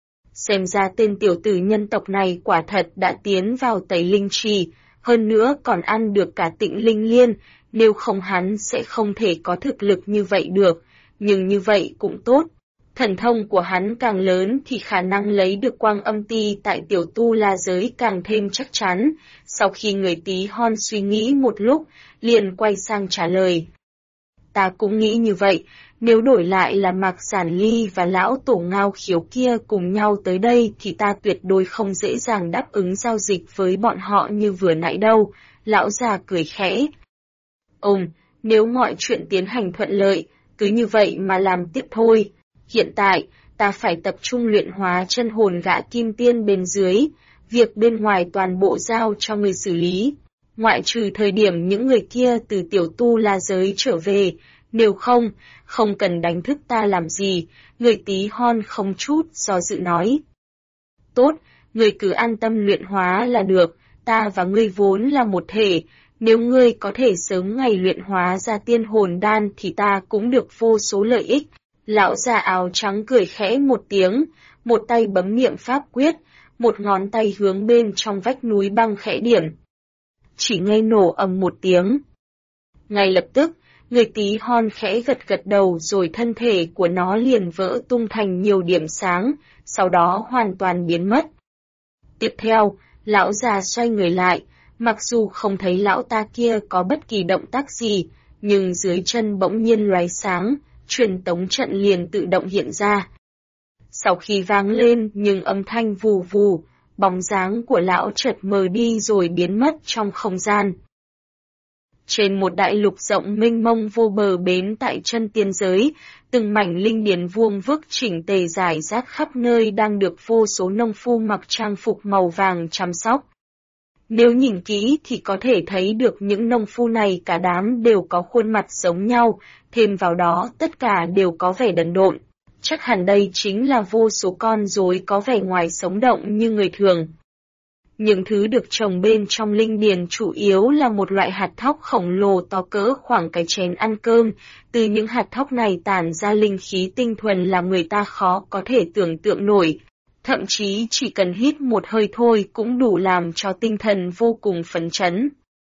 A: Xem ra tên tiểu tử nhân tộc này quả thật đã tiến vào tẩy linh trì, hơn nữa còn ăn được cả tịnh linh liên, nếu không hắn sẽ không thể có thực lực như vậy được, nhưng như vậy cũng tốt. Thần thông của hắn càng lớn thì khả năng lấy được quang âm ti tại tiểu tu la giới càng thêm chắc chắn. Sau khi người tí hon suy nghĩ một lúc, liền quay sang trả lời. Ta cũng nghĩ như vậy, nếu đổi lại là Mạc Giản Ly và lão tổ Ngao Khiếu kia cùng nhau tới đây thì ta tuyệt đối không dễ dàng đáp ứng giao dịch với bọn họ như vừa nãy đâu. Lão già cười khẽ. Nếu mọi chuyện tiến hành thuận lợi, cứ như vậy mà làm tiếp thôi. Hiện tại, ta phải tập trung luyện hóa chân hồn gã kim tiên bên dưới, việc bên ngoài toàn bộ giao cho người xử lý. Ngoại trừ thời điểm những người kia từ tiểu tu la giới trở về, nếu không cần đánh thức ta làm gì, người tí hon không chút do dự nói. Tốt, người cứ an tâm luyện hóa là được, ta và ngươi vốn là một thể, nếu ngươi có thể sớm ngày luyện hóa ra tiên hồn đan thì ta cũng được vô số lợi ích. Lão già áo trắng cười khẽ một tiếng, một tay bấm niệm pháp quyết, một ngón tay hướng bên trong vách núi băng khẽ điểm. Chỉ nghe nổ ầm một tiếng. Ngay lập tức, người tí hon khẽ gật đầu rồi thân thể của nó liền vỡ tung thành nhiều điểm sáng, sau đó hoàn toàn biến mất. Tiếp theo, lão già xoay người lại, mặc dù không thấy lão ta kia có bất kỳ động tác gì, nhưng dưới chân bỗng nhiên lóe sáng, truyền tống trận liền tự động hiện ra. Sau khi vang lên nhưng âm thanh vù vù, bóng dáng của lão chợt mờ đi rồi biến mất trong không gian. Trên một đại lục rộng mênh mông vô bờ bến tại chân tiên giới, từng mảnh linh điền vuông vức chỉnh tề rải rác khắp nơi đang được vô số nông phu mặc trang phục màu vàng chăm sóc. Nếu nhìn kỹ thì có thể thấy được những nông phu này cả đám đều có khuôn mặt giống nhau, thêm vào đó tất cả đều có vẻ đần độn. Chắc hẳn đây chính là vô số con rối có vẻ ngoài sống động như người thường. Những thứ được trồng bên trong linh điền chủ yếu là một loại hạt thóc khổng lồ to cỡ khoảng cái chén ăn cơm, từ những hạt thóc này tản ra linh khí tinh thuần làm người ta khó có thể tưởng tượng nổi. Thậm chí chỉ cần hít một hơi thôi cũng đủ làm cho tinh thần vô cùng phấn chấn.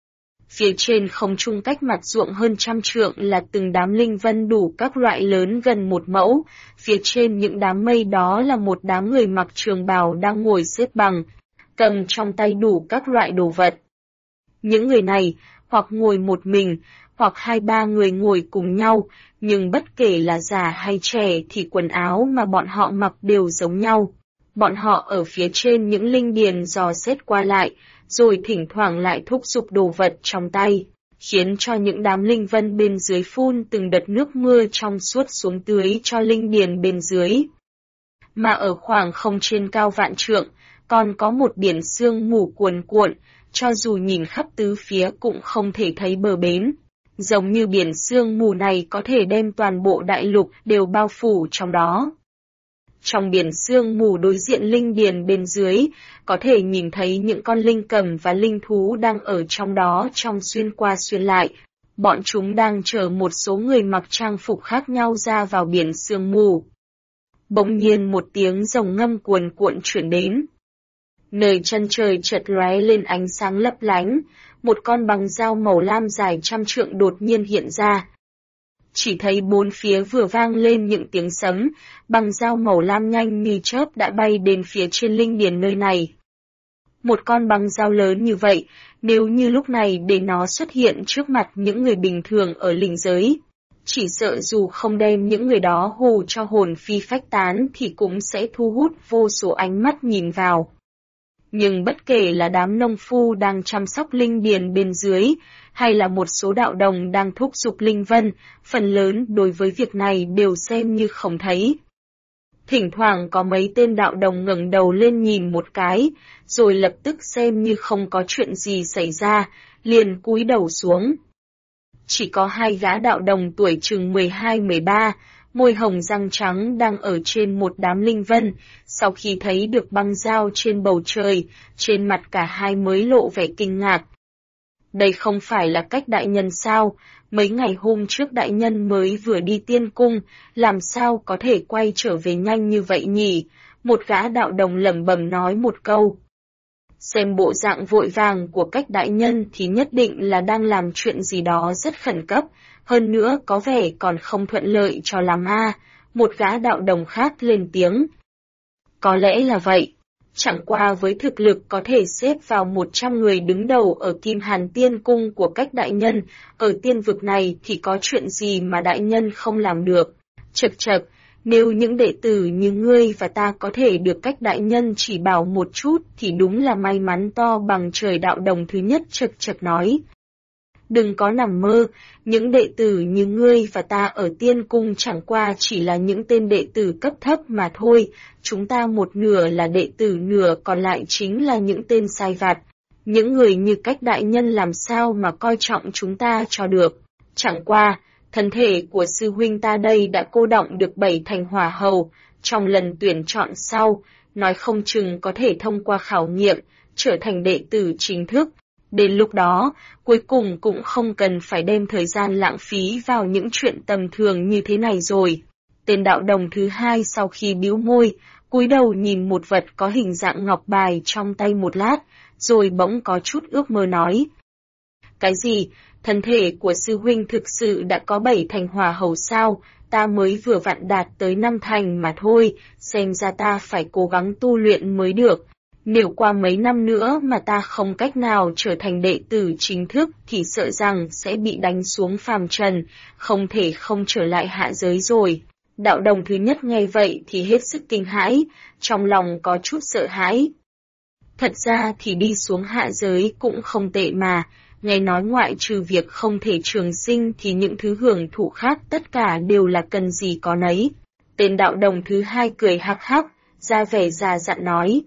A: Phía trên không trung cách mặt ruộng hơn 100 trượng là từng đám linh vân đủ các loại lớn gần 1 mẫu, phía trên những đám mây đó là một đám người mặc trường bào đang ngồi xếp bằng, cầm trong tay đủ các loại đồ vật. Những người này, hoặc ngồi một mình, hoặc 2-3 người ngồi cùng nhau, nhưng bất kể là già hay trẻ thì quần áo mà bọn họ mặc đều giống nhau. Bọn họ ở phía trên những linh điền dò xét qua lại, rồi thỉnh thoảng lại thúc giục đồ vật trong tay, khiến cho những đám linh vân bên dưới phun từng đợt nước mưa trong suốt xuống tưới cho linh điền bên dưới. Mà ở khoảng không trên cao vạn trượng, còn có một biển sương mù cuồn cuộn, cho dù nhìn khắp tứ phía cũng không thể thấy bờ bến. Giống như biển sương mù này có thể đem toàn bộ đại lục đều bao phủ trong đó. Trong biển sương mù đối diện linh điền bên dưới, có thể nhìn thấy những con linh cầm và linh thú đang ở trong đó trong xuyên qua xuyên lại. Bọn chúng đang chở một số người mặc trang phục khác nhau ra vào biển sương mù. Bỗng nhiên một tiếng rồng ngâm cuồn cuộn chuyển đến. Nơi chân trời chợt lóe lên ánh sáng lấp lánh, một con bằng dao màu lam dài 100 trượng đột nhiên hiện ra. Chỉ thấy bốn phía vừa vang lên những tiếng sấm, bằng dao màu lam nhanh như chớp đã bay đến phía trên linh điền nơi này. Một con bằng dao lớn như vậy, nếu như lúc này để nó xuất hiện trước mặt những người bình thường ở linh giới, chỉ sợ dù không đem những người đó hù cho hồn phi phách tán thì cũng sẽ thu hút vô số ánh mắt nhìn vào. Nhưng bất kể là đám nông phu đang chăm sóc linh điền bên dưới, hay là một số đạo đồng đang thúc giục linh vân, phần lớn đối với việc này đều xem như không thấy. Thỉnh thoảng có mấy tên đạo đồng ngẩng đầu lên nhìn một cái, rồi lập tức xem như không có chuyện gì xảy ra, liền cúi đầu xuống. Chỉ có 2 gã đạo đồng tuổi chừng 12-13, môi hồng răng trắng đang ở trên một đám linh vân, sau khi thấy được băng dao trên bầu trời, trên mặt cả hai mới lộ vẻ kinh ngạc. Đây không phải là Cách đại nhân sao, mấy ngày hôm trước đại nhân mới vừa đi tiên cung, làm sao có thể quay trở về nhanh như vậy nhỉ? Một gã đạo đồng lẩm bẩm nói một câu. Xem bộ dạng vội vàng của Cách đại nhân thì nhất định là đang làm chuyện gì đó rất khẩn cấp, hơn nữa có vẻ còn không thuận lợi cho lắm a. Một gã đạo đồng khác lên tiếng. Có lẽ là vậy. Chẳng qua với thực lực có thể xếp vào 100 người đứng đầu ở Kim Hàn Tiên Cung của Cách đại nhân, ở tiên vực này thì có chuyện gì mà đại nhân không làm được. Chậc chậc, nếu những đệ tử như ngươi và ta có thể được Cách đại nhân chỉ bảo một chút thì đúng là may mắn to bằng trời. Đạo đồng thứ nhất chậc chậc nói. Đừng có nằm mơ, những đệ tử như ngươi và ta ở tiên cung chẳng qua chỉ là những tên đệ tử cấp thấp mà thôi, chúng ta một nửa là đệ tử nửa còn lại chính là những tên sai vặt. Những người như Cách đại nhân làm sao mà coi trọng chúng ta cho được. Chẳng qua, thân thể của sư huynh ta đây đã cô đọng được 7 thành hỏa hầu, trong lần tuyển chọn sau, nói không chừng có thể thông qua khảo nghiệm, trở thành đệ tử chính thức. Đến lúc đó, cuối cùng cũng không cần phải đem thời gian lãng phí vào những chuyện tầm thường như thế này rồi. Tên đạo đồng thứ hai sau khi bĩu môi, cúi đầu nhìn một vật có hình dạng ngọc bài trong tay một lát, rồi bỗng có chút ước mơ nói. Cái gì? Thân thể của sư huynh thực sự đã có 7 thành hỏa hầu sao? Ta mới vừa vặn đạt tới 5 thành mà thôi, xem ra ta phải cố gắng tu luyện mới được. Nếu qua mấy năm nữa mà ta không cách nào trở thành đệ tử chính thức thì sợ rằng sẽ bị đánh xuống phàm trần, không thể không trở lại hạ giới rồi. Đạo đồng thứ nhất nghe vậy thì hết sức kinh hãi, trong lòng có chút sợ hãi. Thật ra thì đi xuống hạ giới cũng không tệ mà, nghe nói ngoại trừ việc không thể trường sinh thì những thứ hưởng thụ khác tất cả đều là cần gì có nấy. Tên đạo đồng thứ hai cười hắc hắc, ra vẻ già dặn nói.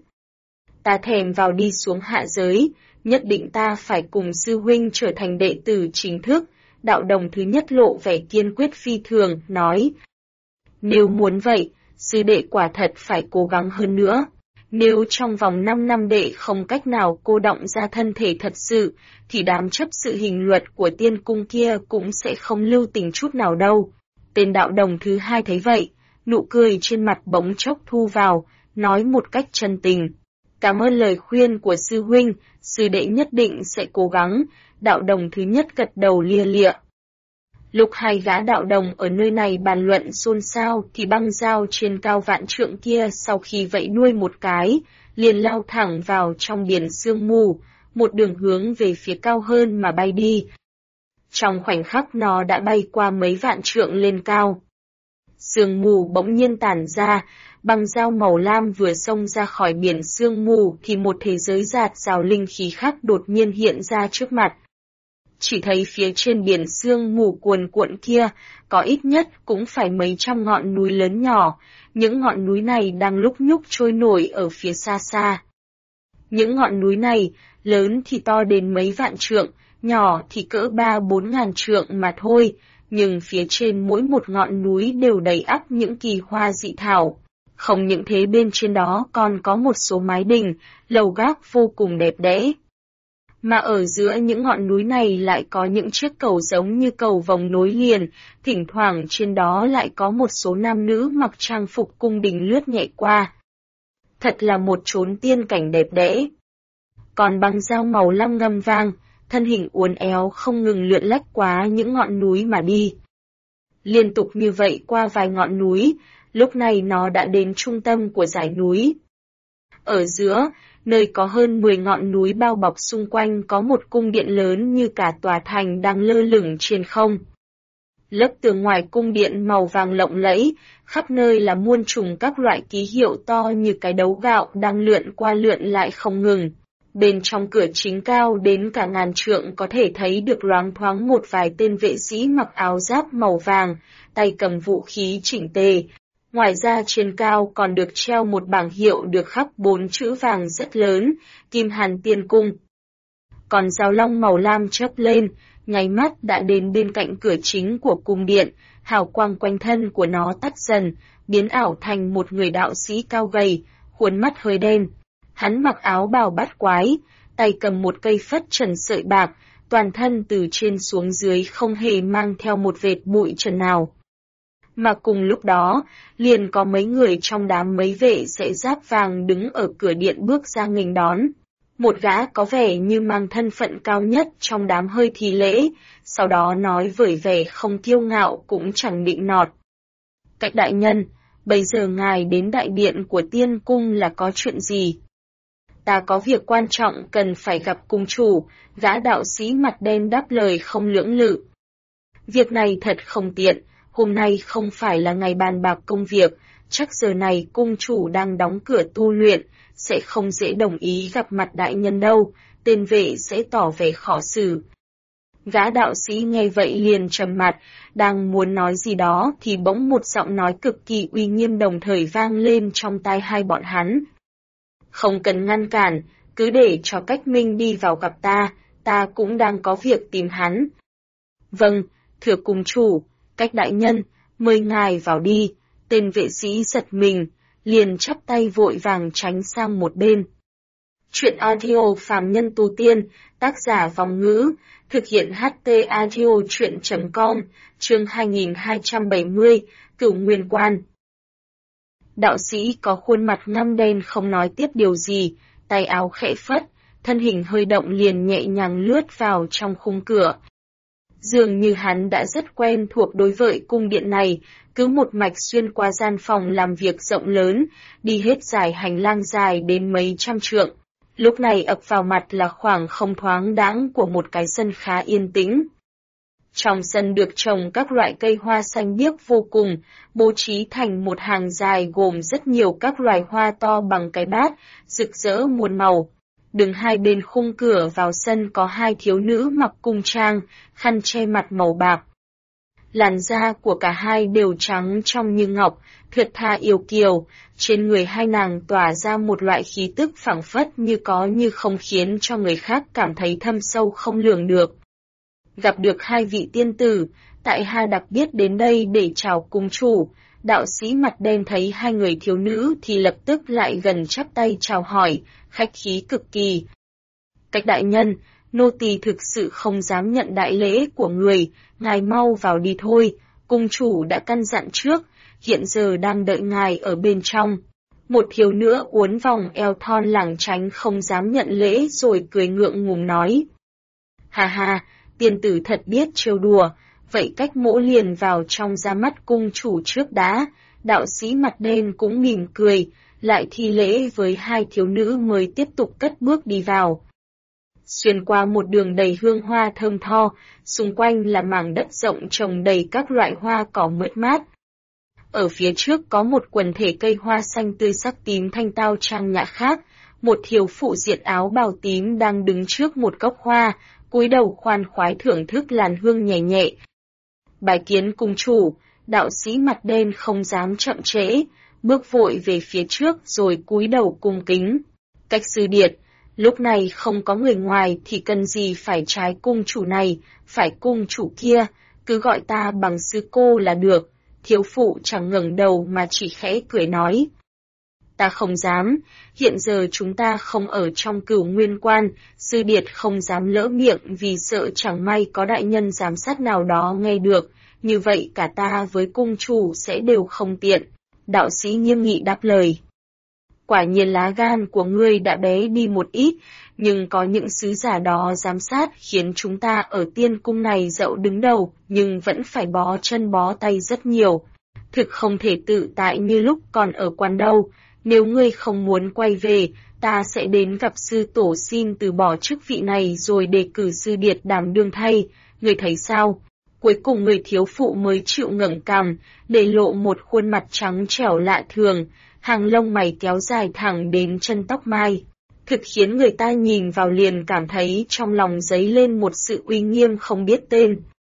A: Ta thèm vào đi xuống hạ giới, nhất định ta phải cùng sư huynh trở thành đệ tử chính thức. Đạo đồng thứ nhất lộ vẻ kiên quyết phi thường, nói. Nếu muốn vậy, sư đệ quả thật phải cố gắng hơn nữa. Nếu trong vòng 5 năm đệ không cách nào cô đọng ra thân thể thật sự, thì đám chấp sự hình luật của tiên cung kia cũng sẽ không lưu tình chút nào đâu. Tên đạo đồng thứ hai thấy vậy, nụ cười trên mặt bỗng chốc thu vào, nói một cách chân tình. Cảm ơn lời khuyên của sư huynh, sư đệ nhất định sẽ cố gắng. Đạo đồng thứ nhất gật đầu lia lịa. Lúc hai gã đạo đồng ở nơi này bàn luận xôn xao thì băng dao trên cao vạn trượng kia sau khi vẫy đuôi một cái, liền lao thẳng vào trong biển sương mù, một đường hướng về phía cao hơn mà bay đi. Trong khoảnh khắc nó đã bay qua mấy vạn trượng lên cao. Sương mù bỗng nhiên tản ra, băng dao màu lam vừa xông ra khỏi biển sương mù thì một thế giới rạt rào linh khí khác đột nhiên hiện ra trước mặt. Chỉ thấy phía trên biển sương mù cuồn cuộn kia, có ít nhất cũng phải mấy trăm ngọn núi lớn nhỏ, những ngọn núi này đang lúc nhúc trôi nổi ở phía xa xa. Những ngọn núi này, lớn thì to đến mấy vạn trượng, nhỏ thì cỡ 3-4 ngàn trượng mà thôi, nhưng phía trên mỗi một ngọn núi đều đầy ắp những kỳ hoa dị thảo. Không những thế bên trên đó còn có một số mái đình, lầu gác vô cùng đẹp đẽ. Mà ở giữa những ngọn núi này lại có những chiếc cầu giống như cầu vồng nối liền, thỉnh thoảng trên đó lại có một số nam nữ mặc trang phục cung đình lướt nhẹ qua. Thật là một chốn tiên cảnh đẹp đẽ. Còn băng dao màu lam ngâm vang, thân hình uốn éo không ngừng lượn lách qua những ngọn núi mà đi. Liên tục như vậy qua vài ngọn núi, lúc này nó đã đến trung tâm của dãy núi. Ở giữa, nơi có hơn 10 ngọn núi bao bọc xung quanh có một cung điện lớn như cả tòa thành đang lơ lửng trên không. Lớp tường ngoài cung điện màu vàng lộng lẫy, khắp nơi là muôn trùng các loại ký hiệu to như cái đấu gạo đang lượn qua lượn lại không ngừng. Bên trong cửa chính cao đến cả ngàn trượng có thể thấy được loáng thoáng một vài tên vệ sĩ mặc áo giáp màu vàng, tay cầm vũ khí chỉnh tề. Ngoài ra trên cao còn được treo một bảng hiệu được khắc 4 chữ vàng rất lớn, Kim Hàn Tiên Cung. Còn dao long màu lam chớp lên, nháy mắt đã đến bên cạnh cửa chính của cung điện, hào quang quanh thân của nó tắt dần, biến ảo thành một người đạo sĩ cao gầy, khuôn mắt hơi đen. Hắn mặc áo bào bát quái, tay cầm một cây phất trần sợi bạc, toàn thân từ trên xuống dưới không hề mang theo một vệt bụi trần nào. Mà cùng lúc đó, liền có mấy người trong đám mấy vệ sẽ giáp vàng đứng ở cửa điện bước ra nghênh đón. Một gã có vẻ như mang thân phận cao nhất trong đám hơi thi lễ, sau đó nói với vẻ không kiêu ngạo cũng chẳng định nọt. Cách đại nhân, bây giờ ngài đến đại điện của tiên cung là có chuyện gì? Ta có việc quan trọng cần phải gặp cung chủ, gã đạo sĩ mặt đen đáp lời không lưỡng lự. Việc này thật không tiện, hôm nay không phải là ngày bàn bạc công việc, chắc giờ này cung chủ đang đóng cửa tu luyện, sẽ không dễ đồng ý gặp mặt đại nhân đâu, tên vệ sẽ tỏ vẻ khó xử. Gã đạo sĩ nghe vậy liền trầm mặt, đang muốn nói gì đó thì bỗng một giọng nói cực kỳ uy nghiêm đồng thời vang lên trong tai hai bọn hắn. Không cần ngăn cản, cứ để cho Cách Minh đi vào gặp ta cũng đang có việc tìm hắn. Vâng, thưa cung chủ, Cách đại nhân, mời ngài vào đi, tên vệ sĩ giật mình, liền chắp tay vội vàng tránh sang một bên. Chuyện audio phàm nhân tu tiên, tác giả Vòng Ngữ, thực hiện HT audio chuyện.com, chương 2270, Cửu Nguyên Quan. Đạo sĩ có khuôn mặt ngăm đen không nói tiếp điều gì, tay áo khẽ phất, thân hình hơi động liền nhẹ nhàng lướt vào trong khung cửa. Dường như hắn đã rất quen thuộc đối với cung điện này, cứ một mạch xuyên qua gian phòng làm việc rộng lớn, đi hết dài hành lang dài đến mấy trăm trượng. Lúc này ập vào mặt là khoảng không thoáng đãng của một cái sân khá yên tĩnh. Trong sân được trồng các loại cây hoa xanh biếc vô cùng, bố trí thành một hàng dài gồm rất nhiều các loài hoa to bằng cái bát, rực rỡ muôn màu. Đứng hai bên khung cửa vào sân có hai thiếu nữ mặc cung trang, khăn che mặt màu bạc. Làn da của cả hai đều trắng trong như ngọc, thướt tha yêu kiều, trên người hai nàng tỏa ra một loại khí tức phảng phất như có như không khiến cho người khác cảm thấy thâm sâu không lường được. Gặp được hai vị tiên tử, tại hạ đặc biệt đến đây để chào cung chủ, Đạo sĩ mặt đen thấy hai người thiếu nữ thì lập tức lại gần chắp tay chào hỏi, khách khí cực kỳ. Cách đại nhân, nô tỳ thực sự không dám nhận đại lễ của người, ngài mau vào đi thôi, cung chủ đã căn dặn trước, hiện giờ đang đợi ngài ở bên trong. Một thiếu nữ uốn vòng eo thon lảng tránh không dám nhận lễ rồi cười ngượng ngùng nói. Hà hà, tiên tử thật biết trêu đùa, vậy cách mỗ liền vào trong ra mắt cung chủ trước đã. Đạo sĩ mặt đen cũng mỉm cười, lại thi lễ với hai thiếu nữ mới tiếp tục cất bước đi vào. Xuyên qua một đường đầy hương hoa thơm tho, xung quanh là mảng đất rộng trồng đầy các loại hoa cỏ mượt mát. Ở phía trước có một quần thể cây hoa xanh tươi sắc tím thanh tao trang nhã khác, một thiếu phụ diện áo bào tím đang đứng trước một gốc hoa, cúi đầu khoan khoái thưởng thức làn hương nhẹ nhẹ. Bái kiến cung chủ, đạo sĩ mặt đen không dám chậm trễ, bước vội về phía trước rồi cúi đầu cung kính. Cách sư điệt, lúc này không có người ngoài thì cần gì phải trái cung chủ này, phải cung chủ kia, cứ gọi ta bằng sư cô là được. Thiếu phụ chẳng ngẩng đầu mà chỉ khẽ cười nói. Ta không dám, hiện giờ chúng ta không ở trong Cửu Nguyên Quan, sư điệt không dám lỡ miệng vì sợ chẳng may có đại nhân giám sát nào đó nghe được, như vậy cả ta với cung chủ sẽ đều không tiện. Đạo sĩ nghiêm nghị đáp lời. Quả nhiên lá gan của ngươi đã bé đi một ít, nhưng có những sứ giả đó giám sát khiến chúng ta ở tiên cung này dẫu đứng đầu, nhưng vẫn phải bó chân bó tay rất nhiều. Thực không thể tự tại như lúc còn ở quan đâu, nếu ngươi không muốn quay về, ta sẽ đến gặp sư tổ xin từ bỏ chức vị này rồi đề cử sư điệt đảm đương thay, ngươi thấy sao? Cuối cùng người thiếu phụ mới chịu ngẩng cằm, để lộ một khuôn mặt trắng trẻo lạ thường, hàng lông mày kéo dài thẳng đến chân tóc mai. Thực khiến người ta nhìn vào liền cảm thấy trong lòng dấy lên một sự uy nghiêm không biết tên.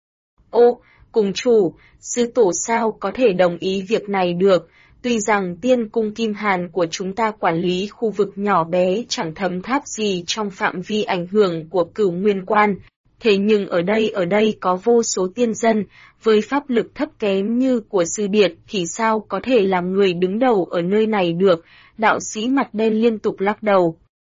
A: Ô, cung chủ, sư tổ sao có thể đồng ý việc này được, tuy rằng tiên cung Kim Hàn của chúng ta quản lý khu vực nhỏ bé chẳng thấm tháp gì trong phạm vi ảnh hưởng của Cửu Nguyên Quan, thế nhưng ở đây có vô số tiên dân, với pháp lực thấp kém như của sư điệt thì sao có thể làm người đứng đầu ở nơi này được, đạo sĩ mặt đen liên tục lắc đầu.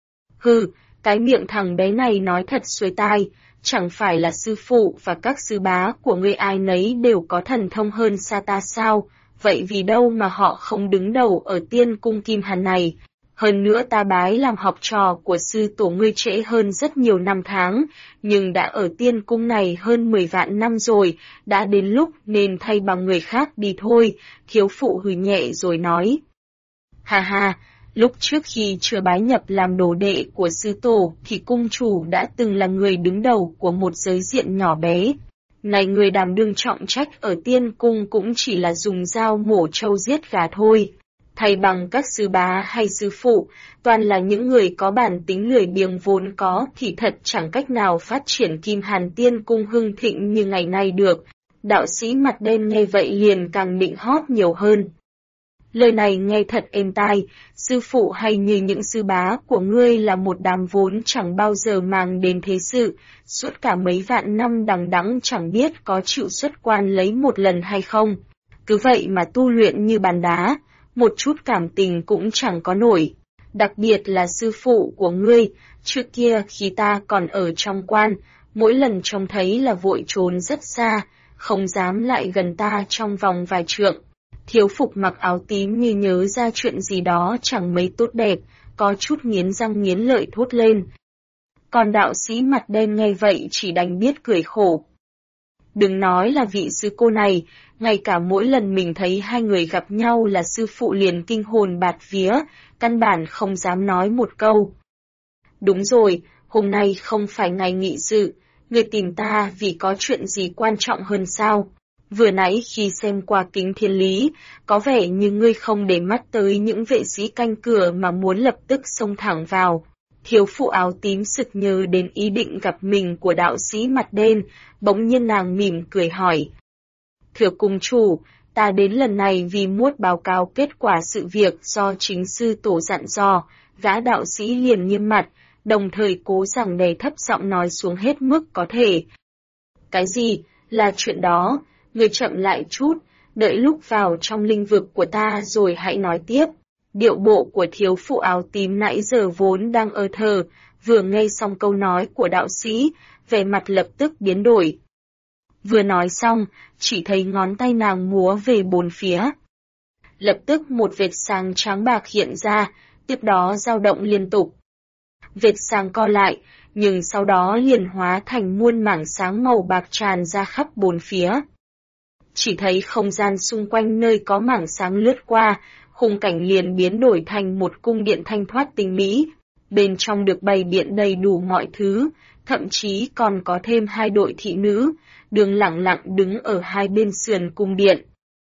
A: Hừ, cái miệng thằng bé này nói thật xuôi tai, chẳng phải là sư phụ và các sư bá của ngươi ai nấy đều có thần thông hơn xa ta sao, vậy vì đâu mà họ không đứng đầu ở tiên cung Kim Hàn này. Hơn nữa ta bái làm học trò của sư tổ ngươi trễ hơn rất nhiều năm tháng, nhưng đã ở tiên cung này hơn 10 vạn năm rồi, đã đến lúc nên thay bằng người khác đi thôi, thiếu phụ hừ nhẹ rồi nói. Ha ha, lúc trước khi chưa bái nhập làm đồ đệ của sư tổ thì cung chủ đã từng là người đứng đầu của một giới diện nhỏ bé. Này người đảm đương trọng trách ở tiên cung cũng chỉ là dùng dao mổ trâu giết gà thôi. Thay bằng các sư bá hay sư phụ, toàn là những người có bản tính lười biếng vốn có thì thật chẳng cách nào phát triển Kim Hàn tiên cung hưng thịnh như ngày nay được. Đạo sĩ mặt đen nghe vậy liền càng nịnh hót nhiều hơn. Lời này nghe thật êm tai, sư phụ hay như những sư bá của ngươi là một đám vốn chẳng bao giờ mang đến thế sự, suốt cả mấy vạn năm đằng đẵng chẳng biết có chịu xuất quan lấy một lần hay không. Cứ vậy mà tu luyện như bàn đá, một chút cảm tình cũng chẳng có nổi. Đặc biệt là sư phụ của ngươi, trước kia khi ta còn ở trong quan, mỗi lần trông thấy là vội trốn rất xa, không dám lại gần ta trong vòng vài trượng. Thiếu phục mặc áo tím như nhớ ra chuyện gì đó chẳng mấy tốt đẹp, có chút nghiến răng nghiến lợi thốt lên. Còn đạo sĩ mặt đen nghe vậy chỉ đành biết cười khổ. Đừng nói là vị sư cô này, ngay cả mỗi lần mình thấy hai người gặp nhau là sư phụ liền kinh hồn bạt vía, căn bản không dám nói một câu. Đúng rồi, hôm nay không phải ngày nghị sự, người tìm ta vì có chuyện gì quan trọng hơn sao? Vừa nãy khi xem qua kính thiên lý, có vẻ như ngươi không để mắt tới những vệ sĩ canh cửa mà muốn lập tức xông thẳng vào. Thiếu phụ áo tím sực nhớ đến ý định gặp mình của đạo sĩ mặt đen, bỗng nhiên nàng mỉm cười hỏi. Thưa cung chủ, ta đến lần này vì muốn báo cáo kết quả sự việc do chính sư tổ dặn dò, gã đạo sĩ liền nghiêm mặt, đồng thời cố rằng đè thấp giọng nói xuống hết mức có thể. Cái gì? Là chuyện đó? Người chậm lại chút, đợi lúc vào trong linh vực của ta rồi hãy nói tiếp. Điệu bộ của thiếu phụ áo tím nãy giờ vốn đang thờ, vừa nghe xong câu nói của đạo sĩ, vẻ mặt lập tức biến đổi. Vừa nói xong, chỉ thấy ngón tay nàng múa về bốn phía. Lập tức một vệt sáng trắng bạc hiện ra, tiếp đó dao động liên tục. Vệt sáng co lại, nhưng sau đó liền hóa thành muôn mảng sáng màu bạc tràn ra khắp bốn phía. Chỉ thấy không gian xung quanh nơi có mảng sáng lướt qua, khung cảnh liền biến đổi thành một cung điện thanh thoát tinh mỹ. Bên trong được bày biện đầy đủ mọi thứ, thậm chí còn có thêm 2 đội thị nữ, đường lẳng lặng đứng ở hai bên sườn cung điện.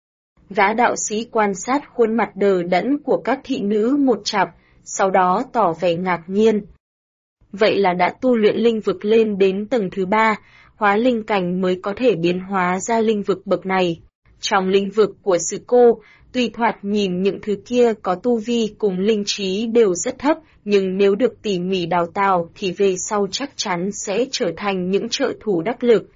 A: Gã đạo sĩ quan sát khuôn mặt đờ đẫn của các thị nữ một chặp, sau đó tỏ vẻ ngạc nhiên. Vậy là đã tu luyện linh vực lên đến tầng thứ 3, hóa linh cảnh mới có thể biến hóa ra linh vực bậc này. Trong linh vực của sư cô, tuy thoạt nhìn những thứ kia có tu vi cùng linh trí đều rất thấp, nhưng nếu được tỉ mỉ đào tạo thì về sau chắc chắn sẽ trở thành những trợ thủ đắc lực.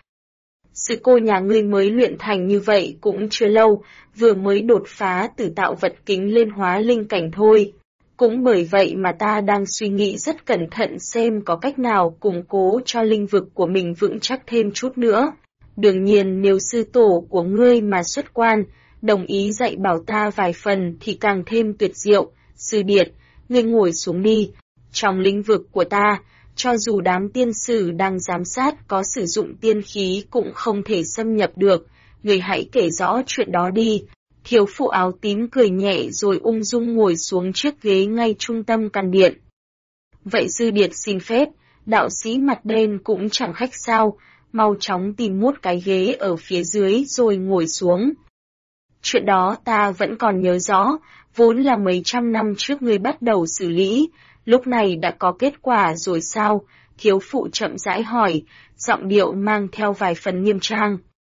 A: Sư cô nhà ngươi mới luyện thành như vậy cũng chưa lâu, vừa mới đột phá từ tạo vật kính lên hóa linh cảnh thôi. Cũng bởi vậy mà ta đang suy nghĩ rất cẩn thận xem có cách nào củng cố cho linh vực của mình vững chắc thêm chút nữa. Đương nhiên nếu sư tổ của ngươi mà xuất quan, đồng ý dạy bảo ta vài phần thì càng thêm tuyệt diệu. Sư điệt, ngươi ngồi xuống đi. Trong lĩnh vực của ta, cho dù đám tiên sử đang giám sát có sử dụng tiên khí cũng không thể xâm nhập được. Ngươi hãy kể rõ chuyện đó đi. Thiếu phụ áo tím cười nhẹ rồi ung dung ngồi xuống chiếc ghế ngay trung tâm căn điện. Vậy sư điệt xin phép, đạo sĩ mặt đen cũng chẳng khách sao, mau chóng tìm một cái ghế ở phía dưới rồi ngồi xuống. Chuyện đó ta vẫn còn nhớ rõ, vốn là mấy trăm năm trước ngươi bắt đầu xử lý, lúc này đã có kết quả rồi sao? Thiếu phụ chậm rãi hỏi, giọng điệu mang theo vài phần nghiêm trang.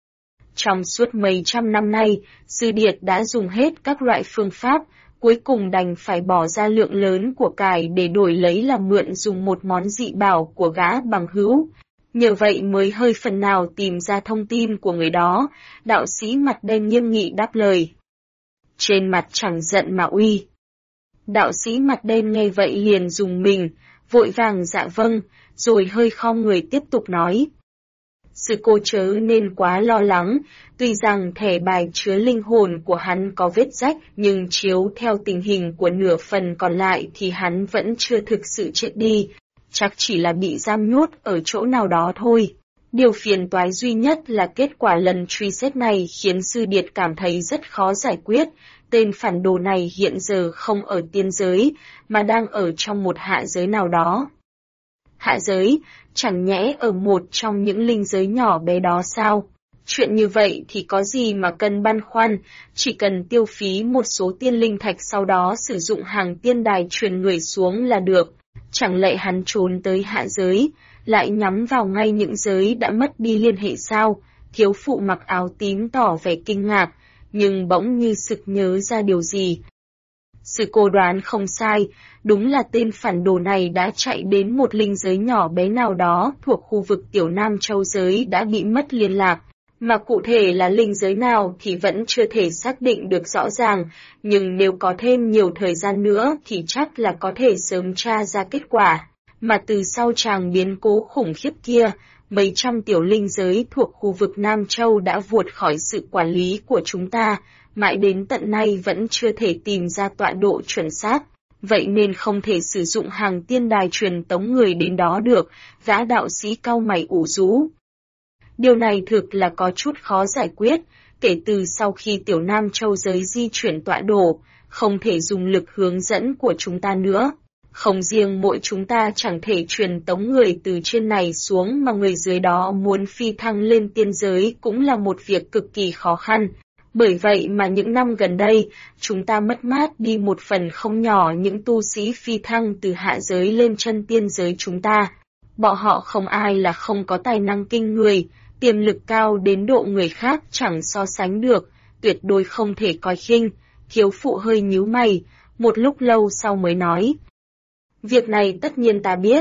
A: Trong suốt mấy trăm năm nay, sư điệt đã dùng hết các loại phương pháp, cuối cùng đành phải bỏ ra lượng lớn của cải để đổi lấy là mượn dùng một món dị bảo của gã bằng hữu. Nhờ vậy mới hơi phần nào tìm ra thông tin của người đó, đạo sĩ mặt đen nghiêm nghị đáp lời. Trên mặt chẳng giận mà uy. Đạo sĩ mặt đen nghe vậy liền dùng mình, vội vàng dạ vâng, rồi hơi khom người tiếp tục nói. Sư cô chớ nên quá lo lắng, tuy rằng thẻ bài chứa linh hồn của hắn có vết rách, nhưng chiếu theo tình hình của nửa phần còn lại thì hắn vẫn chưa thực sự chết đi, chắc chỉ là bị giam nhốt ở chỗ nào đó thôi. Điều phiền toái duy nhất là kết quả lần truy xét này khiến sư điệt cảm thấy rất khó giải quyết, tên phản đồ này hiện giờ không ở tiên giới, mà đang ở trong một hạ giới nào đó. Hạ giới, chẳng nhẽ ở một trong những linh giới nhỏ bé đó sao? Chuyện như vậy thì có gì mà cần băn khoăn, chỉ cần tiêu phí một số tiên linh thạch sau đó sử dụng hàng tiên đài truyền người xuống là được. Chẳng lẽ hắn trốn tới hạ giới, lại nhắm vào ngay những giới đã mất đi liên hệ sao? Thiếu phụ mặc áo tím tỏ vẻ kinh ngạc, nhưng bỗng như sực nhớ ra điều gì. Sư cô đoán không sai, đúng là tên phản đồ này đã chạy đến một linh giới nhỏ bé nào đó thuộc khu vực Tiểu Nam Châu giới đã bị mất liên lạc, mà cụ thể là linh giới nào thì vẫn chưa thể xác định được rõ ràng, nhưng nếu có thêm nhiều thời gian nữa thì chắc là có thể sớm tra ra kết quả. Mà từ sau tràng biến cố khủng khiếp kia, mấy trăm tiểu linh giới thuộc khu vực Nam Châu đã vụt khỏi sự quản lý của chúng ta, mãi đến tận nay vẫn chưa thể tìm ra tọa độ chuẩn xác, vậy nên không thể sử dụng hàng tiên đài truyền tống người đến đó được, gã đạo sĩ cau mày ủ rũ. Điều này thực là có chút khó giải quyết, kể từ sau khi Tiểu Nam Châu giới di chuyển tọa độ, không thể dùng lực hướng dẫn của chúng ta nữa. Không riêng mỗi chúng ta chẳng thể truyền tống người từ trên này xuống mà người dưới đó muốn phi thăng lên tiên giới cũng là một việc cực kỳ khó khăn. Bởi vậy mà những năm gần đây, chúng ta mất mát đi một phần không nhỏ những tu sĩ phi thăng từ hạ giới lên chân tiên giới chúng ta. Bọn họ không ai là không có tài năng kinh người, tiềm lực cao đến độ người khác chẳng so sánh được, tuyệt đối không thể coi khinh. Thiếu phụ hơi nhíu mày, một lúc lâu sau mới nói. Việc này tất nhiên ta biết,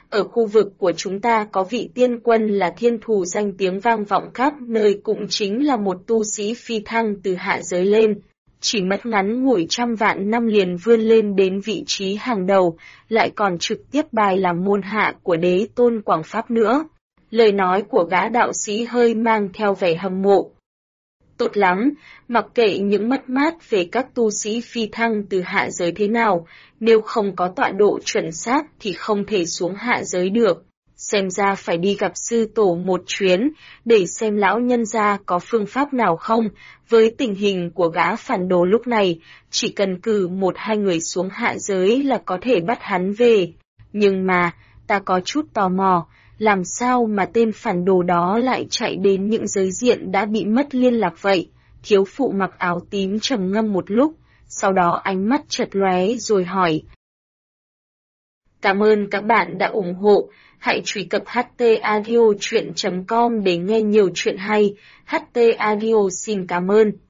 A: Ở khu vực của chúng ta có vị tiên quân là thiên thù danh tiếng vang vọng khắp nơi, cũng chính là một tu sĩ phi thăng từ hạ giới lên. Chỉ mất ngắn ngủi trăm vạn năm liền vươn lên đến vị trí hàng đầu, lại còn trực tiếp bài làm môn hạ của đế tôn Quảng Pháp nữa. Lời nói của gã đạo sĩ hơi mang theo vẻ hâm mộ. Tốt lắm, mặc kệ những mất mát về các tu sĩ phi thăng từ hạ giới thế nào, nếu không có tọa độ chuẩn xác thì không thể xuống hạ giới được. Xem ra phải đi gặp sư tổ một chuyến, để xem lão nhân gia có phương pháp nào không. Với tình hình của gã phản đồ lúc này, chỉ cần cử 1-2 người xuống hạ giới là có thể bắt hắn về. Nhưng mà, ta có chút tò mò, làm sao mà tên phản đồ đó lại chạy đến những giới diện đã bị mất liên lạc vậy? Thiếu phụ mặc áo tím trầm ngâm một lúc, sau đó ánh mắt chợt lóe rồi hỏi. Cảm ơn các bạn đã ủng hộ, hãy truy cập htaudio.com để nghe nhiều chuyện hay. HT Audio xin cảm ơn.